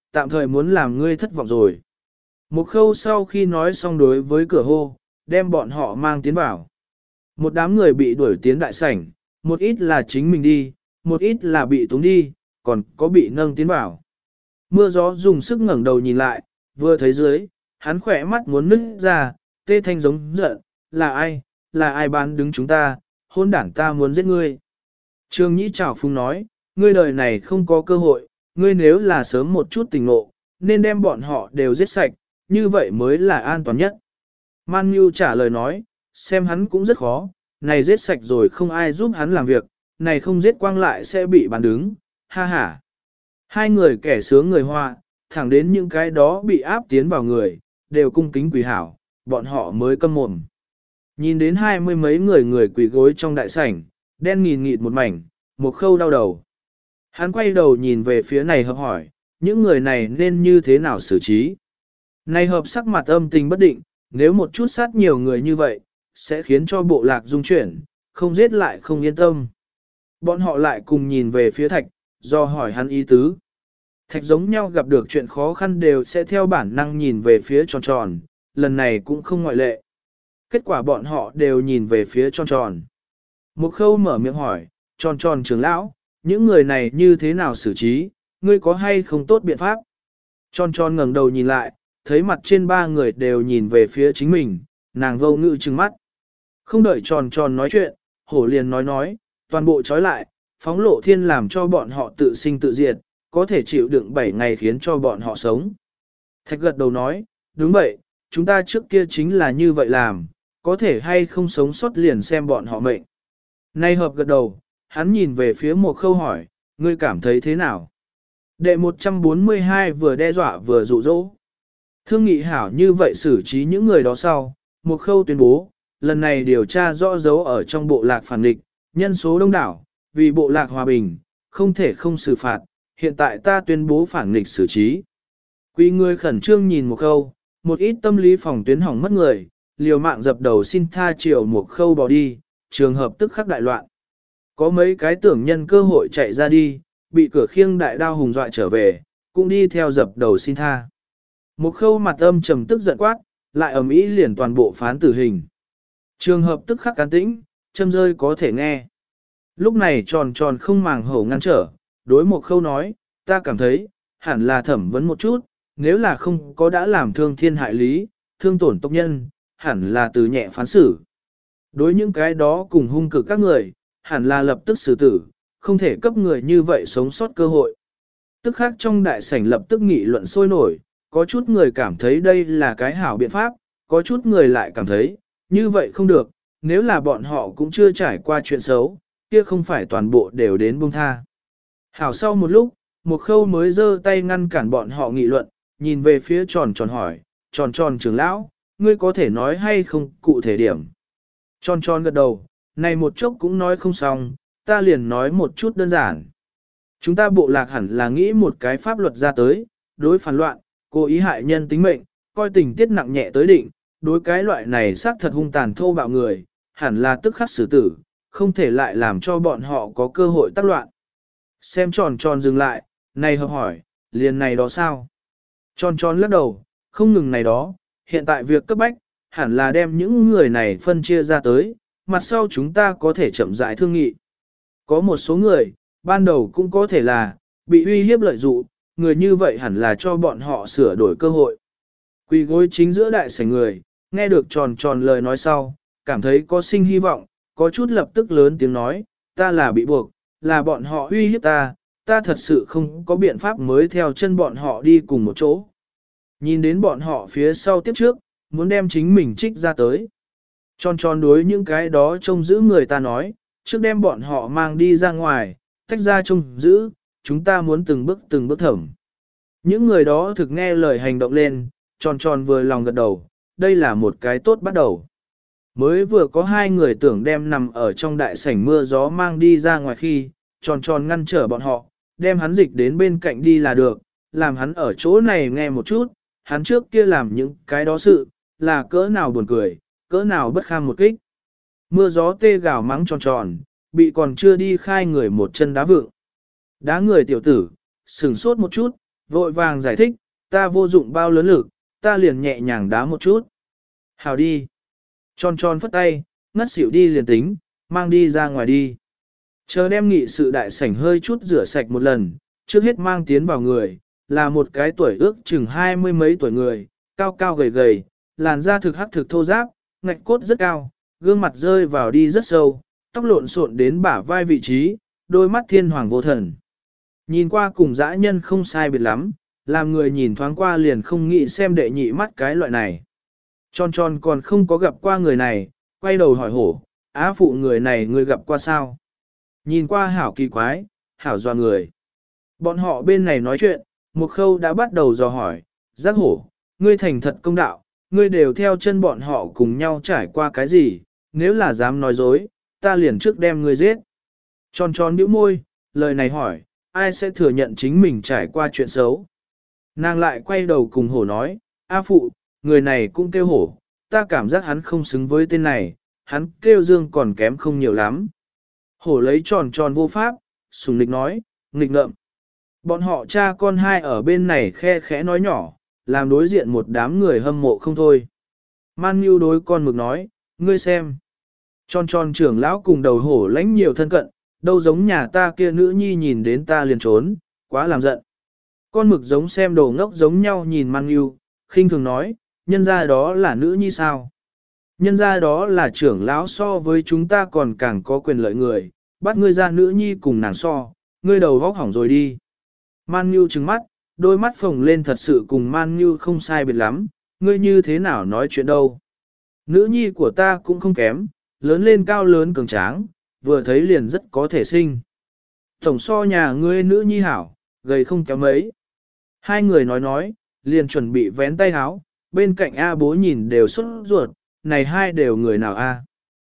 tạm thời muốn làm ngươi thất vọng rồi. Một khâu sau khi nói xong đối với cửa hô, đem bọn họ mang tiến vào. Một đám người bị đuổi tiến đại sảnh, một ít là chính mình đi, một ít là bị túng đi, còn có bị nâng tiến vào. Mưa gió dùng sức ngẩng đầu nhìn lại, vừa thấy dưới, hắn khỏe mắt muốn nứt ra, tê thanh giống giận, là ai, là ai bán đứng chúng ta, hôn đảng ta muốn giết ngươi. Trương Nhĩ Trảo Phung nói, ngươi đời này không có cơ hội, ngươi nếu là sớm một chút tỉnh ngộ, nên đem bọn họ đều giết sạch, như vậy mới là an toàn nhất. Man Nhu trả lời nói, xem hắn cũng rất khó, này giết sạch rồi không ai giúp hắn làm việc, này không giết quang lại sẽ bị bán đứng, ha ha. Hai người kẻ sướng người hoa, thẳng đến những cái đó bị áp tiến vào người, đều cung kính quỳ hảo, bọn họ mới câm mồm. Nhìn đến hai mươi mấy người người quỳ gối trong đại sảnh, đen nghìn nghịt một mảnh, một khâu đau đầu. Hắn quay đầu nhìn về phía này hợp hỏi, những người này nên như thế nào xử trí? Này hợp sắc mặt âm tình bất định, nếu một chút sát nhiều người như vậy, sẽ khiến cho bộ lạc dung chuyển, không giết lại không yên tâm. Bọn họ lại cùng nhìn về phía thạch, do hỏi hắn ý tứ. Thạch giống nhau gặp được chuyện khó khăn đều sẽ theo bản năng nhìn về phía tròn tròn, lần này cũng không ngoại lệ. Kết quả bọn họ đều nhìn về phía tròn tròn. Một khâu mở miệng hỏi, tròn tròn trưởng lão, những người này như thế nào xử trí, ngươi có hay không tốt biện pháp? Tròn tròn ngẩng đầu nhìn lại, thấy mặt trên ba người đều nhìn về phía chính mình, nàng vô ngữ trừng mắt. Không đợi tròn tròn nói chuyện, hổ liền nói nói, toàn bộ trói lại, phóng lộ thiên làm cho bọn họ tự sinh tự diệt, có thể chịu đựng bảy ngày khiến cho bọn họ sống. Thạch gật đầu nói, đúng vậy, chúng ta trước kia chính là như vậy làm, có thể hay không sống sót liền xem bọn họ mệnh. Nay hợp gật đầu, hắn nhìn về phía một khâu hỏi, ngươi cảm thấy thế nào? Đệ một trăm bốn mươi hai vừa đe dọa vừa dụ dỗ. Thương nghị hảo như vậy xử trí những người đó sau, một khâu tuyên bố, lần này điều tra rõ dấu ở trong bộ lạc phản địch, nhân số đông đảo, vì bộ lạc hòa bình, không thể không xử phạt, hiện tại ta tuyên bố phản địch xử trí. Quý người khẩn trương nhìn một khâu, một ít tâm lý phòng tuyến hỏng mất người, liều mạng dập đầu xin tha chiều một khâu bỏ đi, trường hợp tức khắc đại loạn. Có mấy cái tưởng nhân cơ hội chạy ra đi, bị cửa khiêng đại đao hùng dọa trở về, cũng đi theo dập đầu xin tha. Một khâu mặt âm trầm tức giận quát, lại ầm ĩ liền toàn bộ phán tử hình. Trường hợp tức khắc cán tĩnh, châm rơi có thể nghe. Lúc này tròn tròn không màng hổ ngăn trở, đối một khâu nói, ta cảm thấy, hẳn là thẩm vấn một chút, nếu là không có đã làm thương thiên hại lý, thương tổn tộc nhân, hẳn là từ nhẹ phán xử. Đối những cái đó cùng hung cực các người, hẳn là lập tức xử tử, không thể cấp người như vậy sống sót cơ hội. Tức khác trong đại sảnh lập tức nghị luận sôi nổi, có chút người cảm thấy đây là cái hảo biện pháp, có chút người lại cảm thấy, như vậy không được, nếu là bọn họ cũng chưa trải qua chuyện xấu, kia không phải toàn bộ đều đến buông tha. Hảo sau một lúc, một khâu mới giơ tay ngăn cản bọn họ nghị luận, nhìn về phía tròn tròn hỏi, tròn tròn trưởng lão, ngươi có thể nói hay không cụ thể điểm. Tròn tròn gật đầu, này một chốc cũng nói không xong, ta liền nói một chút đơn giản. Chúng ta bộ lạc hẳn là nghĩ một cái pháp luật ra tới, đối phản loạn, cố ý hại nhân tính mệnh, coi tình tiết nặng nhẹ tới định, đối cái loại này xác thật hung tàn thô bạo người, hẳn là tức khắc xử tử, không thể lại làm cho bọn họ có cơ hội tác loạn. Xem tròn tròn dừng lại, này hợp hỏi, liền này đó sao? Tròn tròn lắc đầu, không ngừng này đó, hiện tại việc cấp bách, hẳn là đem những người này phân chia ra tới, mặt sau chúng ta có thể chậm rãi thương nghị. Có một số người, ban đầu cũng có thể là, bị uy hiếp lợi dụng, người như vậy hẳn là cho bọn họ sửa đổi cơ hội. Quỳ gối chính giữa đại sảnh người, nghe được tròn tròn lời nói sau, cảm thấy có sinh hy vọng, có chút lập tức lớn tiếng nói, ta là bị buộc, là bọn họ uy hiếp ta, ta thật sự không có biện pháp mới theo chân bọn họ đi cùng một chỗ. Nhìn đến bọn họ phía sau tiếp trước, muốn đem chính mình trích ra tới. Tròn tròn đối những cái đó trông giữ người ta nói, trước đem bọn họ mang đi ra ngoài, tách ra trông giữ, chúng ta muốn từng bước từng bước thẩm. Những người đó thực nghe lời hành động lên, tròn tròn vừa lòng gật đầu, đây là một cái tốt bắt đầu. Mới vừa có hai người tưởng đem nằm ở trong đại sảnh mưa gió mang đi ra ngoài khi, tròn tròn ngăn trở bọn họ, đem hắn dịch đến bên cạnh đi là được, làm hắn ở chỗ này nghe một chút, hắn trước kia làm những cái đó sự, là cỡ nào buồn cười, cỡ nào bất kham một kích. Mưa gió tê gào mắng tròn tròn, bị còn chưa đi khai người một chân đá vượng. Đá người tiểu tử, sửng sốt một chút, Vội vàng giải thích, ta vô dụng bao lớn lực, ta liền nhẹ nhàng đá một chút. Hào đi. Tròn tròn phất tay, ngất xỉu đi liền tính, mang đi ra ngoài đi. Chờ đem nghị sự đại sảnh hơi chút rửa sạch một lần, trước hết mang tiến vào người, là một cái tuổi ước chừng hai mươi mấy tuổi người, cao cao gầy gầy, làn da thực hắc thực thô ráp, ngạch cốt rất cao, gương mặt rơi vào đi rất sâu, tóc lộn xộn đến bả vai vị trí, đôi mắt thiên hoàng vô thần. Nhìn qua cùng dã nhân không sai biệt lắm, làm người nhìn thoáng qua liền không nghĩ xem đệ nhị mắt cái loại này. Tròn tròn còn không có gặp qua người này, quay đầu hỏi hổ, á phụ người này ngươi gặp qua sao? Nhìn qua hảo kỳ quái, hảo doa người. Bọn họ bên này nói chuyện, một khâu đã bắt đầu dò hỏi, giác hổ, ngươi thành thật công đạo, ngươi đều theo chân bọn họ cùng nhau trải qua cái gì, nếu là dám nói dối, ta liền trước đem ngươi giết. Tròn tròn nhíu môi, lời này hỏi, ai sẽ thừa nhận chính mình trải qua chuyện xấu. Nàng lại quay đầu cùng hổ nói, A phụ, người này cũng kêu hổ, ta cảm giác hắn không xứng với tên này, hắn kêu dương còn kém không nhiều lắm. Hổ lấy tròn tròn vô pháp, sùng nịch nói, nghịch ngợm. Bọn họ cha con hai ở bên này khe khẽ nói nhỏ, làm đối diện một đám người hâm mộ không thôi. Man Nhu đối con mực nói, ngươi xem. Tròn tròn trưởng lão cùng đầu hổ lãnh nhiều thân cận, đâu giống nhà ta kia nữ nhi nhìn đến ta liền trốn, quá làm giận. Con mực giống xem đồ ngốc giống nhau nhìn Man Nhu, khinh thường nói, nhân ra đó là nữ nhi sao? Nhân ra đó là trưởng lão so với chúng ta còn càng có quyền lợi người, bắt ngươi ra nữ nhi cùng nàng so, ngươi đầu vóc hỏng rồi đi. Man Nhu trừng mắt, đôi mắt phồng lên thật sự cùng Man Nhu không sai biệt lắm, ngươi như thế nào nói chuyện đâu. Nữ nhi của ta cũng không kém, lớn lên cao lớn cường tráng, vừa thấy liền rất có thể sinh. Tổng so nhà ngươi nữ nhi hảo, gầy không kéo mấy. Hai người nói nói, liền chuẩn bị vén tay háo, bên cạnh A bố nhìn đều xuất ruột, này hai đều người nào A.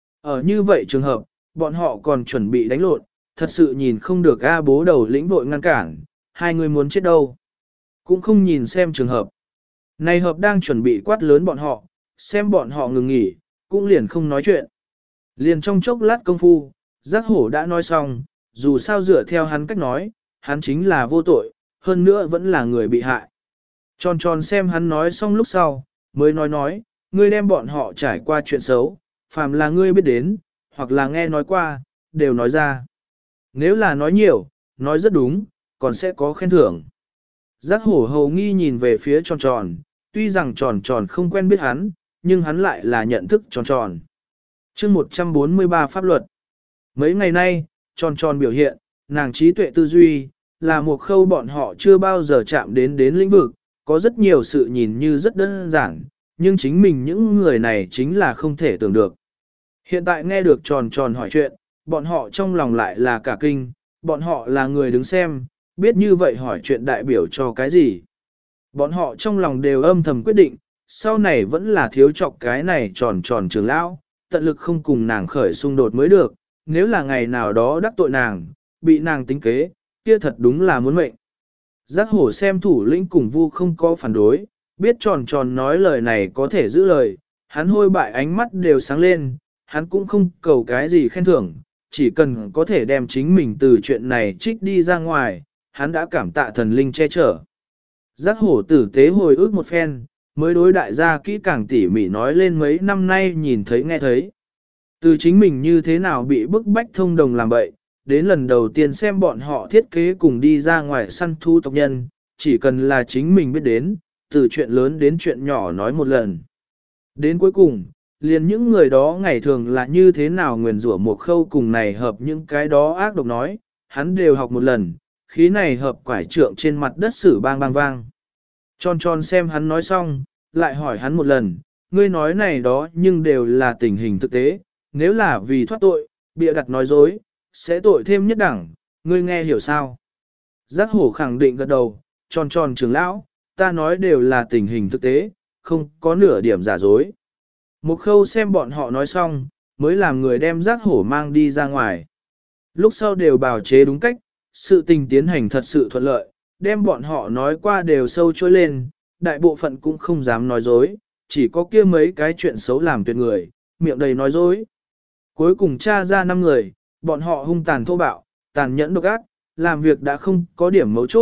Ở như vậy trường hợp, bọn họ còn chuẩn bị đánh lộn, thật sự nhìn không được A bố đầu lĩnh vội ngăn cản, hai người muốn chết đâu. Cũng không nhìn xem trường hợp. Này hợp đang chuẩn bị quát lớn bọn họ, xem bọn họ ngừng nghỉ, cũng liền không nói chuyện. Liền trong chốc lát công phu, giác hổ đã nói xong, dù sao dựa theo hắn cách nói, hắn chính là vô tội, hơn nữa vẫn là người bị hại. Tròn tròn xem hắn nói xong lúc sau, mới nói nói, ngươi đem bọn họ trải qua chuyện xấu, phàm là ngươi biết đến, hoặc là nghe nói qua, đều nói ra. Nếu là nói nhiều, nói rất đúng, còn sẽ có khen thưởng. Giác hổ hầu nghi nhìn về phía tròn tròn, tuy rằng tròn tròn không quen biết hắn, nhưng hắn lại là nhận thức tròn tròn. chương một trăm bốn mươi ba pháp luật. Mấy ngày nay, tròn tròn biểu hiện, nàng trí tuệ tư duy, là một khâu bọn họ chưa bao giờ chạm đến đến lĩnh vực, có rất nhiều sự nhìn như rất đơn giản, nhưng chính mình những người này chính là không thể tưởng được. Hiện tại nghe được tròn tròn hỏi chuyện, bọn họ trong lòng lại là cả kinh, bọn họ là người đứng xem, biết như vậy hỏi chuyện đại biểu cho cái gì. Bọn họ trong lòng đều âm thầm quyết định, sau này vẫn là thiếu chọc cái này tròn tròn trường lão, tận lực không cùng nàng khởi xung đột mới được, nếu là ngày nào đó đắc tội nàng, bị nàng tính kế, kia thật đúng là muốn mệnh. Giác hổ xem thủ lĩnh cùng vu không có phản đối, biết tròn tròn nói lời này có thể giữ lời, hắn hôi bại ánh mắt đều sáng lên, hắn cũng không cầu cái gì khen thưởng, chỉ cần có thể đem chính mình từ chuyện này trích đi ra ngoài, hắn đã cảm tạ thần linh che chở. Giác hổ tử tế hồi ức một phen, mới đối đại gia kỹ càng tỉ mỉ nói lên mấy năm nay nhìn thấy nghe thấy. Từ chính mình như thế nào bị bức bách thông đồng làm bậy, đến lần đầu tiên xem bọn họ thiết kế cùng đi ra ngoài săn thu tộc nhân, chỉ cần là chính mình biết đến, từ chuyện lớn đến chuyện nhỏ nói một lần. Đến cuối cùng, liền những người đó ngày thường là như thế nào nguyền rủa một khâu cùng này hợp những cái đó ác độc nói, hắn đều học một lần, khí này hợp quải trượng trên mặt đất sử bang bang vang. Tròn tròn xem hắn nói xong, lại hỏi hắn một lần, ngươi nói này đó nhưng đều là tình hình thực tế, nếu là vì thoát tội, bịa đặt nói dối, sẽ tội thêm nhất đẳng, ngươi nghe hiểu sao? Giác hổ khẳng định gật đầu, tròn tròn trưởng lão, ta nói đều là tình hình thực tế, không có nửa điểm giả dối. Một khâu xem bọn họ nói xong, mới làm người đem giác hổ mang đi ra ngoài. Lúc sau đều bào chế đúng cách, sự tình tiến hành thật sự thuận lợi, đem bọn họ nói qua đều sâu trôi lên, đại bộ phận cũng không dám nói dối, chỉ có kia mấy cái chuyện xấu làm tuyệt người, miệng đầy nói dối. Cuối cùng tra ra năm người, bọn họ hung tàn thô bạo, tàn nhẫn độc ác, làm việc đã không có điểm mấu chốt,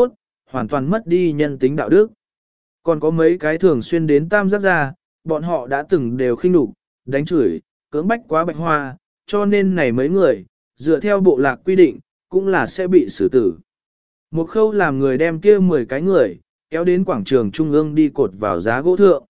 hoàn toàn mất đi nhân tính đạo đức. Còn có mấy cái thường xuyên đến tam giác gia, bọn họ đã từng đều khinh đục, đánh chửi, cưỡng bách quá Bạch Hoa, cho nên này mấy người, dựa theo bộ lạc quy định, cũng là sẽ bị xử tử. Một khâu làm người đem kia mười cái người, kéo đến quảng trường trung ương đi cột vào giá gỗ thượng.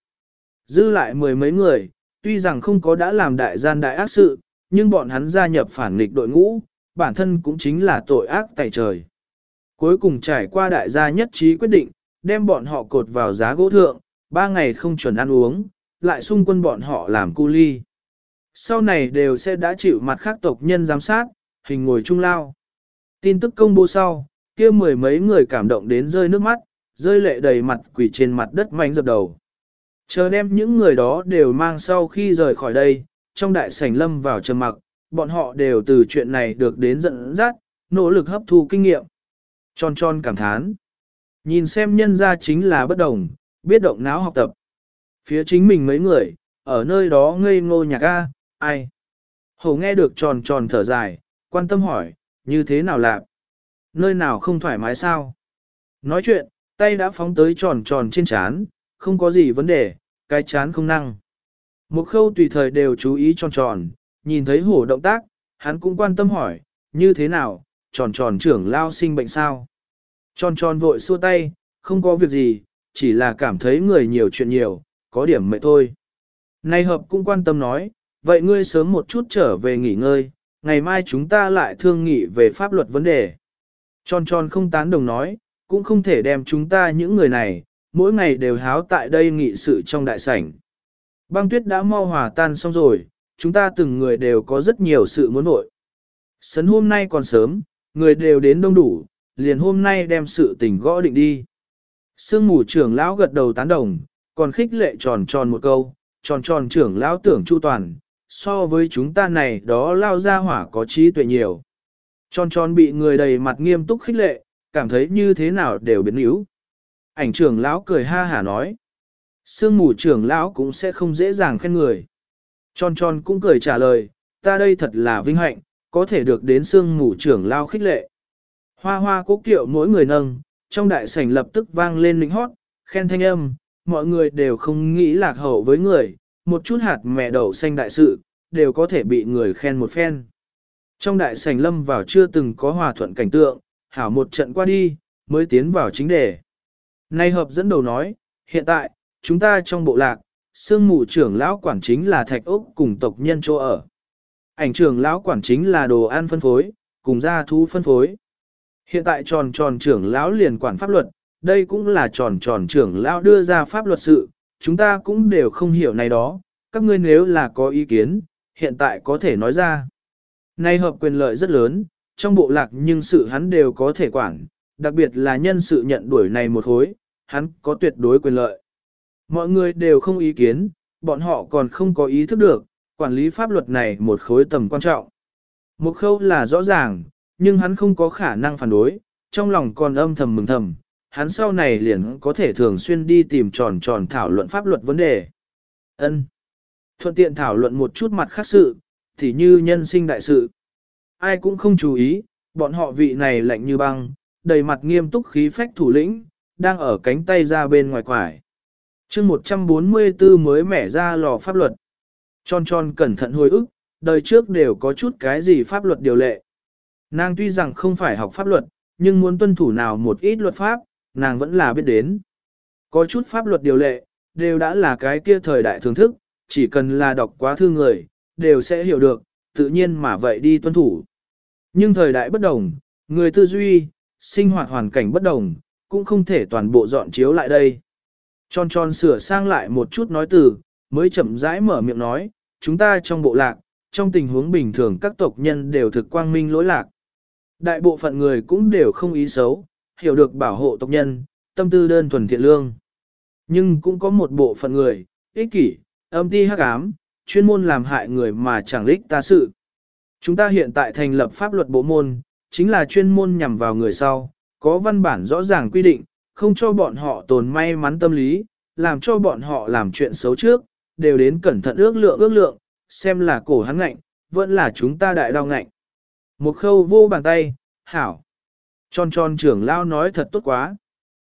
Dư lại mười mấy người, tuy rằng không có đã làm đại gian đại ác sự, nhưng bọn hắn gia nhập phản nghịch đội ngũ, bản thân cũng chính là tội ác tày trời. Cuối cùng trải qua đại gia nhất trí quyết định, đem bọn họ cột vào giá gỗ thượng, ba ngày không chuẩn ăn uống, lại xung quân bọn họ làm cu ly. Sau này đều sẽ đã chịu mặt khác tộc nhân giám sát, hình ngồi trung lao. Tin tức công bố sau, kia mười mấy người cảm động đến rơi nước mắt, rơi lệ đầy mặt quỳ trên mặt đất manh dập đầu. Chờ đem những người đó đều mang sau khi rời khỏi đây, trong đại sảnh lâm vào trầm mặc, bọn họ đều từ chuyện này được đến dẫn dắt, nỗ lực hấp thu kinh nghiệm. Tròn tròn cảm thán. Nhìn xem nhân ra chính là bất đồng, biết động não học tập. Phía chính mình mấy người, ở nơi đó ngây ngô nhạc a, ai. Hầu nghe được tròn tròn thở dài, quan tâm hỏi, như thế nào lạc? Nơi nào không thoải mái sao? Nói chuyện, tay đã phóng tới tròn tròn trên chán, không có gì vấn đề, cái chán không năng. Một khâu tùy thời đều chú ý tròn tròn, nhìn thấy hổ động tác, hắn cũng quan tâm hỏi, như thế nào, tròn tròn trưởng lao sinh bệnh sao? Tròn tròn vội xua tay, không có việc gì, chỉ là cảm thấy người nhiều chuyện nhiều, có điểm mệt thôi. Nay hợp cũng quan tâm nói, vậy ngươi sớm một chút trở về nghỉ ngơi, ngày mai chúng ta lại thương nghị về pháp luật vấn đề. Tròn tròn không tán đồng nói, cũng không thể đem chúng ta những người này, mỗi ngày đều háo tại đây nghị sự trong đại sảnh. Băng tuyết đã mau hòa tan xong rồi, chúng ta từng người đều có rất nhiều sự muốn vội. Sấn hôm nay còn sớm, người đều đến đông đủ, liền hôm nay đem sự tình gõ định đi. Sương mù trưởng lão gật đầu tán đồng, còn khích lệ tròn tròn một câu, tròn tròn trưởng lão tưởng chu toàn, so với chúng ta này đó lao ra hỏa có trí tuệ nhiều. Tròn tròn bị người đầy mặt nghiêm túc khích lệ, cảm thấy như thế nào đều biến yếu. Ảnh trưởng lão cười ha hả nói. Sương mù trưởng lão cũng sẽ không dễ dàng khen người. Tròn tròn cũng cười trả lời, ta đây thật là vinh hạnh, có thể được đến sương mù trưởng lão khích lệ. Hoa hoa cố kiệu mỗi người nâng, trong đại sảnh lập tức vang lên lính hót, khen thanh âm, mọi người đều không nghĩ lạc hậu với người, một chút hạt mẹ đậu xanh đại sự, đều có thể bị người khen một phen. Trong đại sảnh lâm vào chưa từng có hòa thuận cảnh tượng, hảo một trận qua đi, mới tiến vào chính đề. Nay hợp dẫn đầu nói, hiện tại, chúng ta trong bộ lạc, sương mù trưởng lão quản chính là thạch ốc cùng tộc nhân chỗ ở. Ảnh trưởng lão quản chính là đồ ăn phân phối, cùng gia thú phân phối. Hiện tại tròn tròn trưởng lão liền quản pháp luật, đây cũng là tròn tròn trưởng lão đưa ra pháp luật sự, chúng ta cũng đều không hiểu này đó, các ngươi nếu là có ý kiến, hiện tại có thể nói ra. Nay hợp quyền lợi rất lớn, trong bộ lạc nhưng sự hắn đều có thể quản, đặc biệt là nhân sự nhận đuổi này một hối, hắn có tuyệt đối quyền lợi. Mọi người đều không ý kiến, bọn họ còn không có ý thức được, quản lý pháp luật này một khối tầm quan trọng. Một khâu là rõ ràng, nhưng hắn không có khả năng phản đối, trong lòng còn âm thầm mừng thầm, hắn sau này liền có thể thường xuyên đi tìm tròn tròn thảo luận pháp luật vấn đề. Ân, thuận tiện thảo luận một chút mặt khác sự, thì như nhân sinh đại sự. Ai cũng không chú ý, bọn họ vị này lạnh như băng, đầy mặt nghiêm túc khí phách thủ lĩnh, đang ở cánh tay ra bên ngoài quải. chương một trăm bốn mươi tư mới mẻ ra lò pháp luật. Tròn tròn cẩn thận hồi ức, đời trước đều có chút cái gì pháp luật điều lệ. Nàng tuy rằng không phải học pháp luật, nhưng muốn tuân thủ nào một ít luật pháp, nàng vẫn là biết đến. Có chút pháp luật điều lệ, đều đã là cái kia thời đại thưởng thức, chỉ cần là đọc quá thư người, đều sẽ hiểu được, tự nhiên mà vậy đi tuân thủ. Nhưng thời đại bất đồng, người tư duy, sinh hoạt hoàn cảnh bất đồng, cũng không thể toàn bộ dọn chiếu lại đây. Tròn tròn sửa sang lại một chút nói từ, mới chậm rãi mở miệng nói, chúng ta trong bộ lạc, trong tình huống bình thường các tộc nhân đều thực quang minh lỗi lạc. Đại bộ phận người cũng đều không ý xấu, hiểu được bảo hộ tộc nhân, tâm tư đơn thuần thiện lương. Nhưng cũng có một bộ phận người, ích kỷ, âm ti hắc ám, chuyên môn làm hại người mà chẳng lích ta sự. Chúng ta hiện tại thành lập pháp luật bộ môn, chính là chuyên môn nhằm vào người sau, có văn bản rõ ràng quy định, không cho bọn họ tồn may mắn tâm lý, làm cho bọn họ làm chuyện xấu trước, đều đến cẩn thận ước lượng ước lượng, xem là cổ hắn ngạnh, vẫn là chúng ta đại đau ngạnh. Một khâu vô bàn tay, hảo. Tròn tròn trưởng lao nói thật tốt quá.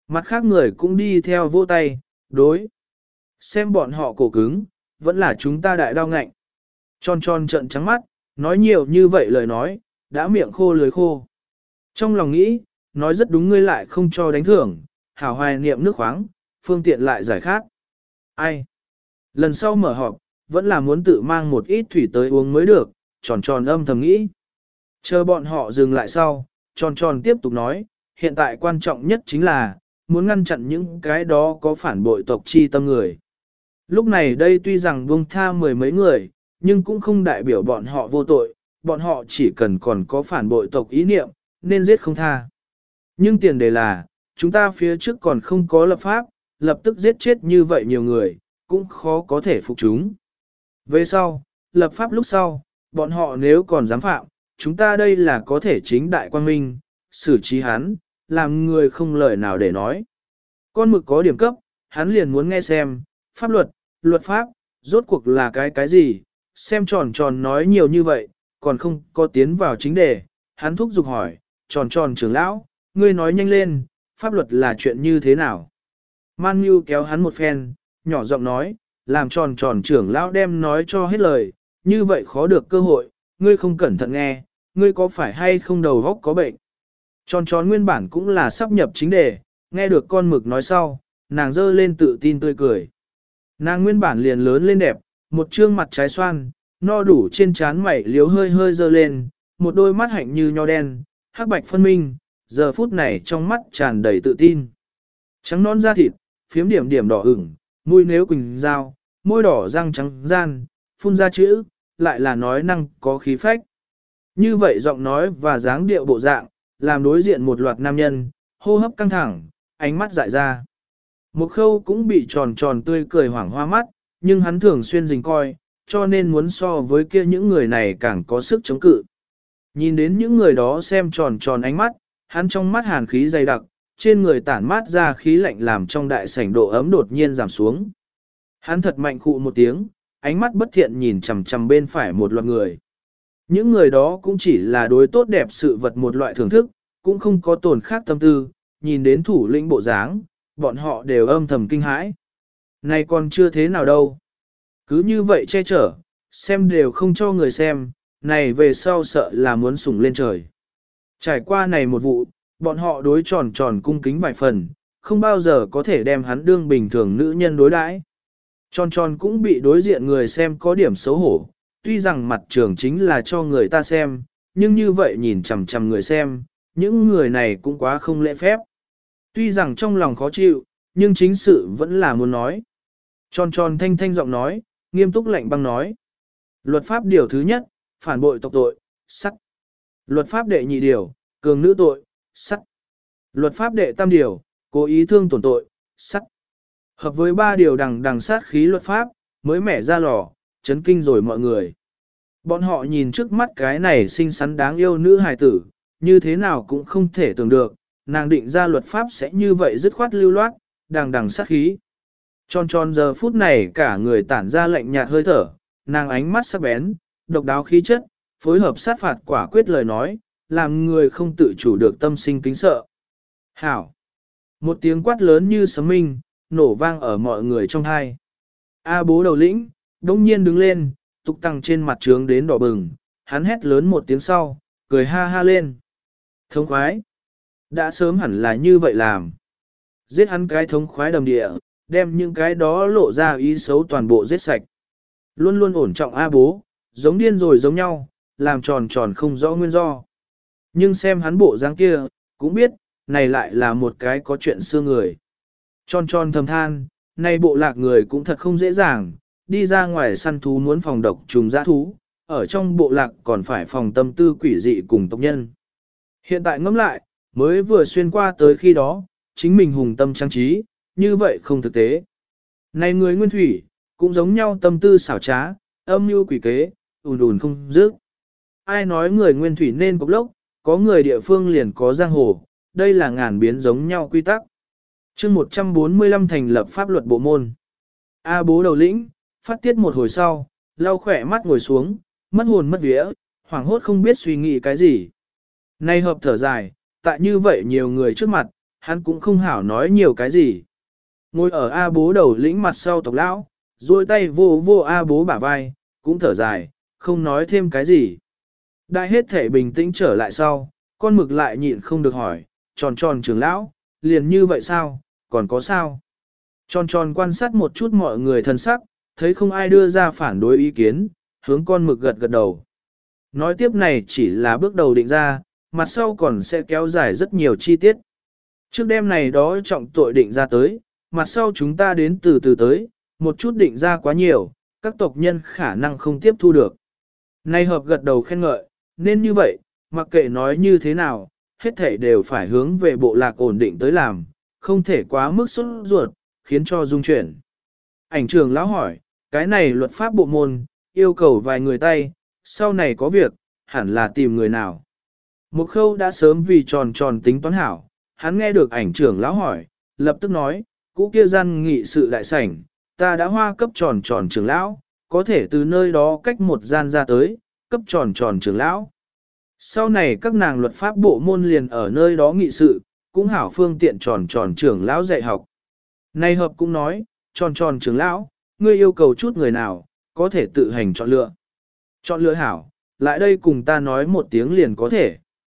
Mặt khác người cũng đi theo vỗ tay, đối. Xem bọn họ cổ cứng, vẫn là chúng ta đại đau ngạnh. Tròn tròn trợn trắng mắt, nói nhiều như vậy lời nói, đã miệng khô lưới khô. Trong lòng nghĩ, nói rất đúng ngươi lại không cho đánh thưởng, hảo hoài niệm nước khoáng, phương tiện lại giải khát. Ai? Lần sau mở họp, vẫn là muốn tự mang một ít thủy tới uống mới được, tròn tròn âm thầm nghĩ. Chờ bọn họ dừng lại sau, tròn tròn tiếp tục nói, hiện tại quan trọng nhất chính là, muốn ngăn chặn những cái đó có phản bội tộc chi tâm người. Lúc này đây tuy rằng buông tha mười mấy người, nhưng cũng không đại biểu bọn họ vô tội, bọn họ chỉ cần còn có phản bội tộc ý niệm, nên giết không tha. Nhưng tiền đề là, chúng ta phía trước còn không có lập pháp, lập tức giết chết như vậy nhiều người, cũng khó có thể phục chúng. Về sau, lập pháp lúc sau, bọn họ nếu còn dám phạm, chúng ta đây là có thể chính đại quan minh, xử trí hắn, làm người không lời nào để nói. Con mực có điểm cấp, hắn liền muốn nghe xem, pháp luật, luật pháp, rốt cuộc là cái cái gì, xem tròn tròn nói nhiều như vậy, còn không có tiến vào chính đề, hắn thúc giục hỏi, tròn tròn trưởng lão, ngươi nói nhanh lên, pháp luật là chuyện như thế nào? Man Nhu kéo hắn một phen, nhỏ giọng nói, làm tròn tròn trưởng lão đem nói cho hết lời, như vậy khó được cơ hội, ngươi không cẩn thận nghe, ngươi có phải hay không đầu góc có bệnh? Tròn tròn nguyên bản cũng là sắp nhập chính đề, nghe được con mực nói sau, nàng dơ lên tự tin tươi cười. Nàng nguyên bản liền lớn lên đẹp, một trương mặt trái xoan, no đủ trên trán mày liếu hơi hơi dơ lên, một đôi mắt hạnh như nho đen, hắc bạch phân minh, giờ phút này trong mắt tràn đầy tự tin. Trắng non da thịt, phiếm điểm điểm đỏ ửng, mũi nếu quỳnh dao, môi đỏ răng trắng gian, phun ra chữ, lại là nói năng có khí phách. Như vậy giọng nói và dáng điệu bộ dạng, làm đối diện một loạt nam nhân, hô hấp căng thẳng, ánh mắt dại ra. Một khâu cũng bị tròn tròn tươi cười hoảng hoa mắt, nhưng hắn thường xuyên rình coi, cho nên muốn so với kia những người này càng có sức chống cự. Nhìn đến những người đó xem tròn tròn ánh mắt, hắn trong mắt hàn khí dày đặc, trên người tản mát ra khí lạnh làm trong đại sảnh độ ấm đột nhiên giảm xuống. Hắn thật mạnh khụ một tiếng, ánh mắt bất thiện nhìn chằm chằm bên phải một loạt người. Những người đó cũng chỉ là đối tốt đẹp sự vật một loại thưởng thức, cũng không có tổn khác tâm tư, nhìn đến thủ lĩnh bộ dáng, bọn họ đều âm thầm kinh hãi. Này còn chưa thế nào đâu. Cứ như vậy che chở, xem đều không cho người xem, này về sau sợ là muốn sủng lên trời. Trải qua này một vụ, bọn họ đối tròn tròn cung kính vài phần, không bao giờ có thể đem hắn đương bình thường nữ nhân đối đãi. Tròn tròn cũng bị đối diện người xem có điểm xấu hổ, tuy rằng mặt trường chính là cho người ta xem, nhưng như vậy nhìn chằm chằm người xem, những người này cũng quá không lễ phép. Tuy rằng trong lòng khó chịu, nhưng chính sự vẫn là muốn nói. Tròn tròn thanh thanh giọng nói, nghiêm túc lạnh băng nói. Luật pháp điều thứ nhất, phản bội tộc tội, sắt. Luật pháp đệ nhị điều, cường nữ tội, sắt. Luật pháp đệ tam điều, cố ý thương tổn tội, sắt. Hợp với ba điều đằng đằng sát khí luật pháp, mới mẻ ra lò, chấn kinh rồi mọi người. Bọn họ nhìn trước mắt cái này xinh xắn đáng yêu nữ hài tử, như thế nào cũng không thể tưởng được, nàng định ra luật pháp sẽ như vậy dứt khoát lưu loát, đằng đằng sát khí. Tròn tròn giờ phút này cả người tản ra lạnh nhạt hơi thở, nàng ánh mắt sắc bén, độc đáo khí chất, phối hợp sát phạt quả quyết lời nói, làm người không tự chủ được tâm sinh kính sợ. Hảo! Một tiếng quát lớn như sấm minh, nổ vang ở mọi người trong hai. A bố đầu lĩnh, đông nhiên đứng lên, tục tăng trên mặt trướng đến đỏ bừng, hắn hét lớn một tiếng sau, cười ha ha lên. Thống khoái! Đã sớm hẳn là như vậy làm. Giết hắn cái thống khoái đầm địa, đem những cái đó lộ ra ý xấu toàn bộ giết sạch. Luôn luôn ổn trọng A bố, giống điên rồi giống nhau, làm tròn tròn không rõ nguyên do. Nhưng xem hắn bộ dáng kia, cũng biết, này lại là một cái có chuyện xưa người. Tròn tròn thầm than, này bộ lạc người cũng thật không dễ dàng, đi ra ngoài săn thú muốn phòng độc trùng dã thú, ở trong bộ lạc còn phải phòng tâm tư quỷ dị cùng tộc nhân. Hiện tại ngẫm lại, mới vừa xuyên qua tới khi đó, chính mình hùng tâm trang trí, như vậy không thực tế. Này người nguyên thủy, cũng giống nhau tâm tư xảo trá, âm mưu quỷ kế, ùn ùn không dứt. Ai nói người nguyên thủy nên cục lốc, có người địa phương liền có giang hồ, đây là ngàn biến giống nhau quy tắc. chương một trăm bốn mươi lăm thành lập pháp luật bộ môn. A bố đầu lĩnh, phát tiết một hồi sau, lau khỏe mắt ngồi xuống, mất hồn mất vía, hoảng hốt không biết suy nghĩ cái gì. Nay hợp thở dài, tại như vậy nhiều người trước mặt, hắn cũng không hảo nói nhiều cái gì. Ngồi ở A bố đầu lĩnh mặt sau tộc lão, duỗi tay vô vô A bố bả vai, cũng thở dài, không nói thêm cái gì. Đại hết thể bình tĩnh trở lại sau, con mực lại nhịn không được hỏi, tròn tròn trưởng lão, liền như vậy sao, còn có sao? Tròn tròn quan sát một chút mọi người thân sắc, thấy không ai đưa ra phản đối ý kiến, hướng con mực gật gật đầu. Nói tiếp này chỉ là bước đầu định ra, mặt sau còn sẽ kéo dài rất nhiều chi tiết. Trước đêm này đó trọng tội định ra tới, mặt sau chúng ta đến từ từ tới, một chút định ra quá nhiều, các tộc nhân khả năng không tiếp thu được. Nay hợp gật đầu khen ngợi, nên như vậy, mặc kệ nói như thế nào, hết thảy đều phải hướng về bộ lạc ổn định tới làm, không thể quá mức sốt ruột, khiến cho dung chuyển. Ảnh trường lão hỏi, cái này luật pháp bộ môn, yêu cầu vài người tay, sau này có việc, hẳn là tìm người nào. Một khâu đã sớm vì tròn tròn tính toán hảo, hắn nghe được ảnh trưởng lão hỏi, lập tức nói, cũ kia gian nghị sự đại sảnh, ta đã hoa cấp tròn tròn trưởng lão, có thể từ nơi đó cách một gian ra tới, cấp tròn tròn trưởng lão. Sau này các nàng luật pháp bộ môn liền ở nơi đó nghị sự, cũng hảo phương tiện tròn tròn trưởng lão dạy học. Này hợp cũng nói, tròn tròn trưởng lão, ngươi yêu cầu chút người nào, có thể tự hành chọn lựa. Chọn lựa hảo, lại đây cùng ta nói một tiếng liền có thể.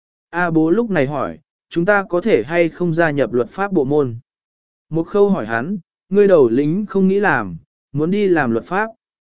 A bố lúc này hỏi, chúng ta có thể hay không gia nhập luật pháp bộ môn? Một khâu hỏi hắn, ngươi đầu lính không nghĩ làm, muốn đi làm luật pháp.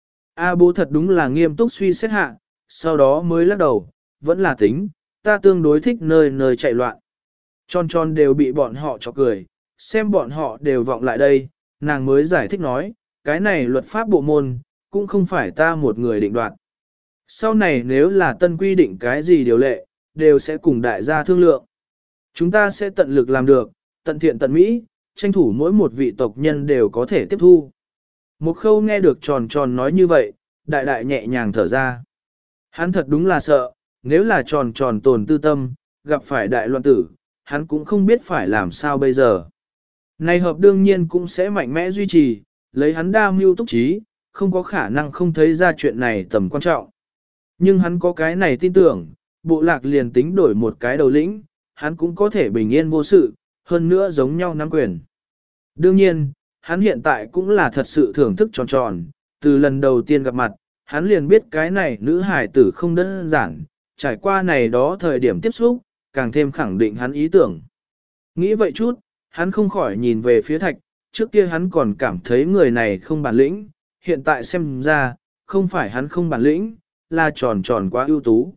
A bố thật đúng là nghiêm túc suy xét hạ, sau đó mới lắc đầu, vẫn là tính, ta tương đối thích nơi nơi chạy loạn. Tròn tròn đều bị bọn họ chọc cười, xem bọn họ đều vọng lại đây, nàng mới giải thích nói, cái này luật pháp bộ môn, cũng không phải ta một người định đoạt. Sau này nếu là tân quy định cái gì điều lệ, đều sẽ cùng đại gia thương lượng. Chúng ta sẽ tận lực làm được, tận thiện tận mỹ, tranh thủ mỗi một vị tộc nhân đều có thể tiếp thu. Một khâu nghe được tròn tròn nói như vậy, đại đại nhẹ nhàng thở ra. Hắn thật đúng là sợ, nếu là tròn tròn tồn tư tâm, gặp phải đại loạn tử, hắn cũng không biết phải làm sao bây giờ. Này hợp đương nhiên cũng sẽ mạnh mẽ duy trì, lấy hắn đa mưu túc trí, không có khả năng không thấy ra chuyện này tầm quan trọng. Nhưng hắn có cái này tin tưởng, bộ lạc liền tính đổi một cái đầu lĩnh, hắn cũng có thể bình yên vô sự, hơn nữa giống nhau nắm quyền. Đương nhiên, hắn hiện tại cũng là thật sự thưởng thức tròn tròn, từ lần đầu tiên gặp mặt, hắn liền biết cái này nữ hải tử không đơn giản, trải qua này đó thời điểm tiếp xúc, càng thêm khẳng định hắn ý tưởng. Nghĩ vậy chút, hắn không khỏi nhìn về phía thạch, trước kia hắn còn cảm thấy người này không bản lĩnh, hiện tại xem ra, không phải hắn không bản lĩnh, là tròn tròn quá ưu tú.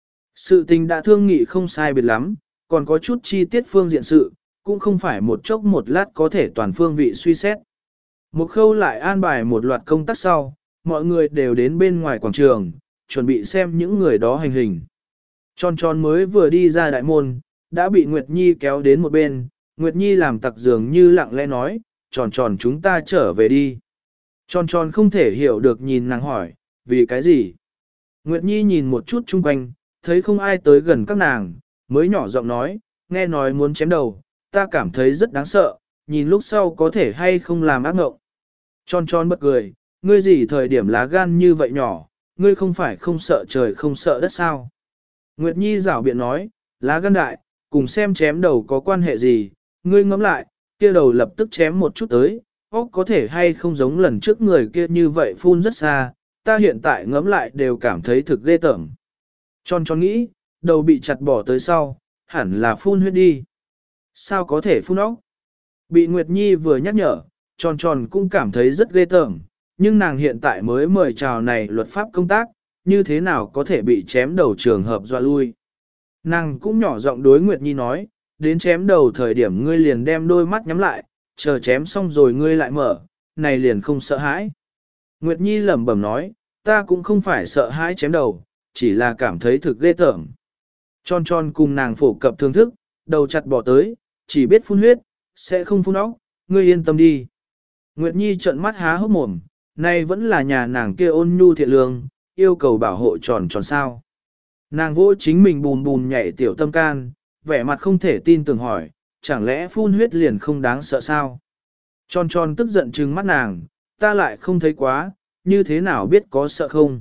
Sự tình đã thương nghị không sai biệt lắm, còn có chút chi tiết phương diện sự, cũng không phải một chốc một lát có thể toàn phương vị suy xét. Một khâu lại an bài một loạt công tác sau, mọi người đều đến bên ngoài quảng trường, chuẩn bị xem những người đó hành hình. Tròn tròn mới vừa đi ra đại môn, đã bị Nguyệt Nhi kéo đến một bên, Nguyệt Nhi làm tặc dường như lặng lẽ nói, tròn tròn chúng ta trở về đi. Tròn tròn không thể hiểu được nhìn nàng hỏi, vì cái gì? Nguyệt Nhi nhìn một chút chung quanh, thấy không ai tới gần các nàng, mới nhỏ giọng nói, nghe nói muốn chém đầu, ta cảm thấy rất đáng sợ, nhìn lúc sau có thể hay không làm ác ngộng. Tròn tròn bật cười, ngươi gì thời điểm lá gan như vậy nhỏ, ngươi không phải không sợ trời không sợ đất sao? Nguyệt Nhi rảo biện nói, lá gan đại, cùng xem chém đầu có quan hệ gì, ngươi ngẫm lại, kia đầu lập tức chém một chút tới, óc có thể hay không giống lần trước người kia như vậy phun rất xa, ta hiện tại ngẫm lại đều cảm thấy thực ghê tởm. Tròn tròn nghĩ, đầu bị chặt bỏ tới sau, hẳn là phun huyết đi. Sao có thể phun óc? Bị Nguyệt Nhi vừa nhắc nhở, tròn tròn cũng cảm thấy rất ghê tởm, nhưng nàng hiện tại mới mời chào này luật pháp công tác, như thế nào có thể bị chém đầu trường hợp dọa lui. Nàng cũng nhỏ giọng đối Nguyệt Nhi nói, đến chém đầu thời điểm ngươi liền đem đôi mắt nhắm lại, chờ chém xong rồi ngươi lại mở, này liền không sợ hãi. Nguyệt Nhi lẩm bẩm nói, ta cũng không phải sợ hãi chém đầu, chỉ là cảm thấy thực ghê tởm. Tròn tròn cùng nàng phổ cập thương thức, đầu chặt bỏ tới, chỉ biết phun huyết, sẽ không phun óc, ngươi yên tâm đi. Nguyệt Nhi trợn mắt há hốc mồm, nay vẫn là nhà nàng kia ôn nhu thiện lương, yêu cầu bảo hộ tròn tròn sao. Nàng vỗ chính mình bùn bùn nhảy tiểu tâm can, vẻ mặt không thể tin tưởng hỏi, chẳng lẽ phun huyết liền không đáng sợ sao? Tròn tròn tức giận trừng mắt nàng, ta lại không thấy quá, như thế nào biết có sợ không?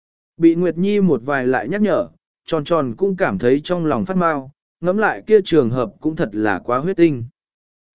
Bị Nguyệt Nhi một vài lại nhắc nhở, tròn tròn cũng cảm thấy trong lòng phát mau, ngẫm lại kia trường hợp cũng thật là quá huyết tinh.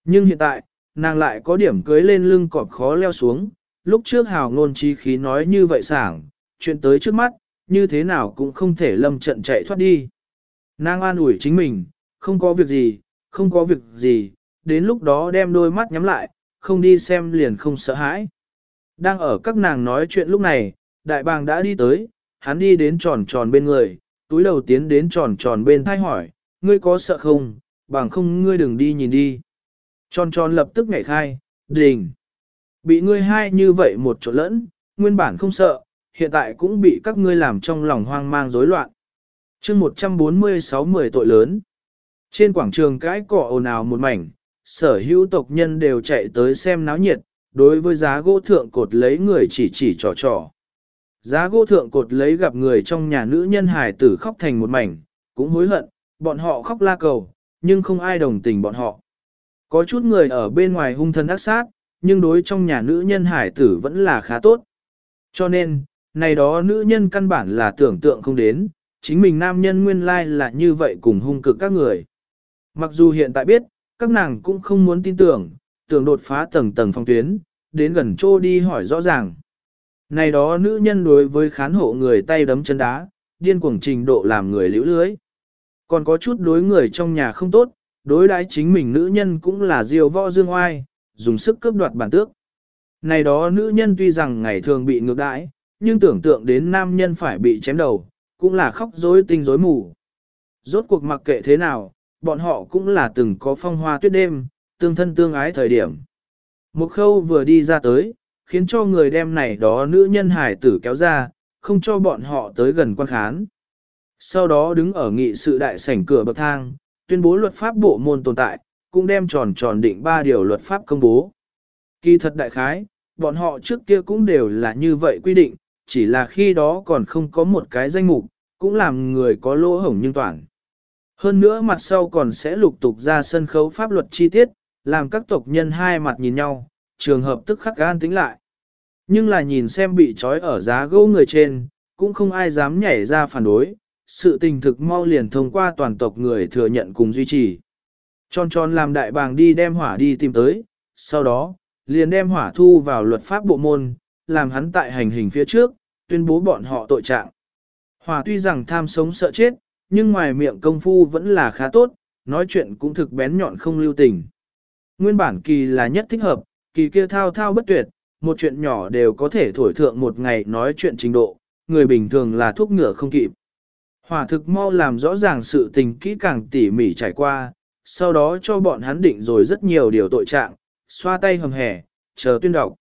Nhưng hiện tại, nàng lại có điểm cưới lên lưng cọp khó leo xuống, lúc trước hào ngôn trí khí nói như vậy sảng, chuyện tới trước mắt, như thế nào cũng không thể lâm trận chạy thoát đi. Nàng an ủi chính mình, không có việc gì, không có việc gì, đến lúc đó đem đôi mắt nhắm lại, không đi xem liền không sợ hãi. Đang ở các nàng nói chuyện lúc này, đại bàng đã đi tới, hắn đi đến tròn tròn bên người, túi đầu tiến đến tròn tròn bên thai hỏi, ngươi có sợ không, bằng không ngươi đừng đi nhìn đi. Tròn tròn lập tức nhảy khai, đình. Bị ngươi hai như vậy một chỗ lẫn, nguyên bản không sợ, hiện tại cũng bị các ngươi làm trong lòng hoang mang rối loạn. chương một trăm bốn mươi sáu mười tội lớn. Trên quảng trường cãi cọ ồn ào một mảnh, sở hữu tộc nhân đều chạy tới xem náo nhiệt, đối với giá gỗ thượng cột lấy người chỉ chỉ trò trò. Giá gỗ thượng cột lấy gặp người trong nhà nữ nhân hài tử khóc thành một mảnh, cũng hối hận, bọn họ khóc la cầu, nhưng không ai đồng tình bọn họ. Có chút người ở bên ngoài hung thân ác sát, nhưng đối trong nhà nữ nhân hải tử vẫn là khá tốt. Cho nên, này đó nữ nhân căn bản là tưởng tượng không đến, chính mình nam nhân nguyên lai là như vậy cùng hung cực các người. Mặc dù hiện tại biết, các nàng cũng không muốn tin tưởng, tưởng đột phá tầng tầng phong tuyến, đến gần chỗ đi hỏi rõ ràng. Này đó nữ nhân đối với khán hộ người tay đấm chân đá, điên cuồng trình độ làm người liễu lưới. Còn có chút đối người trong nhà không tốt, đối đãi chính mình nữ nhân cũng là diều võ dương oai, dùng sức cướp đoạt bản tước. Này đó nữ nhân tuy rằng ngày thường bị ngược đãi, nhưng tưởng tượng đến nam nhân phải bị chém đầu, cũng là khóc rối tinh rối mù. Rốt cuộc mặc kệ thế nào, bọn họ cũng là từng có phong hoa tuyết đêm, tương thân tương ái thời điểm. Một khâu vừa đi ra tới, khiến cho người đem này đó nữ nhân hải tử kéo ra, không cho bọn họ tới gần quan khán. Sau đó đứng ở nghị sự đại sảnh cửa bậc thang, tuyên bố luật pháp bộ môn tồn tại, cũng đem tròn tròn định ba điều luật pháp công bố. Kỳ thật đại khái, bọn họ trước kia cũng đều là như vậy quy định, chỉ là khi đó còn không có một cái danh mục, cũng làm người có lỗ hổng nhưng toàn. Hơn nữa mặt sau còn sẽ lục tục ra sân khấu pháp luật chi tiết, làm các tộc nhân hai mặt nhìn nhau, trường hợp tức khắc gan tính lại. Nhưng là nhìn xem bị trói ở giá gỗ người trên, cũng không ai dám nhảy ra phản đối, sự tình thực mau liền thông qua toàn tộc người thừa nhận cùng duy trì. Tròn tròn làm đại bàng đi đem hỏa đi tìm tới, sau đó, liền đem hỏa thu vào luật pháp bộ môn, làm hắn tại hành hình phía trước, tuyên bố bọn họ tội trạng. Hỏa tuy rằng tham sống sợ chết, nhưng ngoài miệng công phu vẫn là khá tốt, nói chuyện cũng thực bén nhọn không lưu tình. Nguyên bản kỳ là nhất thích hợp, kỳ kia thao thao bất tuyệt, một chuyện nhỏ đều có thể thổi thượng một ngày nói chuyện trình độ, người bình thường là thuốc ngựa không kịp. Hỏa thực mau làm rõ ràng sự tình kỹ càng tỉ mỉ trải qua, sau đó cho bọn hắn định rồi rất nhiều điều tội trạng, xoa tay hầm hẻ, chờ tuyên đọc.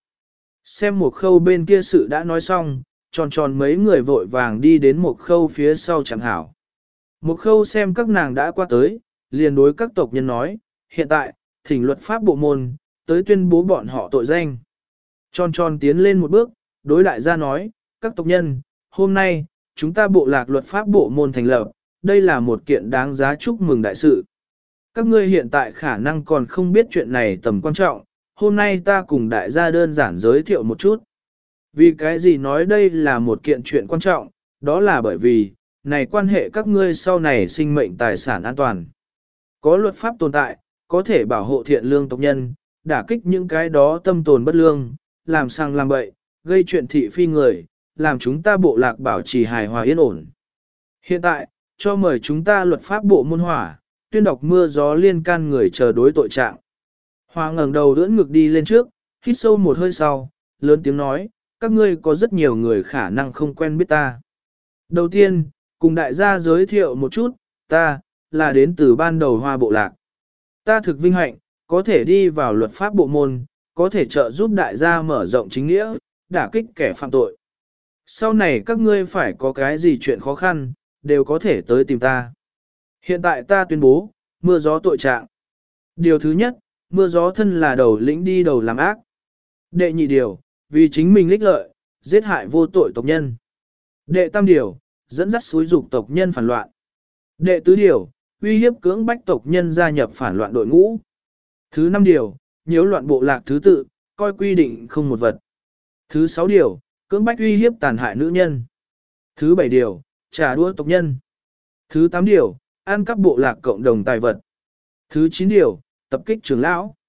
Xem một khâu bên kia sự đã nói xong, tròn tròn mấy người vội vàng đi đến một khâu phía sau chẳng hảo. Một khâu xem các nàng đã qua tới, liền đối các tộc nhân nói, hiện tại, thỉnh luật pháp bộ môn, tới tuyên bố bọn họ tội danh. Tròn tròn tiến lên một bước, đối đại gia nói, các tộc nhân, hôm nay, chúng ta bộ lạc luật pháp bộ môn thành lập, đây là một kiện đáng giá chúc mừng đại sự. Các ngươi hiện tại khả năng còn không biết chuyện này tầm quan trọng, hôm nay ta cùng đại gia đơn giản giới thiệu một chút. Vì cái gì nói đây là một kiện chuyện quan trọng, đó là bởi vì, này quan hệ các ngươi sau này sinh mệnh tài sản an toàn. Có luật pháp tồn tại, có thể bảo hộ thiện lương tộc nhân, đả kích những cái đó tâm tồn bất lương, làm sang làm bậy, gây chuyện thị phi người, làm chúng ta bộ lạc bảo trì hài hòa yên ổn. Hiện tại, cho mời chúng ta luật pháp bộ môn hỏa, tuyên đọc mưa gió liên can người chờ đối tội trạng. Hoa ngẩng đầu đỡ ngực đi lên trước, hít sâu một hơi sau, lớn tiếng nói, các ngươi có rất nhiều người khả năng không quen biết ta. Đầu tiên, cùng đại gia giới thiệu một chút, ta, là đến từ ban đầu hoa bộ lạc. Ta thực vinh hạnh, có thể đi vào luật pháp bộ môn, có thể trợ giúp đại gia mở rộng chính nghĩa, đả kích kẻ phạm tội. Sau này các ngươi phải có cái gì chuyện khó khăn, đều có thể tới tìm ta. Hiện tại ta tuyên bố, mưa gió tội trạng. Điều thứ nhất, mưa gió thân là đầu lĩnh đi đầu làm ác. Đệ nhị điều, vì chính mình lích lợi, giết hại vô tội tộc nhân. Đệ tam điều, dẫn dắt xúi dục tộc nhân phản loạn. Đệ tứ điều, uy hiếp cưỡng bách tộc nhân gia nhập phản loạn đội ngũ. Thứ năm điều, nhiễu loạn bộ lạc thứ tự, coi quy định không một vật. Thứ sáu điều, cưỡng bách uy hiếp tàn hại nữ nhân. Thứ bảy điều, trả đũa tộc nhân. Thứ tám điều, ăn cắp bộ lạc cộng đồng tài vật. Thứ chín điều, tập kích trưởng lão.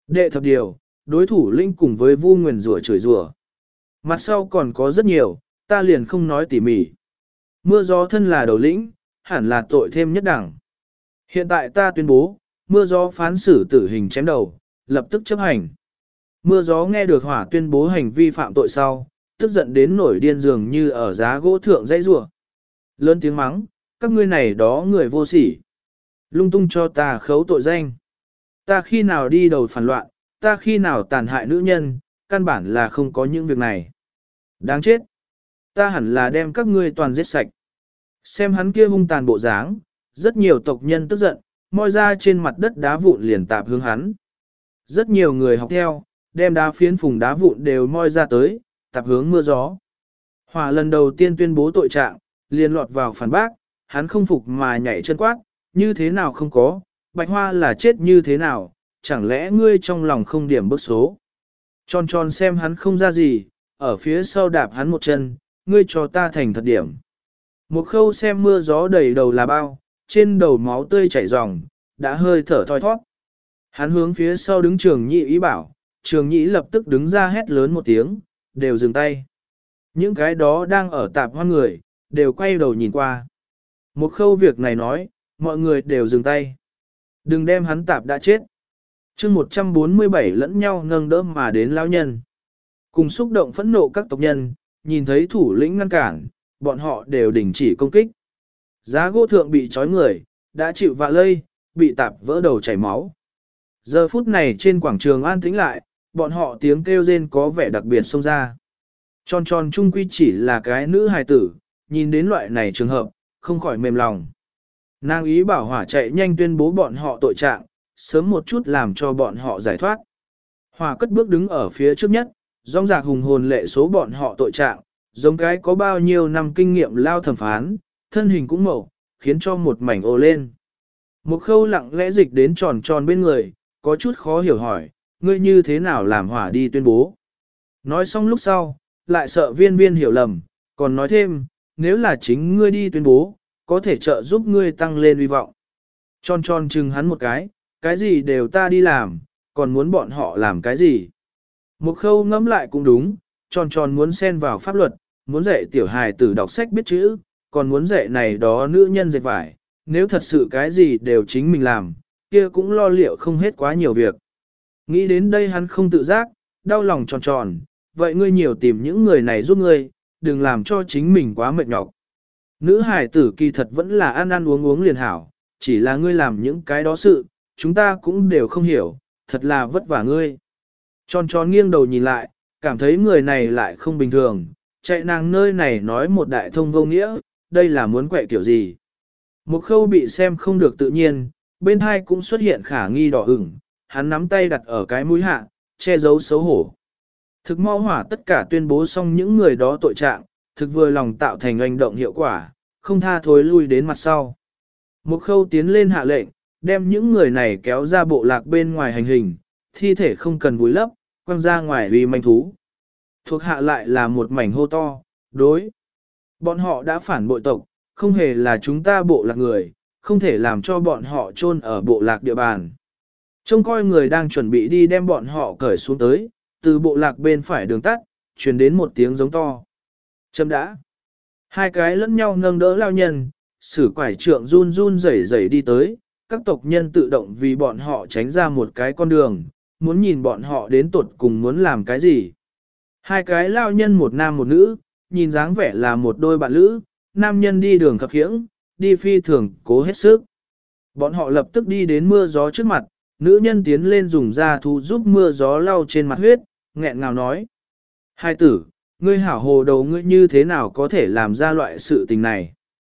Đệ thập điều, đối thủ linh cùng với vu nguyền rủa chửi rủa. Mặt sau còn có rất nhiều, ta liền không nói tỉ mỉ. Mưa gió thân là đầu lĩnh, hẳn là tội thêm nhất đẳng. Hiện tại ta tuyên bố, mưa gió phán xử tử hình chém đầu, lập tức chấp hành. Mưa gió nghe được hỏa tuyên bố hành vi phạm tội sau, tức giận đến nổi điên dường như ở giá gỗ thượng dãy rủa. Lớn tiếng mắng, các ngươi này đó người vô sỉ. Lung tung cho ta khấu tội danh. Ta khi nào đi đầu phản loạn, ta khi nào tàn hại nữ nhân, căn bản là không có những việc này. Đáng chết. Ta hẳn là đem các ngươi toàn giết sạch. Xem hắn kia hung tàn bộ dáng, rất nhiều tộc nhân tức giận, moi ra trên mặt đất đá vụn liền tạp hướng hắn. Rất nhiều người học theo, đem đá phiến phùng đá vụn đều moi ra tới, tạp hướng mưa gió. Hỏa lần đầu tiên tuyên bố tội trạng, liền lọt vào phản bác, hắn không phục mà nhảy chân quát, như thế nào không có, Bạch Hoa là chết như thế nào, chẳng lẽ ngươi trong lòng không điểm bức số. Tròn tròn xem hắn không ra gì, ở phía sau đạp hắn một chân, ngươi cho ta thành thật điểm. Một khâu xem mưa gió đầy đầu là bao, trên đầu máu tươi chảy ròng, đã hơi thở thoi thoát. Hắn hướng phía sau đứng trường nhị ý bảo, trường nhị lập tức đứng ra hét lớn một tiếng, đều dừng tay. Những cái đó đang ở tạp hoan người, đều quay đầu nhìn qua. Một khâu việc này nói, mọi người đều dừng tay. Đừng đem hắn tạp đã chết. chương một trăm bốn mươi bảy lẫn nhau nâng đỡ mà đến lão nhân. Cùng xúc động phẫn nộ các tộc nhân, nhìn thấy thủ lĩnh ngăn cản, bọn họ đều đình chỉ công kích. Giá gỗ thượng bị trói người, đã chịu vạ lây, bị tạp vỡ đầu chảy máu. Giờ phút này trên quảng trường an tĩnh lại, bọn họ tiếng kêu rên có vẻ đặc biệt xông ra. Tròn tròn trung quy chỉ là cái nữ hài tử, nhìn đến loại này trường hợp, không khỏi mềm lòng. Nàng ý bảo hỏa chạy nhanh tuyên bố bọn họ tội trạng, sớm một chút làm cho bọn họ giải thoát. Hỏa cất bước đứng ở phía trước nhất, rong rạc hùng hồn lệ số bọn họ tội trạng, giống cái có bao nhiêu năm kinh nghiệm lao thẩm phán, thân hình cũng mẫu, khiến cho một mảnh ồ lên. Một khâu lặng lẽ dịch đến tròn tròn bên người, có chút khó hiểu hỏi, ngươi như thế nào làm hỏa đi tuyên bố. Nói xong lúc sau, lại sợ viên viên hiểu lầm, còn nói thêm, nếu là chính ngươi đi tuyên bố, có thể trợ giúp ngươi tăng lên uy vọng. Tròn tròn chừng hắn một cái, cái gì đều ta đi làm, còn muốn bọn họ làm cái gì. Một khâu ngẫm lại cũng đúng, tròn tròn muốn xen vào pháp luật, muốn dạy tiểu hài tử đọc sách biết chữ, còn muốn dạy này đó nữ nhân dệt vải, nếu thật sự cái gì đều chính mình làm, kia cũng lo liệu không hết quá nhiều việc. Nghĩ đến đây hắn không tự giác, đau lòng tròn tròn, vậy ngươi nhiều tìm những người này giúp ngươi, đừng làm cho chính mình quá mệt nhọc. Nữ hải tử kỳ thật vẫn là ăn ăn uống uống liền hảo, chỉ là ngươi làm những cái đó sự, chúng ta cũng đều không hiểu, thật là vất vả ngươi. Tròn tròn nghiêng đầu nhìn lại, cảm thấy người này lại không bình thường, chạy nàng nơi này nói một đại thông vô nghĩa, đây là muốn quậy kiểu gì. Một khâu bị xem không được tự nhiên, bên hai cũng xuất hiện khả nghi đỏ ửng, hắn nắm tay đặt ở cái mũi hạ, che giấu xấu hổ. Thực mau hỏa tất cả tuyên bố xong những người đó tội trạng, thực vừa lòng tạo thành hành động hiệu quả, không tha thối lui đến mặt sau. Một khâu tiến lên hạ lệnh, đem những người này kéo ra bộ lạc bên ngoài hành hình, thi thể không cần vùi lấp, quăng ra ngoài uy manh thú. Thuộc hạ lại là một mảnh hô to, đối. Bọn họ đã phản bội tộc, không hề là chúng ta bộ lạc người, không thể làm cho bọn họ chôn ở bộ lạc địa bàn. Trông coi người đang chuẩn bị đi đem bọn họ cởi xuống tới, từ bộ lạc bên phải đường tắt, truyền đến một tiếng giống to. Chấm đã. Hai cái lẫn nhau nâng đỡ lao nhân, sử quải trượng run run rẩy rẩy đi tới, các tộc nhân tự động vì bọn họ tránh ra một cái con đường, muốn nhìn bọn họ đến tuột cùng muốn làm cái gì. Hai cái lao nhân một nam một nữ, nhìn dáng vẻ là một đôi bạn lữ, nam nhân đi đường khập khiễng, đi phi thường cố hết sức. Bọn họ lập tức đi đến mưa gió trước mặt, nữ nhân tiến lên dùng da thú giúp mưa gió lau trên mặt huyết, nghẹn ngào nói. Hai tử, ngươi hảo hồ đầu ngươi như thế nào có thể làm ra loại sự tình này?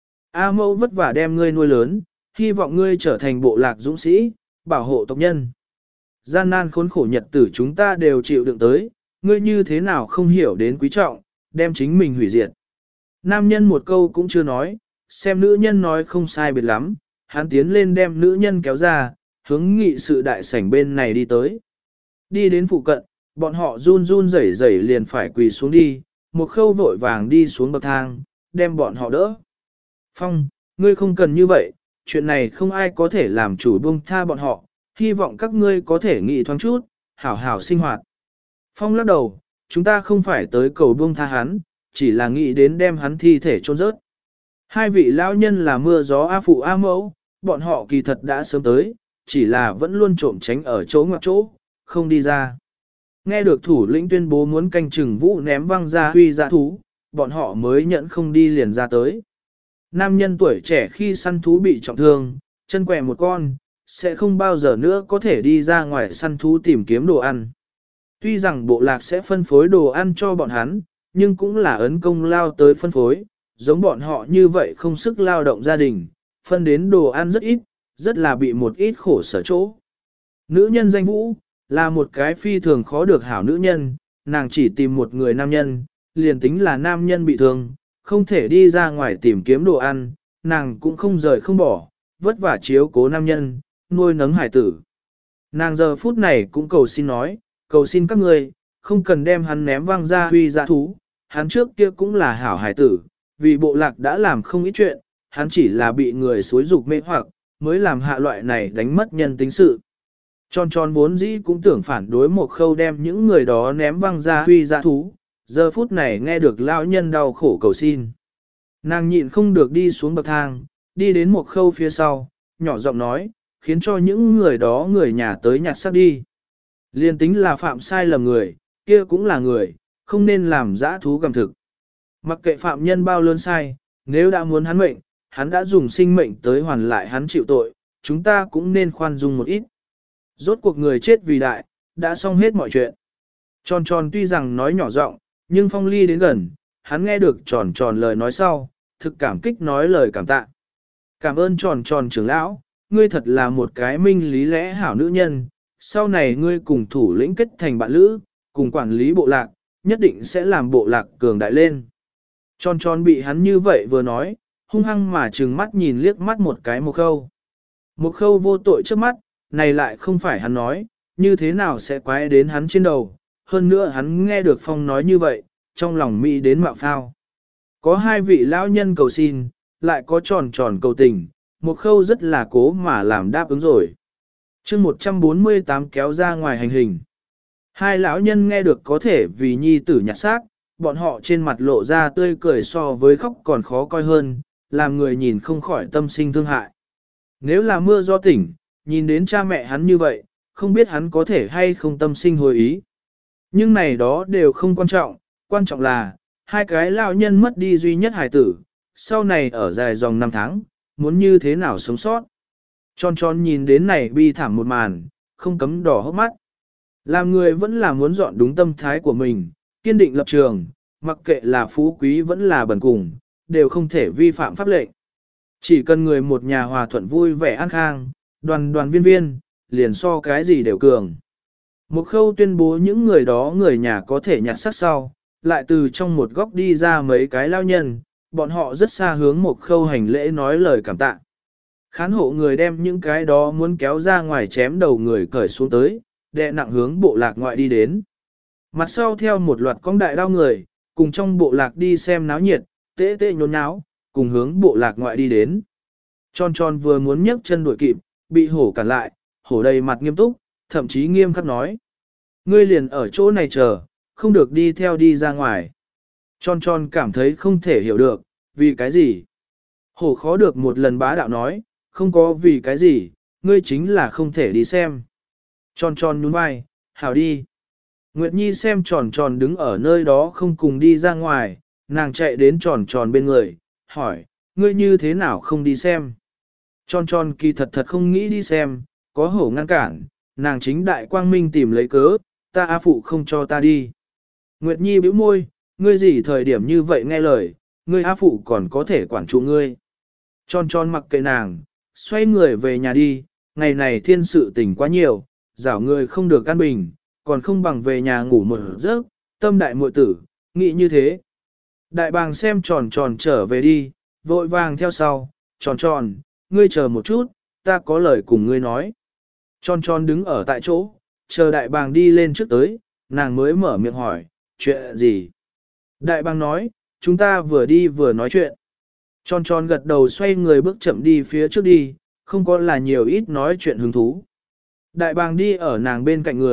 A mẫu vất vả đem ngươi nuôi lớn, hy vọng ngươi trở thành bộ lạc dũng sĩ, bảo hộ tộc nhân. Gian nan khốn khổ nhật tử chúng ta đều chịu đựng tới, ngươi như thế nào không hiểu đến quý trọng, đem chính mình hủy diệt. Nam nhân một câu cũng chưa nói, xem nữ nhân nói không sai biệt lắm, hắn tiến lên đem nữ nhân kéo ra, hướng nghị sự đại sảnh bên này đi tới. Đi đến phụ cận, bọn họ run run rẩy rẩy liền phải quỳ xuống đi, một khâu vội vàng đi xuống bậc thang, đem bọn họ đỡ. Phong, ngươi không cần như vậy, chuyện này không ai có thể làm chủ buông tha bọn họ, hy vọng các ngươi có thể nghĩ thoáng chút, hảo hảo sinh hoạt. Phong lắc đầu, chúng ta không phải tới cầu buông tha hắn, chỉ là nghĩ đến đem hắn thi thể chôn rớt. Hai vị lão nhân là mưa gió A phụ A mẫu, bọn họ kỳ thật đã sớm tới, chỉ là vẫn luôn trộm tránh ở chỗ ngoặc chỗ, không đi ra. Nghe được thủ lĩnh tuyên bố muốn canh chừng vũ ném văng ra huy dã thú, bọn họ mới nhận không đi liền ra tới. Nam nhân tuổi trẻ khi săn thú bị trọng thương, chân quẹ một con, sẽ không bao giờ nữa có thể đi ra ngoài săn thú tìm kiếm đồ ăn. Tuy rằng bộ lạc sẽ phân phối đồ ăn cho bọn hắn, nhưng cũng là ấn công lao tới phân phối, giống bọn họ như vậy không sức lao động gia đình, phân đến đồ ăn rất ít, rất là bị một ít khổ sở chỗ. Nữ nhân danh Vũ, là một cái phi thường khó được hảo nữ nhân, nàng chỉ tìm một người nam nhân, liền tính là nam nhân bị thương, không thể đi ra ngoài tìm kiếm đồ ăn, nàng cũng không rời không bỏ, vất vả chiếu cố nam nhân, nuôi nấng hải tử. Nàng giờ phút này cũng cầu xin nói, cầu xin các người, không cần đem hắn ném văng ra huy dã thú, hắn trước kia cũng là hảo hải tử, vì bộ lạc đã làm không ít chuyện, hắn chỉ là bị người xối dục mê hoặc, mới làm hạ loại này đánh mất nhân tính sự. Tròn tròn vốn dĩ cũng tưởng phản đối một khâu đem những người đó ném văng ra huy dã thú, giờ phút này nghe được lão nhân đau khổ cầu xin. Nàng nhịn không được đi xuống bậc thang, đi đến một khâu phía sau, nhỏ giọng nói, khiến cho những người đó người nhà tới nhặt xác đi. Liên tính là phạm sai lầm người, kia cũng là người, không nên làm dã thú gặm thực. Mặc kệ phạm nhân bao lớn sai, nếu đã muốn hắn mệnh, hắn đã dùng sinh mệnh tới hoàn lại hắn chịu tội, chúng ta cũng nên khoan dung một ít. Rốt cuộc người chết vì đại, đã xong hết mọi chuyện. Tròn tròn tuy rằng nói nhỏ giọng, nhưng Phong Ly đến gần, hắn nghe được tròn tròn lời nói sau, thực cảm kích nói lời cảm tạ. Cảm ơn tròn tròn trưởng lão, ngươi thật là một cái minh lý lẽ hảo nữ nhân, sau này ngươi cùng thủ lĩnh kết thành bạn lữ, cùng quản lý bộ lạc, nhất định sẽ làm bộ lạc cường đại lên. Tròn tròn bị hắn như vậy vừa nói, hung hăng mà trừng mắt nhìn liếc mắt một cái một khâu. Một khâu vô tội trước mắt, này lại không phải hắn nói, như thế nào sẽ quái đến hắn trên đầu, hơn nữa hắn nghe được Phong nói như vậy, trong lòng mỹ đến mạo phao. Có hai vị lão nhân cầu xin, lại có tròn tròn cầu tình, một khâu rất là cố mà làm đáp ứng rồi. chương một trăm bốn mươi tám kéo ra ngoài hành hình. Hai lão nhân nghe được có thể vì nhi tử nhặt xác, bọn họ trên mặt lộ ra tươi cười so với khóc còn khó coi hơn, làm người nhìn không khỏi tâm sinh thương hại. Nếu là mưa do tỉnh, nhìn đến cha mẹ hắn như vậy, không biết hắn có thể hay không tâm sinh hồi ý. Nhưng này đó đều không quan trọng, quan trọng là, hai cái lão nhân mất đi duy nhất hài tử, sau này ở dài dòng năm tháng, muốn như thế nào sống sót. Tròn tròn nhìn đến này bi thảm một màn, không cấm đỏ hốc mắt. Làm người vẫn là muốn dọn đúng tâm thái của mình, kiên định lập trường, mặc kệ là phú quý vẫn là bần cùng, đều không thể vi phạm pháp lệnh. Chỉ cần người một nhà hòa thuận vui vẻ an khang, đoàn đoàn viên viên, liền so cái gì đều cường. Một khâu tuyên bố những người đó người nhà có thể nhặt xác sau, lại từ trong một góc đi ra mấy cái lao nhân, bọn họ rất xa hướng một khâu hành lễ nói lời cảm tạ. Khán hộ người đem những cái đó muốn kéo ra ngoài chém đầu người cởi xuống tới, đè nặng hướng bộ lạc ngoại đi đến. Mặt sau theo một loạt con đại đao người, cùng trong bộ lạc đi xem náo nhiệt, tê tê nhốn nháo, cùng hướng bộ lạc ngoại đi đến. Tròn tròn vừa muốn nhấc chân đuổi kịp, bị hổ cản lại, hổ đầy mặt nghiêm túc, thậm chí nghiêm khắc nói. Ngươi liền ở chỗ này chờ, không được đi theo đi ra ngoài. Tròn tròn cảm thấy không thể hiểu được, vì cái gì? Hổ khó được một lần bá đạo nói, không có vì cái gì, ngươi chính là không thể đi xem. Tròn tròn nhún vai, hảo đi. Nguyệt Nhi xem tròn tròn đứng ở nơi đó không cùng đi ra ngoài, nàng chạy đến tròn tròn bên người, hỏi, ngươi như thế nào không đi xem? Tròn tròn kỳ thật thật không nghĩ đi xem, có hổ ngăn cản, nàng chính đại quang minh tìm lấy cớ, ta A phụ không cho ta đi. Nguyệt Nhi bĩu môi, ngươi gì thời điểm như vậy nghe lời, ngươi A phụ còn có thể quản trụ ngươi. Tròn tròn mặc kệ nàng, xoay người về nhà đi, ngày này thiên sự tình quá nhiều, dảo người không được an bình, còn không bằng về nhà ngủ một giấc, tâm đại muội tử, nghĩ như thế. Đại bàng xem tròn tròn trở về đi, vội vàng theo sau, tròn tròn, ngươi chờ một chút, ta có lời cùng ngươi nói. Tròn tròn đứng ở tại chỗ, chờ đại bàng đi lên trước tới, nàng mới mở miệng hỏi, chuyện gì? Đại bàng nói, chúng ta vừa đi vừa nói chuyện. Tròn tròn gật đầu xoay người bước chậm đi phía trước đi, không có là nhiều ít nói chuyện hứng thú. Đại bàng đi ở nàng bên cạnh người,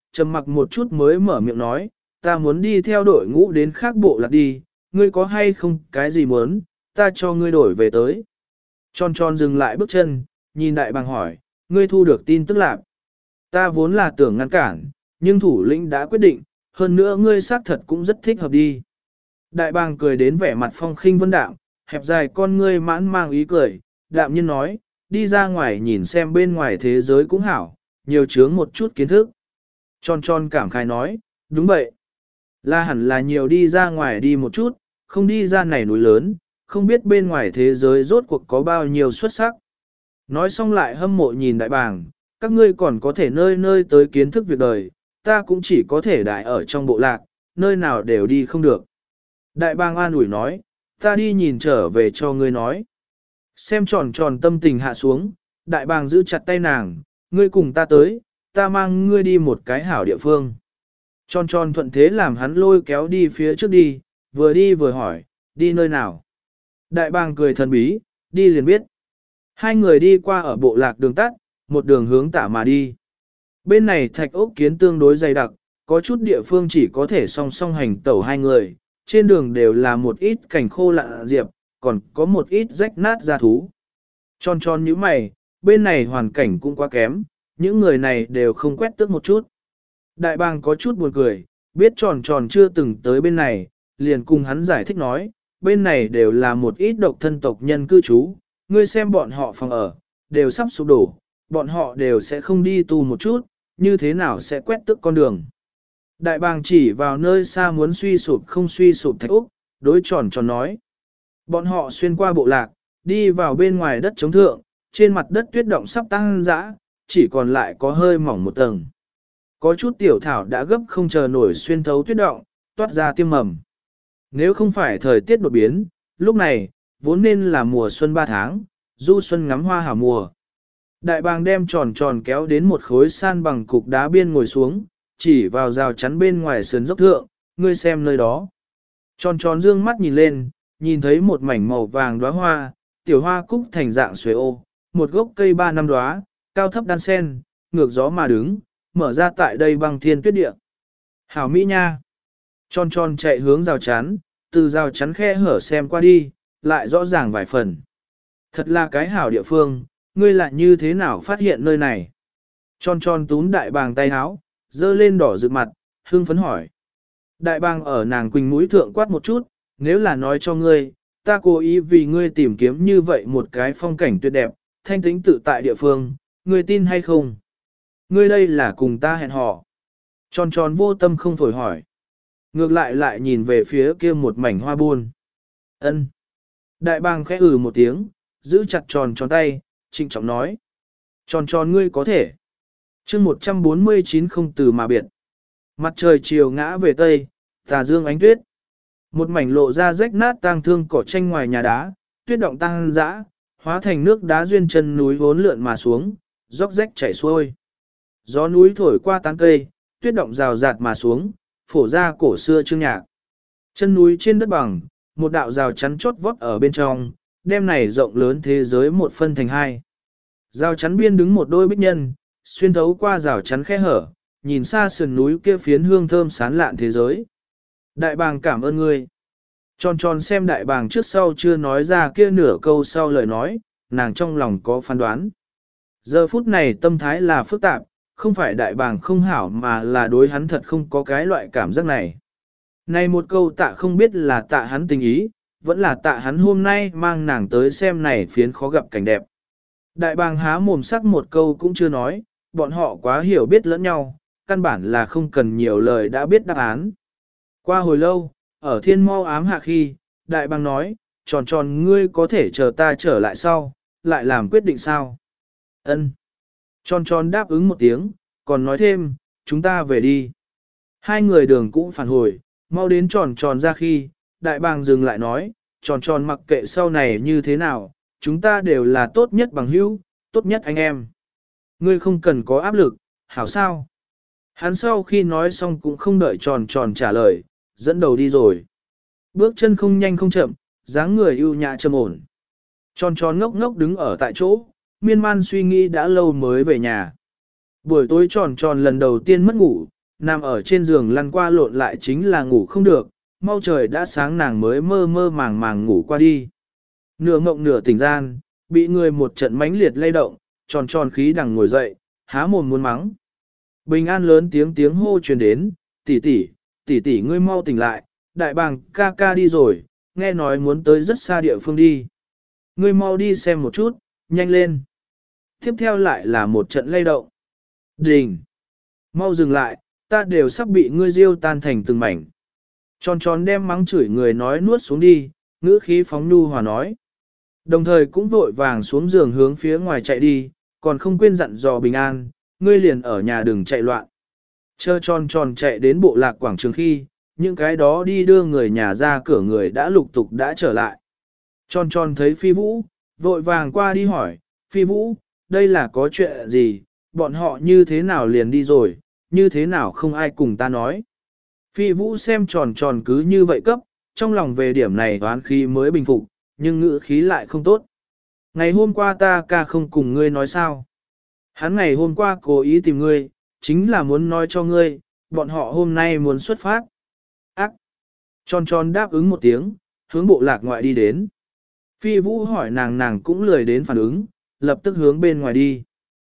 trầm mặc một chút mới mở miệng nói, ta muốn đi theo đội ngũ đến khác bộ lạc đi, ngươi có hay không cái gì muốn, ta cho ngươi đổi về tới. Tròn tròn dừng lại bước chân, nhìn đại bàng hỏi, ngươi thu được tin tức lạc. Ta vốn là tưởng ngăn cản, nhưng thủ lĩnh đã quyết định, hơn nữa ngươi xác thật cũng rất thích hợp đi. Đại bàng cười đến vẻ mặt phong khinh vân đạm, hẹp dài con ngươi mãn mang ý cười, đạm nhiên nói, đi ra ngoài nhìn xem bên ngoài thế giới cũng hảo, nhiều chướng một chút kiến thức. Tròn tròn cảm khai nói, đúng vậy. Là hẳn là nhiều đi ra ngoài đi một chút, không đi ra này núi lớn, không biết bên ngoài thế giới rốt cuộc có bao nhiêu xuất sắc. Nói xong lại hâm mộ nhìn đại bàng, các ngươi còn có thể nơi nơi tới kiến thức việc đời, ta cũng chỉ có thể đại ở trong bộ lạc, nơi nào đều đi không được. Đại bàng an ủi nói, ta đi nhìn trở về cho ngươi nói. Xem tròn tròn tâm tình hạ xuống, đại bàng giữ chặt tay nàng, ngươi cùng ta tới, ta mang ngươi đi một cái hảo địa phương. Tròn tròn thuận thế làm hắn lôi kéo đi phía trước đi, vừa đi vừa hỏi, đi nơi nào. Đại bàng cười thần bí, đi liền biết. Hai người đi qua ở bộ lạc đường tắt, một đường hướng tả mà đi. Bên này thạch ốc kiến tương đối dày đặc, có chút địa phương chỉ có thể song song hành tẩu hai người, trên đường đều là một ít cảnh khô lạ diệp, còn có một ít rách nát gia thú. Tròn tròn như mày, bên này hoàn cảnh cũng quá kém, những người này đều không quét tước một chút. Đại bàng có chút buồn cười, biết tròn tròn chưa từng tới bên này, liền cùng hắn giải thích nói, bên này đều là một ít độc thân tộc nhân cư trú, ngươi xem bọn họ phòng ở, đều sắp sụp đổ, bọn họ đều sẽ không đi tu một chút, như thế nào sẽ quét tước con đường. Đại bàng chỉ vào nơi xa muốn suy sụp không suy sụp thạch úc, đối tròn tròn nói. Bọn họ xuyên qua bộ lạc, đi vào bên ngoài đất chống thượng, trên mặt đất tuyết động sắp tăng dã, chỉ còn lại có hơi mỏng một tầng. Có chút tiểu thảo đã gấp không chờ nổi xuyên thấu tuyết động, toát ra tiêm mầm. Nếu không phải thời tiết đột biến, lúc này, vốn nên là mùa xuân ba tháng, du xuân ngắm hoa hảo mùa. Đại bàng đem tròn tròn kéo đến một khối san bằng cục đá biên ngồi xuống, chỉ vào rào chắn bên ngoài sườn dốc thượng, ngươi xem nơi đó. Tròn tròn dương mắt nhìn lên, nhìn thấy một mảnh màu vàng đóa hoa, tiểu hoa cúc thành dạng xuế ô, một gốc cây ba năm đóa, cao thấp đan sen, ngược gió mà đứng, mở ra tại đây băng thiên tuyết địa. Hảo Mỹ nha! Tròn tròn chạy hướng rào chắn, từ rào chắn khe hở xem qua đi, lại rõ ràng vài phần. Thật là cái hảo địa phương, ngươi lại như thế nào phát hiện nơi này? Tròn tròn túm đại bàng tay háo, dơ lên đỏ rực mặt, hưng phấn hỏi. Đại bàng ở nàng quỳnh mũi thượng quát một chút, nếu là nói cho ngươi, ta cố ý vì ngươi tìm kiếm như vậy một cái phong cảnh tuyệt đẹp, thanh tĩnh tự tại địa phương, ngươi tin hay không? Ngươi đây là cùng ta hẹn hò. Tròn tròn vô tâm không phổi hỏi. Ngược lại lại nhìn về phía kia một mảnh hoa buôn. Ân. Đại bàng khẽ ừ một tiếng, giữ chặt tròn tròn tay, trịnh trọng nói. Tròn tròn ngươi có thể. chương một trăm bốn mươi chín không từ mà biệt. Mặt trời chiều ngã về tây, tà dương ánh tuyết. Một mảnh lộ ra rách nát tang thương cỏ tranh ngoài nhà đá, tuyết động tăng dã, hóa thành nước đá duyên chân núi vốn lượn mà xuống, róc rách chảy xuôi. Gió núi thổi qua tán cây, tuyết động rào rạt mà xuống, phổ ra cổ xưa chương nhạc. Chân núi trên đất bằng, một đạo rào chắn chốt vót ở bên trong, đem này rộng lớn thế giới một phân thành hai. Rào chắn biên đứng một đôi bích nhân, xuyên thấu qua rào chắn khe hở, nhìn xa sườn núi kia phiến hương thơm sán lạn thế giới. Đại bàng cảm ơn ngươi. Tròn tròn xem đại bàng trước sau chưa nói ra kia nửa câu sau lời nói, nàng trong lòng có phán đoán. Giờ phút này tâm thái là phức tạp, không phải đại bàng không hảo mà là đối hắn thật không có cái loại cảm giác này. Này một câu tạ không biết là tạ hắn tình ý, vẫn là tạ hắn hôm nay mang nàng tới xem này phiến khó gặp cảnh đẹp. Đại bàng há mồm sắc một câu cũng chưa nói, bọn họ quá hiểu biết lẫn nhau, căn bản là không cần nhiều lời đã biết đáp án. Qua hồi lâu, ở thiên mau ám hạ khi, đại bàng nói, tròn tròn ngươi có thể chờ ta trở lại sau, lại làm quyết định sao? Ân. Tròn tròn đáp ứng một tiếng, còn nói thêm, chúng ta về đi. Hai người đường cũng phản hồi, mau đến tròn tròn ra khi, đại bàng dừng lại nói, tròn tròn mặc kệ sau này như thế nào, chúng ta đều là tốt nhất bằng hữu, tốt nhất anh em. Ngươi không cần có áp lực, hảo sao? Hắn sau khi nói xong cũng không đợi tròn tròn trả lời, dẫn đầu đi rồi. Bước chân không nhanh không chậm, dáng người ưu nhã trầm ổn. Tròn tròn ngốc ngốc đứng ở tại chỗ, miên man suy nghĩ đã lâu mới về nhà. Buổi tối tròn tròn lần đầu tiên mất ngủ, nằm ở trên giường lăn qua lộn lại chính là ngủ không được, mau trời đã sáng nàng mới mơ mơ màng màng ngủ qua đi. Nửa mộng nửa tỉnh gian, bị người một trận mãnh liệt lay động, tròn tròn khí đằng ngồi dậy, há mồm muốn mắng. Bình an lớn tiếng tiếng hô truyền đến, tỷ tỷ, tỷ tỷ ngươi mau tỉnh lại, đại bàng ca ca đi rồi, nghe nói muốn tới rất xa địa phương đi. Ngươi mau đi xem một chút, nhanh lên. Tiếp theo lại là một trận lay động. Đình! Mau dừng lại, ta đều sắp bị ngươi riêu tan thành từng mảnh. Tròn tròn đem mắng chửi người nói nuốt xuống đi, ngữ khí phóng nhu hòa nói. Đồng thời cũng vội vàng xuống giường hướng phía ngoài chạy đi, còn không quên dặn dò bình an, ngươi liền ở nhà đừng chạy loạn. Chờ tròn tròn chạy đến bộ lạc quảng trường khi, những cái đó đi đưa người nhà ra cửa người đã lục tục đã trở lại. Tròn tròn thấy phi vũ, vội vàng qua đi hỏi, phi vũ, đây là có chuyện gì, bọn họ như thế nào liền đi rồi, như thế nào không ai cùng ta nói. Phi vũ xem tròn tròn cứ như vậy cấp, trong lòng về điểm này toán khí mới bình phục, nhưng ngữ khí lại không tốt. Ngày hôm qua ta ca không cùng ngươi nói sao. Hắn ngày hôm qua cố ý tìm ngươi, chính là muốn nói cho ngươi, bọn họ hôm nay muốn xuất phát. Ác! Tròn tròn đáp ứng một tiếng, hướng bộ lạc ngoại đi đến. Phi vũ hỏi nàng nàng cũng lười đến phản ứng, lập tức hướng bên ngoài đi.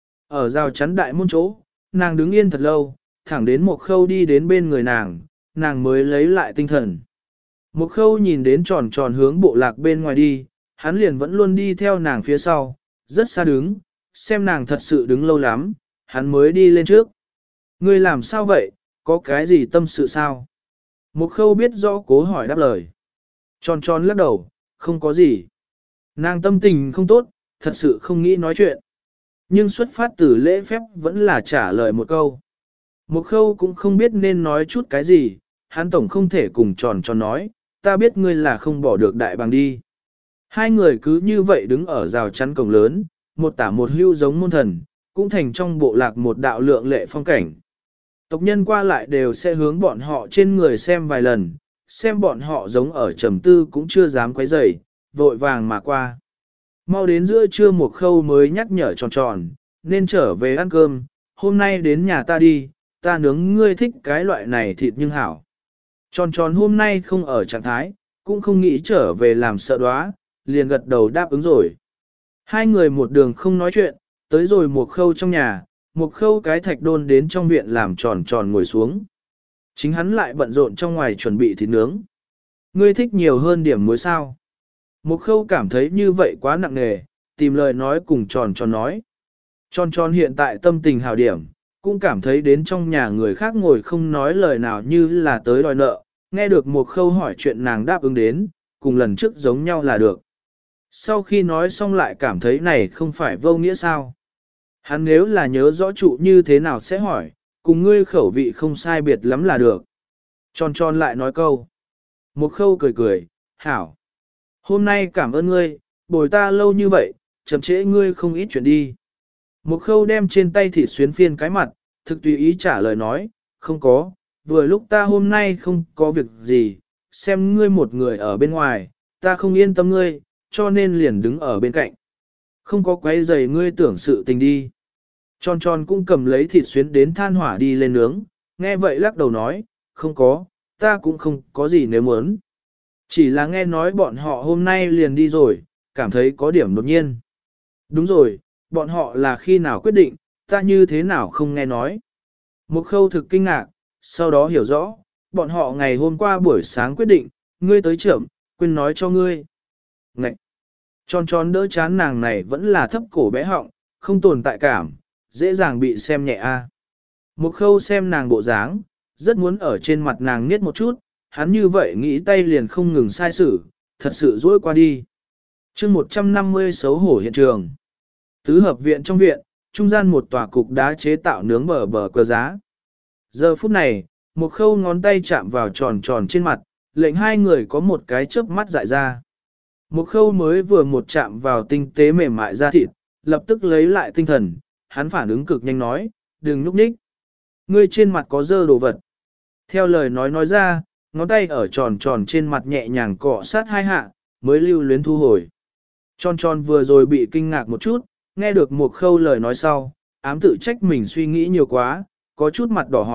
Ở rào chắn đại môn chỗ, nàng đứng yên thật lâu, thẳng đến một khâu đi đến bên người nàng, nàng mới lấy lại tinh thần. Một khâu nhìn đến tròn tròn hướng bộ lạc bên ngoài đi, hắn liền vẫn luôn đi theo nàng phía sau, rất xa đứng, xem nàng thật sự đứng lâu lắm, hắn mới đi lên trước. Ngươi làm sao vậy, có cái gì tâm sự sao? Một khâu biết rõ cố hỏi đáp lời. Tròn tròn lắc đầu, không có gì. Nàng tâm tình không tốt, thật sự không nghĩ nói chuyện. Nhưng xuất phát từ lễ phép vẫn là trả lời một câu. Một khâu cũng không biết nên nói chút cái gì, hắn tổng không thể cùng tròn tròn nói, ta biết ngươi là không bỏ được đại bàng đi. Hai người cứ như vậy đứng ở rào chắn cổng lớn, một tả một hưu giống môn thần, cũng thành trong bộ lạc một đạo lượng lệ phong cảnh. Tộc nhân qua lại đều sẽ hướng bọn họ trên người xem vài lần, xem bọn họ giống ở trầm tư cũng chưa dám quấy rầy, vội vàng mà qua. Mau đến giữa trưa một khâu mới nhắc nhở tròn tròn, nên trở về ăn cơm, hôm nay đến nhà ta đi, ta nướng ngươi thích cái loại này thịt nhưng hảo. Tròn tròn hôm nay không ở trạng thái, cũng không nghĩ trở về làm sợ đoá, liền gật đầu đáp ứng rồi. Hai người một đường không nói chuyện, tới rồi một khâu trong nhà, một khâu cái thạch đôn đến trong viện làm tròn tròn ngồi xuống. Chính hắn lại bận rộn trong ngoài chuẩn bị thịt nướng. Ngươi thích nhiều hơn điểm muối sao. Một khâu cảm thấy như vậy quá nặng nề, tìm lời nói cùng tròn tròn nói. Tròn tròn hiện tại tâm tình hào điểm, cũng cảm thấy đến trong nhà người khác ngồi không nói lời nào như là tới đòi nợ, nghe được một khâu hỏi chuyện nàng đáp ứng đến, cùng lần trước giống nhau là được. Sau khi nói xong lại cảm thấy này không phải vô nghĩa sao. Hắn nếu là nhớ rõ trụ như thế nào sẽ hỏi, cùng ngươi khẩu vị không sai biệt lắm là được. Tròn tròn lại nói câu. Một khâu cười cười, hảo. Hôm nay cảm ơn ngươi, bồi ta lâu như vậy, chậm trễ ngươi không ít chuyện đi. Một khâu đem trên tay thịt xuyến phiên cái mặt, thực tùy ý trả lời nói, không có, vừa lúc ta hôm nay không có việc gì, xem ngươi một người ở bên ngoài, ta không yên tâm ngươi, cho nên liền đứng ở bên cạnh. Không có quấy giày ngươi tưởng sự tình đi. Tròn tròn cũng cầm lấy thịt xuyến đến than hỏa đi lên nướng, nghe vậy lắc đầu nói, không có, ta cũng không có gì nếu muốn. Chỉ là nghe nói bọn họ hôm nay liền đi rồi, cảm thấy có điểm đột nhiên. Đúng rồi, bọn họ là khi nào quyết định, ta như thế nào không nghe nói. Một khâu thực kinh ngạc, sau đó hiểu rõ, bọn họ ngày hôm qua buổi sáng quyết định, ngươi tới trưởng, quên nói cho ngươi. Ngậy! Tròn tròn đỡ chán nàng này vẫn là thấp cổ bé họng, không tồn tại cảm, dễ dàng bị xem nhẹ a. Một khâu xem nàng bộ dáng, rất muốn ở trên mặt nàng niết một chút, hắn như vậy nghĩ tay liền không ngừng sai sử, thật sự dối qua đi. chương một trăm năm mươi xấu hổ hiện trường. Tứ hợp viện trong viện, trung gian một tòa cục đá chế tạo nướng bờ bờ cờ giá. Giờ phút này, một khâu ngón tay chạm vào tròn tròn trên mặt, lệnh hai người có một cái chớp mắt dại ra. Một khâu mới vừa một chạm vào tinh tế mềm mại da thịt, lập tức lấy lại tinh thần, hắn phản ứng cực nhanh nói, đừng núp nhích. Ngươi trên mặt có dơ đồ vật. Theo lời nói nói ra, ngón tay ở tròn tròn trên mặt nhẹ nhàng cọ sát hai hạ, mới lưu luyến thu hồi. Tròn tròn vừa rồi bị kinh ngạc một chút, nghe được một khâu lời nói sau, ám tự trách mình suy nghĩ nhiều quá, có chút mặt đỏ hỏi,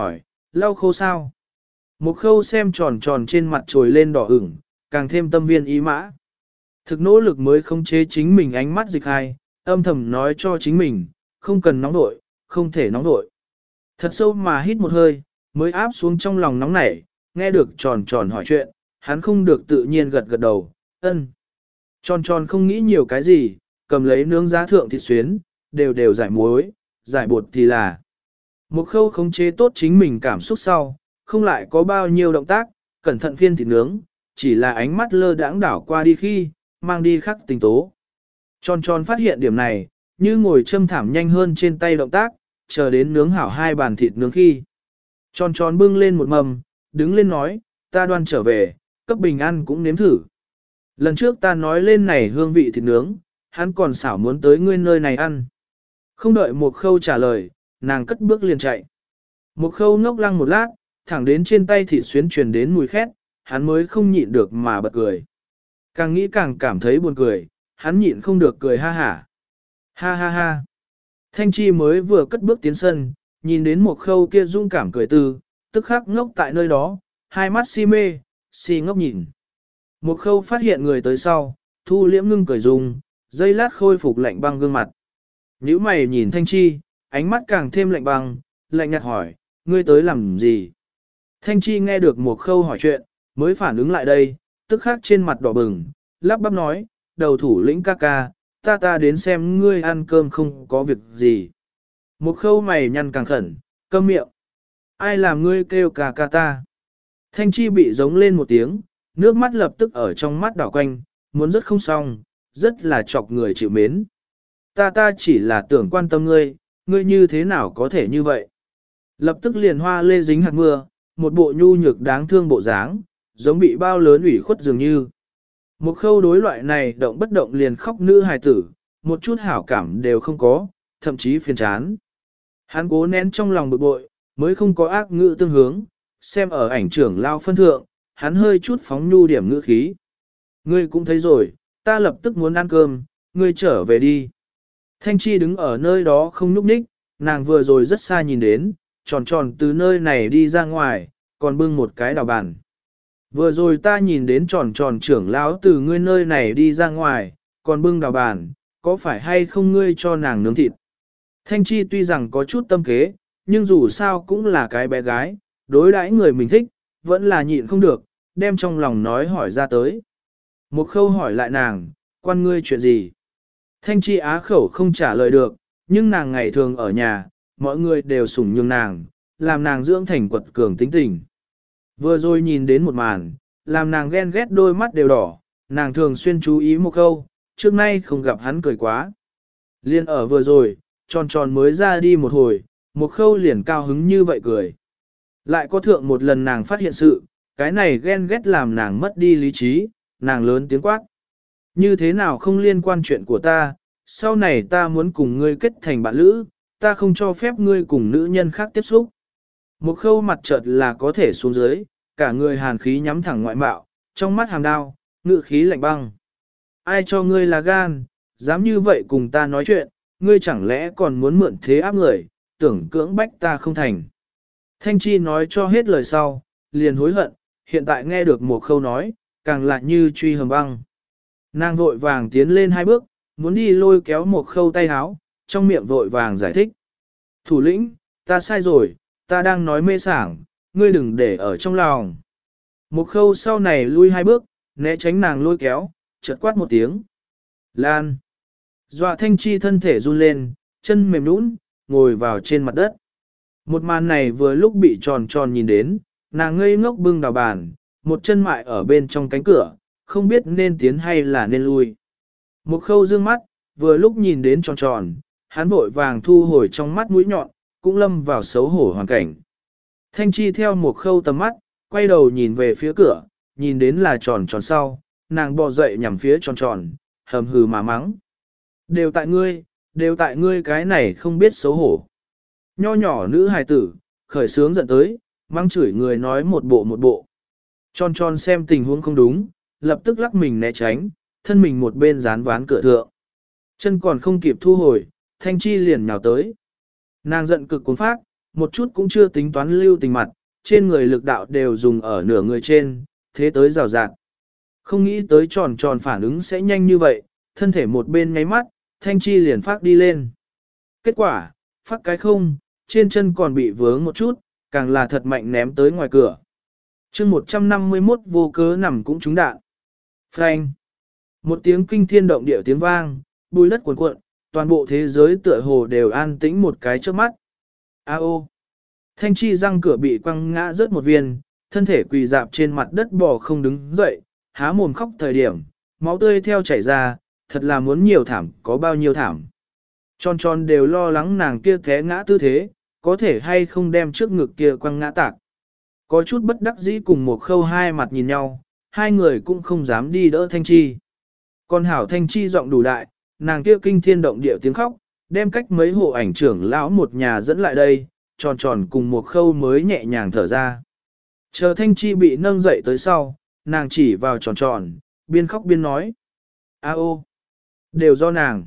lau khô sao? Một khâu xem tròn tròn trên mặt trồi lên đỏ ửng, càng thêm tâm viên ý mã. Thực nỗ lực mới khống chế chính mình ánh mắt dịch hai, âm thầm nói cho chính mình, không cần nóng vội, không thể nóng vội. Thật sâu mà hít một hơi, mới áp xuống trong lòng nóng nảy, nghe được tròn tròn hỏi chuyện, hắn không được tự nhiên gật gật đầu, ân. Tròn tròn không nghĩ nhiều cái gì, cầm lấy nướng giá thượng thịt xuyến, đều đều giải muối, giải bột thì là. Một khâu khống chế tốt chính mình cảm xúc sau, không lại có bao nhiêu động tác, cẩn thận phiên thịt nướng, chỉ là ánh mắt lơ đãng đảo qua đi khi, mang đi khắc tình tố. Tròn tròn phát hiện điểm này, như ngồi châm thảm nhanh hơn trên tay động tác, chờ đến nướng hảo hai bàn thịt nướng khi. Tròn tròn bưng lên một mầm, đứng lên nói, ta đoan trở về, cấp bình ăn cũng nếm thử. Lần trước ta nói lên này hương vị thịt nướng, hắn còn xảo muốn tới ngươi nơi này ăn. Không đợi một khâu trả lời, nàng cất bước liền chạy. Một khâu ngốc lăng một lát, thẳng đến trên tay thịt xuyến truyền đến mùi khét, hắn mới không nhịn được mà bật cười. Càng nghĩ càng cảm thấy buồn cười, hắn nhịn không được cười ha hả. Ha ha ha. Thanh Chi mới vừa cất bước tiến sân, nhìn đến một khâu kia dung cảm cười tư, tức khắc ngốc tại nơi đó, hai mắt si mê, si ngốc nhìn. Một khâu phát hiện người tới sau, thu liễm ngưng cười dung, dây lát khôi phục lạnh băng gương mặt. Nhữ mày nhìn Thanh Chi, ánh mắt càng thêm lạnh băng, lạnh nhạt hỏi, ngươi tới làm gì? Thanh Chi nghe được một khâu hỏi chuyện, mới phản ứng lại đây, tức khắc trên mặt đỏ bừng, lắp bắp nói, đầu thủ lĩnh ca ca, ta ta đến xem ngươi ăn cơm không có việc gì. Một khâu mày nhăn càng khẩn, câm miệng. Ai làm ngươi kêu ca ca ta? Thanh Chi bị giống lên một tiếng, nước mắt lập tức ở trong mắt đảo quanh, muốn rất không xong, rất là chọc người chịu mến. Ta ta chỉ là tưởng quan tâm ngươi, ngươi như thế nào có thể như vậy? Lập tức liền hoa lê dính hạt mưa, một bộ nhu nhược đáng thương bộ dáng, giống bị bao lớn ủy khuất dường như. Một khâu đối loại này động bất động liền khóc nữ hài tử, một chút hảo cảm đều không có, thậm chí phiền chán. Hắn cố nén trong lòng bực bội, mới không có ác ngữ tương hướng, xem ở ảnh trưởng lao phân thượng, hắn hơi chút phóng nhu điểm ngữ khí. Ngươi cũng thấy rồi, ta lập tức muốn ăn cơm, ngươi trở về đi. Thanh Chi đứng ở nơi đó không núp ních, nàng vừa rồi rất xa nhìn đến, tròn tròn từ nơi này đi ra ngoài, còn bưng một cái đào bàn. Vừa rồi ta nhìn đến tròn tròn trưởng lão từ ngươi nơi này đi ra ngoài, còn bưng đào bàn, có phải hay không ngươi cho nàng nướng thịt? Thanh Chi tuy rằng có chút tâm kế, nhưng dù sao cũng là cái bé gái, đối đãi người mình thích, vẫn là nhịn không được, đem trong lòng nói hỏi ra tới. Một khâu hỏi lại nàng, quan ngươi chuyện gì? Thanh Chi á khẩu không trả lời được, nhưng nàng ngày thường ở nhà, mọi người đều sủng nhường nàng, làm nàng dưỡng thành quật cường tính tình. Vừa rồi nhìn đến một màn, làm nàng ghen ghét đôi mắt đều đỏ, nàng thường xuyên chú ý một câu, trước nay không gặp hắn cười quá. Liên ở vừa rồi, tròn tròn mới ra đi một hồi, một khâu liền cao hứng như vậy cười. Lại có thượng một lần nàng phát hiện sự, cái này ghen ghét làm nàng mất đi lý trí, nàng lớn tiếng quát. Như thế nào không liên quan chuyện của ta, sau này ta muốn cùng ngươi kết thành bạn lữ, ta không cho phép ngươi cùng nữ nhân khác tiếp xúc. Một khâu mặt chợt là có thể xuống dưới, cả người hàn khí nhắm thẳng ngoại mạo, trong mắt hàm đao, ngự khí lạnh băng. Ai cho ngươi là gan, dám như vậy cùng ta nói chuyện, ngươi chẳng lẽ còn muốn mượn thế áp người, tưởng cưỡng bách ta không thành. Thanh Chi nói cho hết lời sau, liền hối hận, hiện tại nghe được một khâu nói, càng lại như truy hầm băng. Nàng vội vàng tiến lên hai bước, muốn đi lôi kéo một khâu tay háo, trong miệng vội vàng giải thích. Thủ lĩnh, ta sai rồi, ta đang nói mê sảng, ngươi đừng để ở trong lòng. Một khâu sau này lui hai bước, né tránh nàng lôi kéo, chợt quát một tiếng. Lan. Dọa Thanh Chi thân thể run lên, chân mềm nũng, ngồi vào trên mặt đất. Một màn này vừa lúc bị tròn tròn nhìn đến, nàng ngây ngốc bưng đào bàn, một chân mại ở bên trong cánh cửa, không biết nên tiến hay là nên lui. Một khâu dương mắt, vừa lúc nhìn đến tròn tròn, hắn vội vàng thu hồi trong mắt mũi nhọn, cũng lâm vào xấu hổ hoàn cảnh. Thanh Chi theo một khâu tầm mắt, quay đầu nhìn về phía cửa, nhìn đến là tròn tròn sau, nàng bò dậy nhằm phía tròn tròn, hầm hừ mà mắng. Đều tại ngươi, đều tại ngươi cái này không biết xấu hổ. Nho nhỏ nữ hài tử, khởi sướng giận tới, mắng chửi người nói một bộ một bộ. Tròn tròn xem tình huống không đúng, lập tức lắc mình né tránh, thân mình một bên dán ván cửa thượng. Chân còn không kịp thu hồi, Thanh Chi liền nhào tới. Nàng giận cực cuốn phát, một chút cũng chưa tính toán lưu tình mặt, trên người lực đạo đều dùng ở nửa người trên, thế tới rào rạt. Không nghĩ tới tròn tròn phản ứng sẽ nhanh như vậy, thân thể một bên nháy mắt, Thanh Chi liền phát đi lên. Kết quả, phát cái không, trên chân còn bị vướng một chút, càng là thật mạnh ném tới ngoài cửa. chương một trăm năm mươi mốt vô cớ nằm cũng trúng đạn. Phanh. Một tiếng kinh thiên động địa tiếng vang, bùi đất cuồn cuộn, toàn bộ thế giới tựa hồ đều an tĩnh một cái trước mắt. A ô. Thanh Chi răng cửa bị quăng ngã rớt một viên, thân thể quỳ dạp trên mặt đất bò không đứng dậy, há mồm khóc thời điểm, máu tươi theo chảy ra, thật là muốn nhiều thảm có bao nhiêu thảm. Tròn tròn đều lo lắng nàng kia té ngã tư thế, có thể hay không đem trước ngực kia quăng ngã tạc. Có chút bất đắc dĩ cùng một khâu hai mặt nhìn nhau, hai người cũng không dám đi đỡ Thanh Chi. Còn hảo Thanh Chi giọng đủ đại, nàng kia kinh thiên động địa tiếng khóc, đem cách mấy hộ ảnh trưởng lão một nhà dẫn lại đây, tròn tròn cùng một khâu mới nhẹ nhàng thở ra. Chờ Thanh Chi bị nâng dậy tới sau, nàng chỉ vào tròn tròn, biên khóc biên nói. A ô, đều do nàng.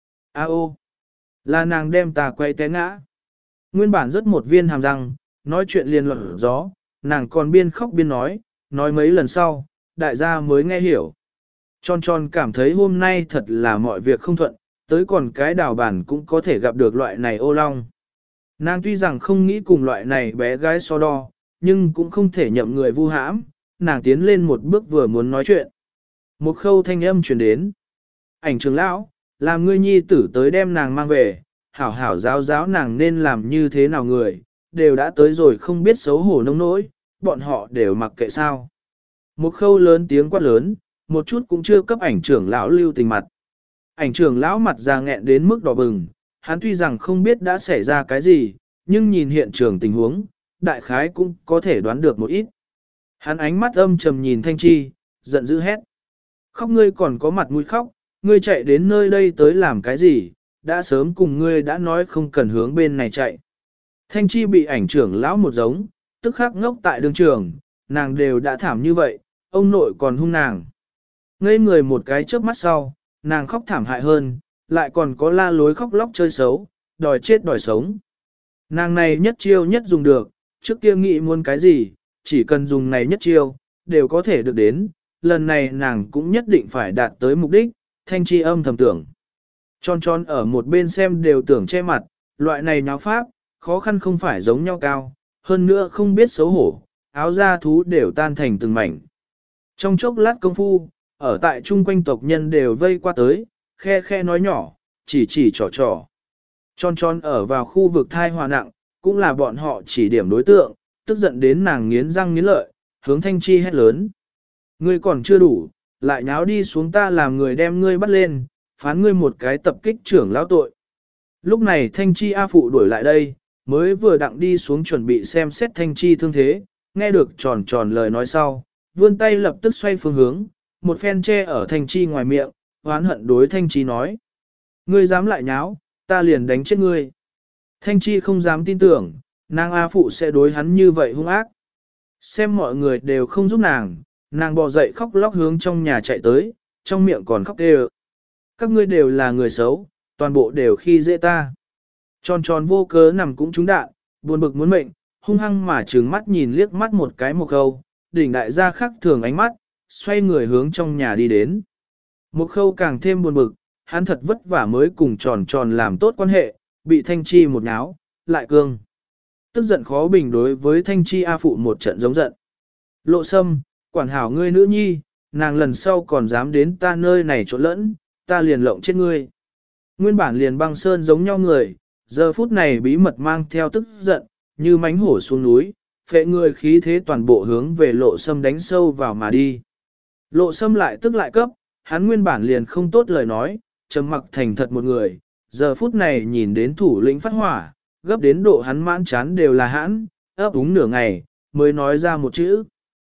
A ô, là nàng đem ta quay té ngã. Nguyên bản rất một viên hàm răng, nói chuyện liền luận gió, nàng còn biên khóc biên nói, nói mấy lần sau, đại gia mới nghe hiểu. Tròn tròn cảm thấy hôm nay thật là mọi việc không thuận, tới còn cái đào bản cũng có thể gặp được loại này ô long. Nàng tuy rằng không nghĩ cùng loại này bé gái so đo, nhưng cũng không thể nhậm người vu hãm, nàng tiến lên một bước vừa muốn nói chuyện. Một khâu thanh âm truyền đến. Ảnh trưởng lão, làm ngươi nhi tử tới đem nàng mang về, hảo hảo giáo giáo nàng nên làm như thế nào người, đều đã tới rồi không biết xấu hổ nông nỗi, bọn họ đều mặc kệ sao. Một khâu lớn tiếng quát lớn, một chút cũng chưa cấp ảnh trưởng lão lưu tình mặt. Ảnh trưởng lão mặt già nghẹn đến mức đỏ bừng, hắn tuy rằng không biết đã xảy ra cái gì, nhưng nhìn hiện trường tình huống, đại khái cũng có thể đoán được một ít. Hắn ánh mắt âm trầm nhìn Thanh Chi, giận dữ hét. Khóc ngươi còn có mặt mũi khóc, ngươi chạy đến nơi đây tới làm cái gì, đã sớm cùng ngươi đã nói không cần hướng bên này chạy. Thanh Chi bị ảnh trưởng lão một giống, tức khắc ngốc tại đường trường, nàng đều đã thảm như vậy, ông nội còn hung nàng. Ngây người một cái chớp mắt sau, nàng khóc thảm hại hơn, lại còn có la lối khóc lóc chơi xấu, đòi chết đòi sống. Nàng này nhất chiêu nhất dùng được, trước kia nghĩ muốn cái gì, chỉ cần dùng này nhất chiêu, đều có thể được đến, lần này nàng cũng nhất định phải đạt tới mục đích, Thanh Chi âm thầm tưởng. Tròn tròn ở một bên xem đều tưởng che mặt, loại này nháo pháp, khó khăn không phải giống nhau cao, hơn nữa không biết xấu hổ, áo da thú đều tan thành từng mảnh. Trong chốc lát công phu, ở tại chung quanh tộc nhân đều vây qua tới, khe khe nói nhỏ, chỉ chỉ trò trò. Tròn tròn ở vào khu vực thai hòa nặng, cũng là bọn họ chỉ điểm đối tượng, tức giận đến nàng nghiến răng nghiến lợi, hướng Thanh Chi hét lớn. Ngươi còn chưa đủ, lại nháo đi xuống ta làm người đem ngươi bắt lên, phán ngươi một cái tập kích trưởng lão tội. Lúc này Thanh Chi A Phụ đuổi lại đây, mới vừa đặng đi xuống chuẩn bị xem xét Thanh Chi thương thế, nghe được tròn tròn lời nói sau, vươn tay lập tức xoay phương hướng, một phen che ở Thanh Chi ngoài miệng, oán hận đối Thanh Chi nói. Ngươi dám lại nháo, ta liền đánh chết ngươi. Thanh Chi không dám tin tưởng, nàng A Phụ sẽ đối hắn như vậy hung ác. Xem mọi người đều không giúp nàng, nàng bò dậy khóc lóc hướng trong nhà chạy tới, trong miệng còn khóc kêu. Các ngươi đều là người xấu, toàn bộ đều khi dễ ta. Tròn tròn vô cớ nằm cũng trúng đạn, buồn bực muốn mệnh, hung hăng mà trừng mắt nhìn liếc mắt một cái một khâu, đỉnh đại gia khắc thường ánh mắt, xoay người hướng trong nhà đi đến. Một khâu càng thêm buồn bực, hắn thật vất vả mới cùng tròn tròn làm tốt quan hệ, bị Thanh Chi một náo, lại cương. Tức giận khó bình đối với Thanh Chi A Phụ một trận giống giận. Lộ Sâm, quản hảo ngươi nữ nhi, nàng lần sau còn dám đến ta nơi này trộn lẫn, ta liền lộng chết ngươi. Nguyên bản liền băng sơn giống nhau người, giờ phút này bí mật mang theo tức giận, như mánh hổ xuống núi, phệ người khí thế toàn bộ hướng về Lộ Sâm đánh sâu vào mà đi. Lộ Sâm lại tức lại cấp, hắn nguyên bản liền không tốt lời nói, trầm mặc thành thật một người, giờ phút này nhìn đến thủ lĩnh phát hỏa, gấp đến độ hắn mãn chán đều là hãn, ấp úng nửa ngày, mới nói ra một chữ.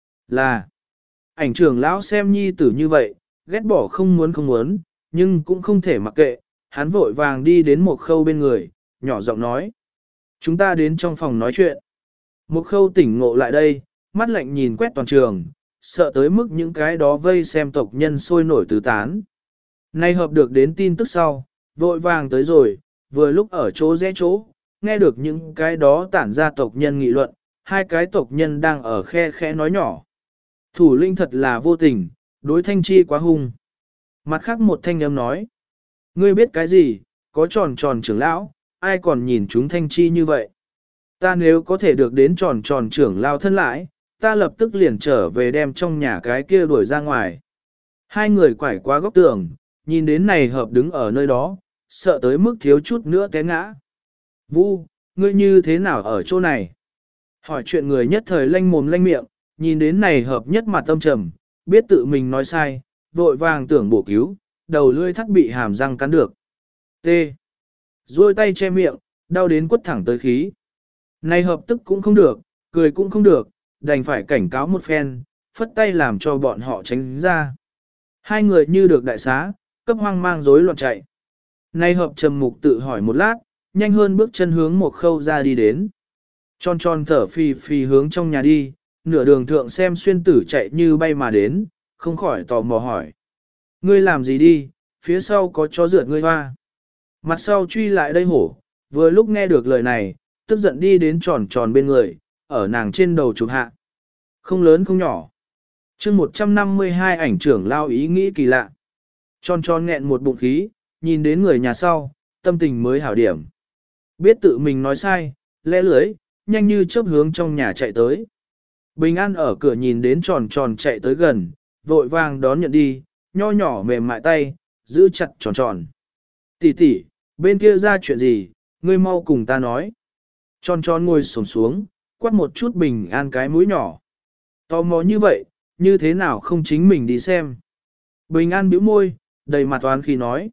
Là, ảnh trưởng lão xem nhi tử như vậy, ghét bỏ không muốn không muốn, nhưng cũng không thể mặc kệ, hắn vội vàng đi đến một khâu bên người, nhỏ giọng nói. Chúng ta đến trong phòng nói chuyện. Một khâu tỉnh ngộ lại đây, mắt lạnh nhìn quét toàn trường, sợ tới mức những cái đó vây xem tộc nhân sôi nổi tứ tán. Nay hợp được đến tin tức sau, vội vàng tới rồi, vừa lúc ở chỗ rẽ chỗ, nghe được những cái đó tản ra tộc nhân nghị luận, hai cái tộc nhân đang ở khe khẽ nói nhỏ. Thủ lĩnh thật là vô tình, đối Thanh Chi quá hung. Mặt khác một thanh âm nói, ngươi biết cái gì, có tròn tròn trưởng lão, ai còn nhìn chúng Thanh Chi như vậy. Ta nếu có thể được đến tròn tròn trưởng lao thân lại, ta lập tức liền trở về đem trong nhà cái kia đuổi ra ngoài. Hai người quải qua góc tường, nhìn đến này hợp đứng ở nơi đó, sợ tới mức thiếu chút nữa té ngã. Vu, ngươi như thế nào ở chỗ này? Hỏi chuyện người nhất thời lanh mồm lanh miệng, nhìn đến này hợp nhất mặt tâm trầm, biết tự mình nói sai, vội vàng tưởng bổ cứu, đầu lưỡi thắt bị hàm răng cắn được. T. Rồi tay che miệng, đau đến quất thẳng tới khí. Này hợp tức cũng không được, cười cũng không được, đành phải cảnh cáo một phen, phất tay làm cho bọn họ tránh ra. Hai người như được đại xá, cấp hoang mang rối loạn chạy. Này hợp trầm mục tự hỏi một lát, nhanh hơn bước chân hướng một khâu ra đi đến. Tròn tròn thở phì phì hướng trong nhà đi, nửa đường thượng xem xuyên tử chạy như bay mà đến, không khỏi tò mò hỏi. Ngươi làm gì đi, phía sau có chó rượt ngươi hoa. Mặt sau truy lại đây hổ, vừa lúc nghe được lời này, tức giận đi đến tròn tròn bên người, ở nàng trên đầu chụp hạ. Không lớn không nhỏ. chương một trăm năm mươi hai ảnh trưởng lao ý nghĩ kỳ lạ. Tròn tròn nghẹn một bụng khí, nhìn đến người nhà sau, tâm tình mới hảo điểm. Biết tự mình nói sai, lẽ lưới, nhanh như chớp hướng trong nhà chạy tới. Bình An ở cửa nhìn đến tròn tròn chạy tới gần, vội vàng đón nhận đi, nho nhỏ mềm mại tay, giữ chặt tròn tròn. Tỷ tỷ, bên kia ra chuyện gì, ngươi mau cùng ta nói. Tròn tròn ngồi xổm xuống, quát một chút Bình An cái mũi nhỏ. Tò mò như vậy, như thế nào không chính mình đi xem. Bình An bĩu môi, đầy mặt toán khi nói.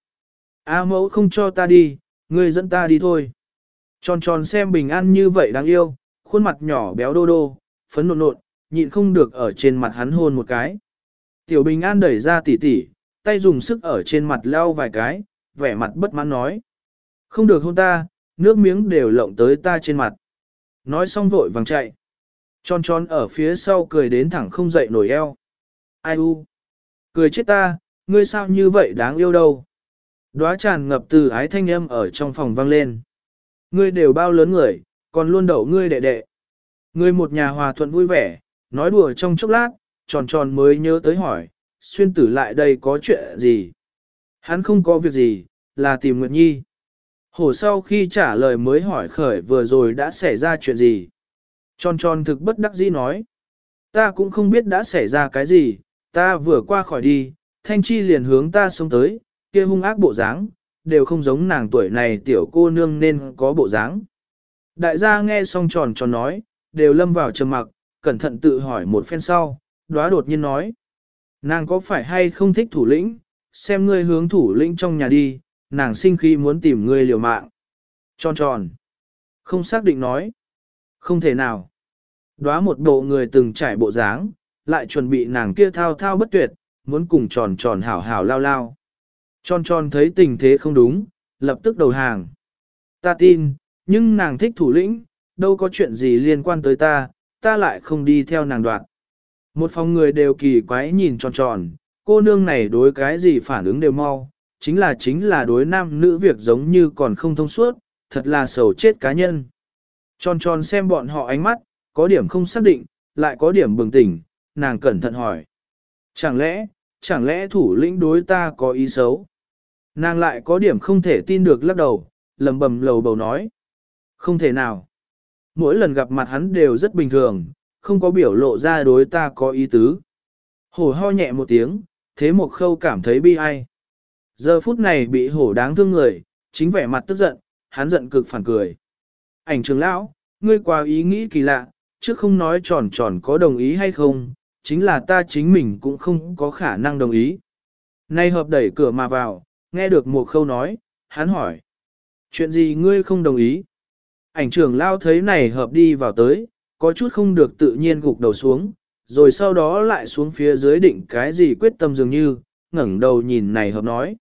A mẫu không cho ta đi, ngươi dẫn ta đi thôi. Tròn tròn xem Bình An như vậy đáng yêu, khuôn mặt nhỏ béo đô đô, phấn nộn nộn, nhịn không được ở trên mặt hắn hôn một cái. Tiểu Bình An đẩy ra tỉ tỉ, tay dùng sức ở trên mặt leo vài cái, vẻ mặt bất mãn nói. Không được hôn ta, nước miếng đều lộng tới ta trên mặt. Nói xong vội vàng chạy. Tròn tròn ở phía sau cười đến thẳng không dậy nổi eo. Ai u? Cười chết ta, ngươi sao như vậy đáng yêu đâu. Đóa tràn ngập từ ái thanh âm ở trong phòng vang lên. Ngươi đều bao lớn người, còn luôn đậu ngươi đệ đệ. Ngươi một nhà hòa thuận vui vẻ, nói đùa trong chốc lát, tròn tròn mới nhớ tới hỏi, xuyên tử lại đây có chuyện gì? Hắn không có việc gì, là tìm Nguyệt Nhi. Hổ sau khi trả lời mới hỏi khởi vừa rồi đã xảy ra chuyện gì. Tròn tròn thực bất đắc dĩ nói. Ta cũng không biết đã xảy ra cái gì, ta vừa qua khỏi đi, Thanh Chi liền hướng ta xông tới, kia hung ác bộ dáng, đều không giống nàng tuổi này tiểu cô nương nên có bộ dáng. Đại gia nghe xong tròn tròn nói, đều lâm vào trầm mặc, cẩn thận tự hỏi một phen sau, Đóa đột nhiên nói. Nàng có phải hay không thích thủ lĩnh, xem ngươi hướng thủ lĩnh trong nhà đi, nàng sinh khi muốn tìm ngươi liều mạng. Tròn tròn. Không xác định nói. Không thể nào. Đóa một bộ người từng trải bộ dáng, lại chuẩn bị nàng kia thao thao bất tuyệt, muốn cùng tròn tròn hảo hảo lao lao. Tròn tròn thấy tình thế không đúng, lập tức đầu hàng. Ta tin, nhưng nàng thích thủ lĩnh, đâu có chuyện gì liên quan tới ta, ta lại không đi theo nàng đoạn. Một phòng người đều kỳ quái nhìn tròn tròn, cô nương này đối cái gì phản ứng đều mau, chính là chính là đối nam nữ việc giống như còn không thông suốt, thật là sầu chết cá nhân. Tròn tròn xem bọn họ ánh mắt, có điểm không xác định, lại có điểm bừng tỉnh, nàng cẩn thận hỏi. Chẳng lẽ, chẳng lẽ thủ lĩnh đối ta có ý xấu? Nàng lại có điểm không thể tin được lắc đầu, lầm bầm lầu bầu nói. Không thể nào. Mỗi lần gặp mặt hắn đều rất bình thường, không có biểu lộ ra đối ta có ý tứ. Hổ ho nhẹ một tiếng, thế một khâu cảm thấy bi ai. Giờ phút này bị hổ đáng thương người, chính vẻ mặt tức giận, hắn giận cực phản cười. Ảnh trưởng lão, ngươi quá ý nghĩ kỳ lạ, trước không nói tròn tròn có đồng ý hay không, chính là ta chính mình cũng không có khả năng đồng ý. Nay hợp đẩy cửa mà vào, nghe được một khâu nói, hắn hỏi. Chuyện gì ngươi không đồng ý? Ảnh trưởng lao thấy này hợp đi vào tới, có chút không được tự nhiên gục đầu xuống, rồi sau đó lại xuống phía dưới định cái gì quyết tâm dường như, ngẩng đầu nhìn này hợp nói.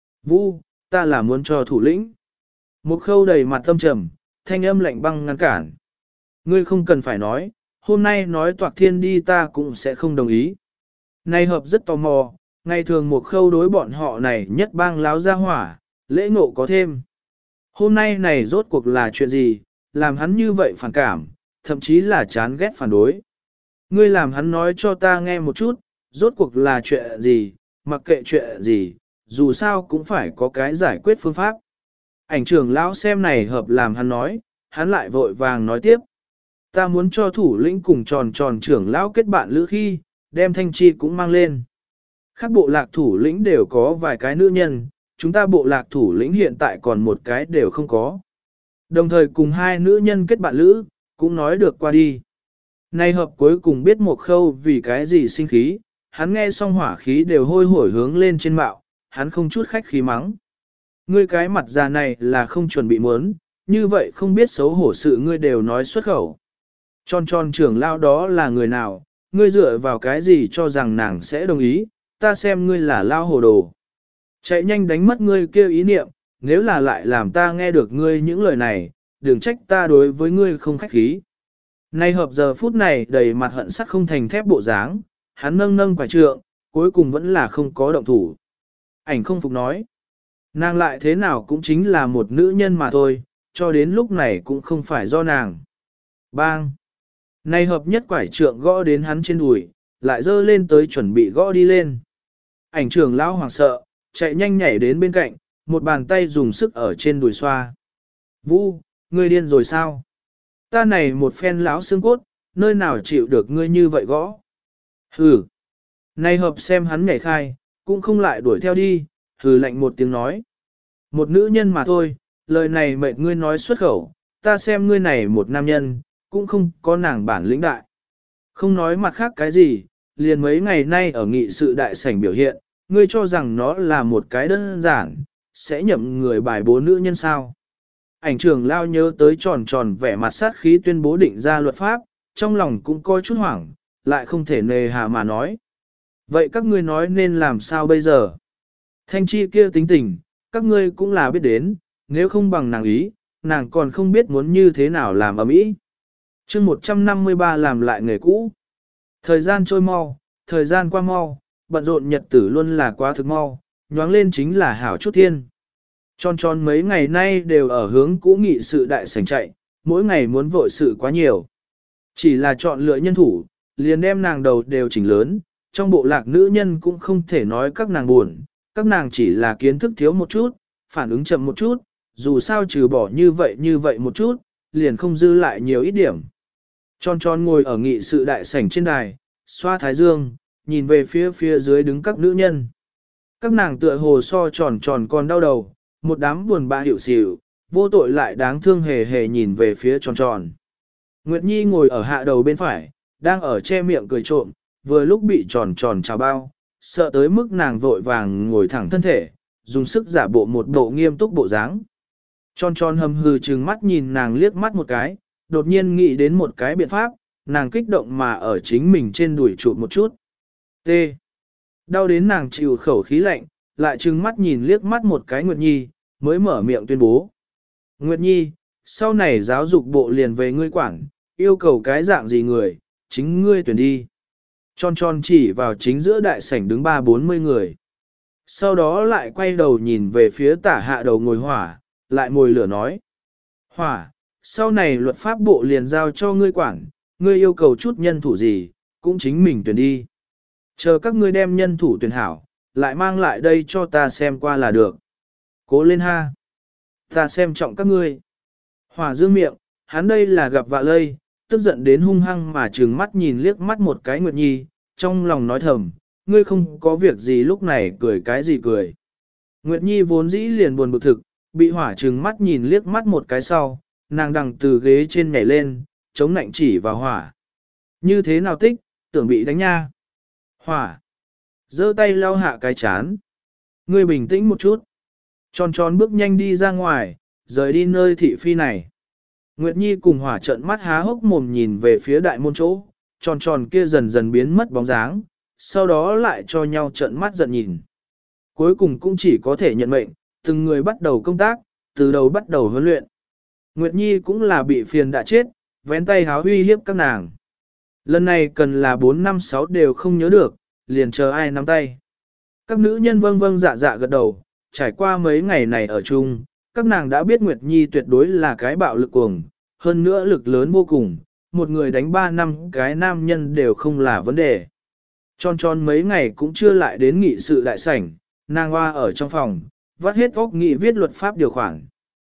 Vu, ta là muốn cho thủ lĩnh. Một khâu đầy mặt tâm trầm, thanh âm lạnh băng ngăn cản. Ngươi không cần phải nói, hôm nay nói toạc thiên đi ta cũng sẽ không đồng ý. Này hợp rất tò mò, ngày thường một khâu đối bọn họ này nhất bang láo ra hỏa, lễ ngộ có thêm. Hôm nay này rốt cuộc là chuyện gì, làm hắn như vậy phản cảm, thậm chí là chán ghét phản đối. Ngươi làm hắn nói cho ta nghe một chút, rốt cuộc là chuyện gì, mặc kệ chuyện gì, dù sao cũng phải có cái giải quyết phương pháp. Ảnh trưởng lão xem này hợp làm hắn nói, hắn lại vội vàng nói tiếp. Ta muốn cho thủ lĩnh cùng tròn tròn trưởng lão kết bạn lữ khi, đem thanh chi cũng mang lên. Các bộ lạc thủ lĩnh đều có vài cái nữ nhân, chúng ta bộ lạc thủ lĩnh hiện tại còn một cái đều không có. Đồng thời cùng hai nữ nhân kết bạn lữ, cũng nói được qua đi. Nay hợp cuối cùng biết một khâu vì cái gì sinh khí, hắn nghe xong hỏa khí đều hôi hổi hướng lên trên mạo, hắn không chút khách khí mắng. Ngươi cái mặt già này là không chuẩn bị muốn, như vậy không biết xấu hổ sự ngươi đều nói xuất khẩu. Tròn tròn trưởng lao đó là người nào, ngươi dựa vào cái gì cho rằng nàng sẽ đồng ý, ta xem ngươi là lao hồ đồ. Chạy nhanh đánh mất ngươi kêu ý niệm, nếu là lại làm ta nghe được ngươi những lời này, đừng trách ta đối với ngươi không khách khí. Nay hợp giờ phút này đầy mặt hận sắt không thành thép bộ dáng, hắn nâng nâng quả trượng, cuối cùng vẫn là không có động thủ. Ảnh không phục nói, nàng lại thế nào cũng chính là một nữ nhân mà thôi, cho đến lúc này cũng không phải do nàng. Bang! Nay hợp nhất quải trượng gõ đến hắn trên đùi, lại dơ lên tới chuẩn bị gõ đi lên. Ảnh trưởng lão hoảng sợ, chạy nhanh nhảy đến bên cạnh, một bàn tay dùng sức ở trên đùi xoa. Vũ, ngươi điên rồi sao? Ta này một phen lão xương cốt, nơi nào chịu được ngươi như vậy gõ? Hừ! Nay hợp xem hắn nhảy khai, cũng không lại đuổi theo đi, hừ lạnh một tiếng nói. Một nữ nhân mà thôi, lời này mệt ngươi nói xuất khẩu, ta xem ngươi này một nam nhân, cũng không có nàng bản lĩnh đại. Không nói mặt khác cái gì, liền mấy ngày nay ở nghị sự đại sảnh biểu hiện, ngươi cho rằng nó là một cái đơn giản, sẽ nhậm người bài bố nữ nhân sao. Ảnh trưởng lao nhớ tới tròn tròn vẻ mặt sát khí tuyên bố định ra luật pháp, trong lòng cũng coi chút hoảng, lại không thể nề hà mà nói. Vậy các ngươi nói nên làm sao bây giờ? Thanh chi kia tính tình, các ngươi cũng là biết đến, nếu không bằng nàng ý, nàng còn không biết muốn như thế nào làm ầm ĩ. Chương một trăm năm mươi ba làm lại nghề cũ. Thời gian trôi mau, thời gian qua mau, bận rộn nhật tử luôn là quá thực mau, nhoáng lên chính là hảo chút thiên. Tròn tròn mấy ngày nay đều ở hướng cũ nghị sự đại sảnh chạy, mỗi ngày muốn vội sự quá nhiều. Chỉ là chọn lựa nhân thủ, liền đem nàng đầu đều chỉnh lớn, trong bộ lạc nữ nhân cũng không thể nói các nàng buồn, các nàng chỉ là kiến thức thiếu một chút, phản ứng chậm một chút, dù sao trừ bỏ như vậy như vậy một chút, liền không dư lại nhiều ít điểm. Tròn tròn ngồi ở nghị sự đại sảnh trên đài, xoa thái dương, nhìn về phía phía dưới đứng các nữ nhân. Các nàng tựa hồ so tròn tròn còn đau đầu, một đám buồn bã hiểu xỉu, vô tội lại đáng thương hề hề nhìn về phía tròn tròn. Nguyệt Nhi ngồi ở hạ đầu bên phải, đang ở che miệng cười trộm, vừa lúc bị tròn tròn chào bao, sợ tới mức nàng vội vàng ngồi thẳng thân thể, dùng sức giả bộ một bộ nghiêm túc bộ dáng. Tròn tròn hầm hừ trừng mắt nhìn nàng liếc mắt một cái, đột nhiên nghĩ đến một cái biện pháp, nàng kích động mà ở chính mình trên đùi chụp một chút. T. Đau đến nàng chịu khẩu khí lạnh, lại trừng mắt nhìn liếc mắt một cái Nguyệt Nhi, mới mở miệng tuyên bố. Nguyệt Nhi, sau này giáo dục bộ liền về ngươi quản, yêu cầu cái dạng gì người, chính ngươi tuyển đi. Tròn tròn chỉ vào chính giữa đại sảnh đứng ba bốn mươi người. Sau đó lại quay đầu nhìn về phía tả hạ đầu ngồi hỏa, lại ngồi lửa nói. Hỏa, sau này luật pháp bộ liền giao cho ngươi quản, ngươi yêu cầu chút nhân thủ gì, cũng chính mình tuyển đi. Chờ các ngươi đem nhân thủ tuyển hảo, lại mang lại đây cho ta xem qua là được. Cố lên ha. Ta xem trọng các ngươi. Hỏa dương miệng, hắn đây là gặp vạ lây, tức giận đến hung hăng mà trừng mắt nhìn liếc mắt một cái Nguyệt Nhi, trong lòng nói thầm, ngươi không có việc gì lúc này cười cái gì cười. Nguyệt Nhi vốn dĩ liền buồn bực thực, bị hỏa trừng mắt nhìn liếc mắt một cái sau, nàng đằng từ ghế trên nhảy lên, chống nạnh chỉ vào hỏa. Như thế nào tích, tưởng bị đánh nha. Hỏa. Giơ tay lau hạ cái chán. Ngươi bình tĩnh một chút. Tròn tròn bước nhanh đi ra ngoài, rời đi nơi thị phi này. Nguyệt Nhi cùng hỏa trợn mắt há hốc mồm nhìn về phía đại môn chỗ, tròn tròn kia dần dần biến mất bóng dáng, sau đó lại cho nhau trợn mắt giận nhìn. Cuối cùng cũng chỉ có thể nhận mệnh, từng người bắt đầu công tác, từ đầu bắt đầu huấn luyện. Nguyệt Nhi cũng là bị phiền đã chết, vén tay háo huy hiếp các nàng. Lần này cần là bốn năm sáu đều không nhớ được, liền chờ ai nắm tay. Các nữ nhân vâng vâng dạ dạ gật đầu, trải qua mấy ngày này ở chung, các nàng đã biết Nguyệt Nhi tuyệt đối là cái bạo lực cuồng, hơn nữa lực lớn vô cùng, một người đánh ba năm cái nam nhân đều không là vấn đề. Tròn tròn mấy ngày cũng chưa lại đến nghị sự đại sảnh, nàng hoa ở trong phòng, vắt hết óc nghị viết luật pháp điều khoản.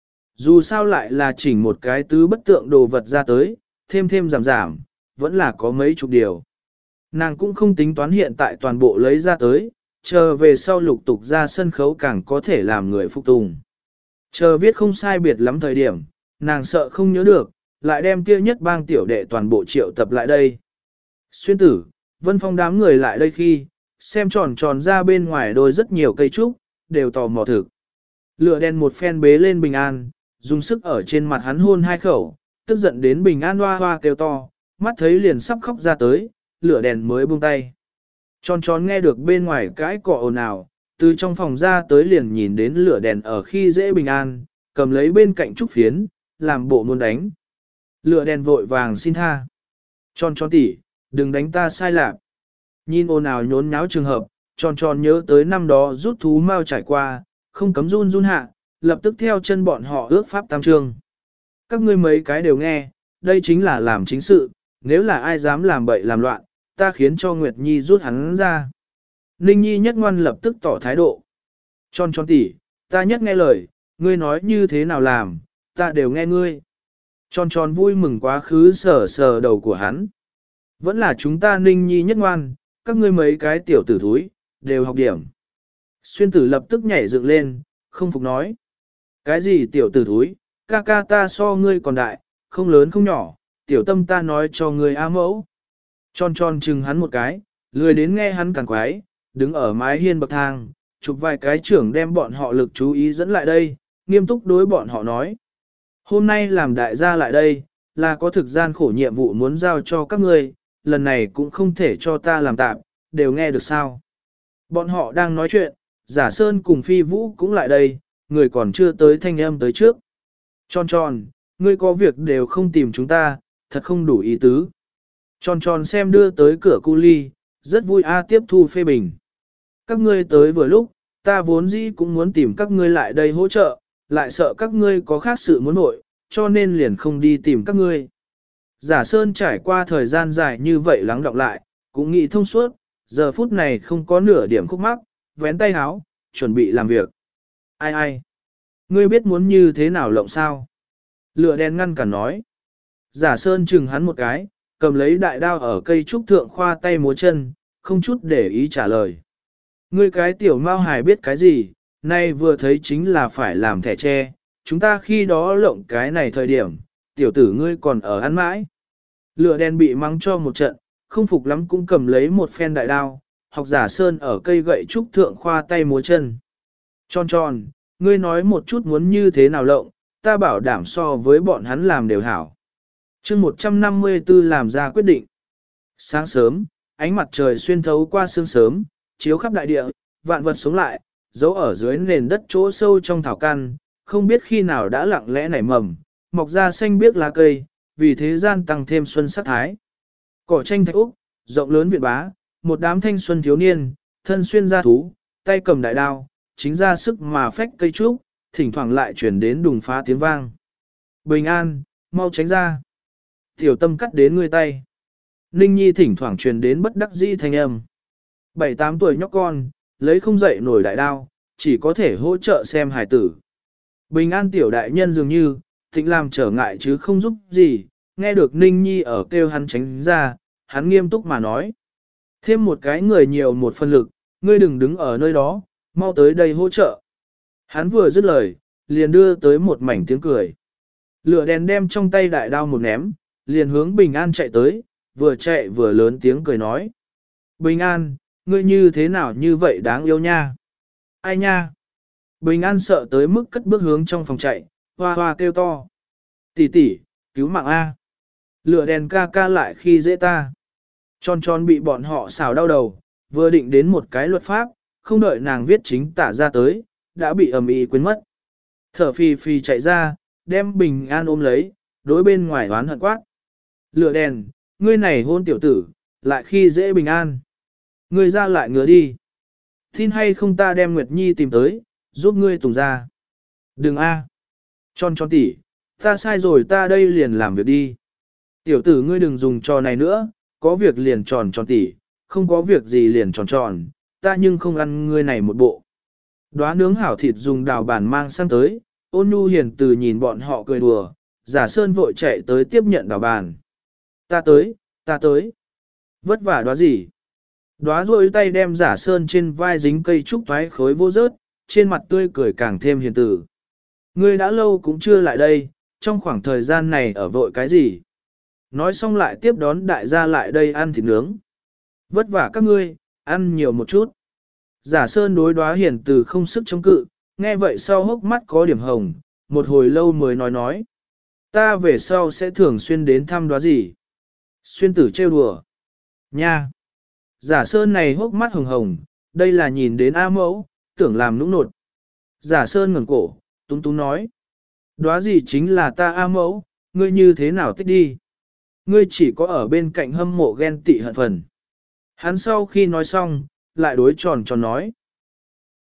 Dù sao lại là chỉnh một cái tứ bất tượng đồ vật ra tới, thêm thêm giảm giảm, vẫn là có mấy chục điều. Nàng cũng không tính toán hiện tại toàn bộ lấy ra tới, chờ về sau lục tục ra sân khấu càng có thể làm người phục tùng. Chờ viết không sai biệt lắm thời điểm, nàng sợ không nhớ được, lại đem kia nhất bang tiểu đệ toàn bộ triệu tập lại đây. Xuyên tử, Vân Phong đám người lại đây khi, xem tròn tròn ra bên ngoài đôi rất nhiều cây trúc, đều tò mò thực. Lửa đèn một phen bế lên Bình An, dùng sức ở trên mặt hắn hôn hai khẩu, tức giận đến Bình An hoa hoa kêu to, mắt thấy liền sắp khóc ra tới, lửa đèn mới buông tay. Tròn tròn nghe được bên ngoài cái cọ ồn ào, từ trong phòng ra tới liền nhìn đến lửa đèn ở khi dễ Bình An, cầm lấy bên cạnh trúc phiến, làm bộ muốn đánh. Lửa đèn vội vàng xin tha. Tròn tròn tỉ, đừng đánh ta sai lạc. Nhìn ồn ào nhốn nháo trường hợp, tròn tròn nhớ tới năm đó rút thú mau trải qua, không cấm run run hạ, lập tức theo chân bọn họ ước pháp tam trương. Các ngươi mấy cái đều nghe, đây chính là làm chính sự, nếu là ai dám làm bậy làm loạn, ta khiến cho Nguyệt Nhi rút hắn ra. Ninh Nhi nhất ngoan lập tức tỏ thái độ. Tròn tròn tỉ, ta nhất nghe lời, ngươi nói như thế nào làm, ta đều nghe ngươi. Tròn tròn vui mừng quá khứ sờ sờ đầu của hắn. Vẫn là chúng ta Ninh Nhi nhất ngoan, các ngươi mấy cái tiểu tử thúi, đều học điểm. Xuyên tử lập tức nhảy dựng lên, không phục nói. Cái gì tiểu tử thúi, ca ca ta so ngươi còn đại, không lớn không nhỏ, tiểu tâm ta nói cho ngươi a mẫu. Tròn tròn chừng hắn một cái, lười đến nghe hắn cằn quái, đứng ở mái hiên bậc thang, chụp vài cái trưởng đem bọn họ lực chú ý dẫn lại đây, nghiêm túc đối bọn họ nói. Hôm nay làm đại gia lại đây, là có thực gian khổ nhiệm vụ muốn giao cho các ngươi, lần này cũng không thể cho ta làm tạm, đều nghe được sao. Bọn họ đang nói chuyện, Giả Sơn cùng Phi Vũ cũng lại đây, người còn chưa tới thanh âm tới trước. Tròn tròn, ngươi có việc đều không tìm chúng ta, thật không đủ ý tứ. Tròn tròn xem đưa tới cửa cu ly, rất vui a tiếp thu phê bình. Các ngươi tới vừa lúc, ta vốn dĩ cũng muốn tìm các ngươi lại đây hỗ trợ, lại sợ các ngươi có khác sự muốn nội, cho nên liền không đi tìm các ngươi. Giả Sơn trải qua thời gian dài như vậy lắng đọng lại, cũng nghĩ thông suốt, giờ phút này không có nửa điểm khúc mắc, vén tay háo, chuẩn bị làm việc. Ai ai? Ngươi biết muốn như thế nào lộng sao? Lửa đen ngăn cản nói. Giả Sơn chừng hắn một cái, cầm lấy đại đao ở cây trúc thượng khoa tay múa chân, không chút để ý trả lời. Ngươi cái tiểu mao hài biết cái gì, nay vừa thấy chính là phải làm thẻ tre, chúng ta khi đó lộng cái này thời điểm, tiểu tử ngươi còn ở ăn mãi. Lửa đen bị mắng cho một trận, không phục lắm cũng cầm lấy một phen đại đao, học Giả Sơn ở cây gậy trúc thượng khoa tay múa chân. Tròn tròn, ngươi nói một chút muốn như thế nào lộng, ta bảo đảm so với bọn hắn làm đều hảo. chương một trăm năm mươi tư làm ra quyết định. Sáng sớm, ánh mặt trời xuyên thấu qua sương sớm, chiếu khắp đại địa, vạn vật sống lại, giấu ở dưới nền đất chỗ sâu trong thảo căn, không biết khi nào đã lặng lẽ nảy mầm, mọc ra xanh biếc lá cây, vì thế gian tăng thêm xuân sắc thái. Cỏ tranh thạch úc, rộng lớn viện bá, một đám thanh xuân thiếu niên, thân xuyên gia thú, tay cầm đại đao, chính ra sức mà phách cây trúc, thỉnh thoảng lại chuyển đến đùng phá tiếng vang. Bình an, mau tránh ra. Tiểu tâm cắt đến người tay. Ninh Nhi thỉnh thoảng truyền đến bất đắc dĩ thanh âm. Bảy tám tuổi nhóc con, lấy không dậy nổi đại đao, chỉ có thể hỗ trợ xem hài tử. Bình an tiểu đại nhân dường như, thịnh làm trở ngại chứ không giúp gì, nghe được Ninh Nhi ở kêu hắn tránh ra, hắn nghiêm túc mà nói. Thêm một cái người nhiều một phân lực, ngươi đừng đứng ở nơi đó, mau tới đây hỗ trợ. Hắn vừa dứt lời, liền đưa tới một mảnh tiếng cười. Lửa đèn đem trong tay đại đao một ném, liền hướng Bình An chạy tới, vừa chạy vừa lớn tiếng cười nói. Bình An, ngươi như thế nào như vậy đáng yêu nha? Ai nha? Bình An sợ tới mức cất bước hướng trong phòng chạy, hoa hoa kêu to. Tỷ tỷ, cứu mạng A. Lửa đèn ca ca lại khi dễ ta. Tròn tròn bị bọn họ xào đau đầu, vừa định đến một cái luật pháp, không đợi nàng viết chính tả ra tới, đã bị ầm ĩ quên mất. Thở phì phì chạy ra, đem Bình An ôm lấy, đối bên ngoài hoán hận quát. Lửa đèn, ngươi này hôn tiểu tử, lại khi dễ Bình An. Ngươi ra lại ngứa đi. Tin hay không ta đem Nguyệt Nhi tìm tới, giúp ngươi tùng ra. Đừng a. Tròn tròn tỉ, ta sai rồi ta đây liền làm việc đi. Tiểu tử ngươi đừng dùng trò này nữa, có việc liền tròn tròn tỉ, không có việc gì liền tròn tròn, ta nhưng không ăn ngươi này một bộ. Đóa nướng hảo thịt dùng đào bản mang sang tới, Ôn Nhu hiền từ nhìn bọn họ cười đùa, Giả Sơn vội chạy tới tiếp nhận đào bàn. Ta tới, ta tới. Vất vả đóa gì? Đóa rôi tay đem Giả Sơn trên vai dính cây trúc toái khối vô rớt, trên mặt tươi cười càng thêm hiền tử. Ngươi đã lâu cũng chưa lại đây, trong khoảng thời gian này ở vội cái gì? Nói xong lại tiếp đón đại gia lại đây ăn thịt nướng. Vất vả các ngươi, ăn nhiều một chút. Giả Sơn đối Đóa hiền từ không sức chống cự, nghe vậy sau hốc mắt có điểm hồng, một hồi lâu mới nói nói. Ta về sau sẽ thường xuyên đến thăm Đóa gì. Xuyên tử trêu đùa. Nha! Giả Sơn này hốc mắt hồng hồng, đây là nhìn đến A mẫu, tưởng làm nũng nột. Giả Sơn ngẩng cổ, túng túng nói. Đóa gì chính là ta A mẫu, ngươi như thế nào tích đi. Ngươi chỉ có ở bên cạnh hâm mộ ghen tị hận phần. Hắn sau khi nói xong, lại đối tròn tròn nói.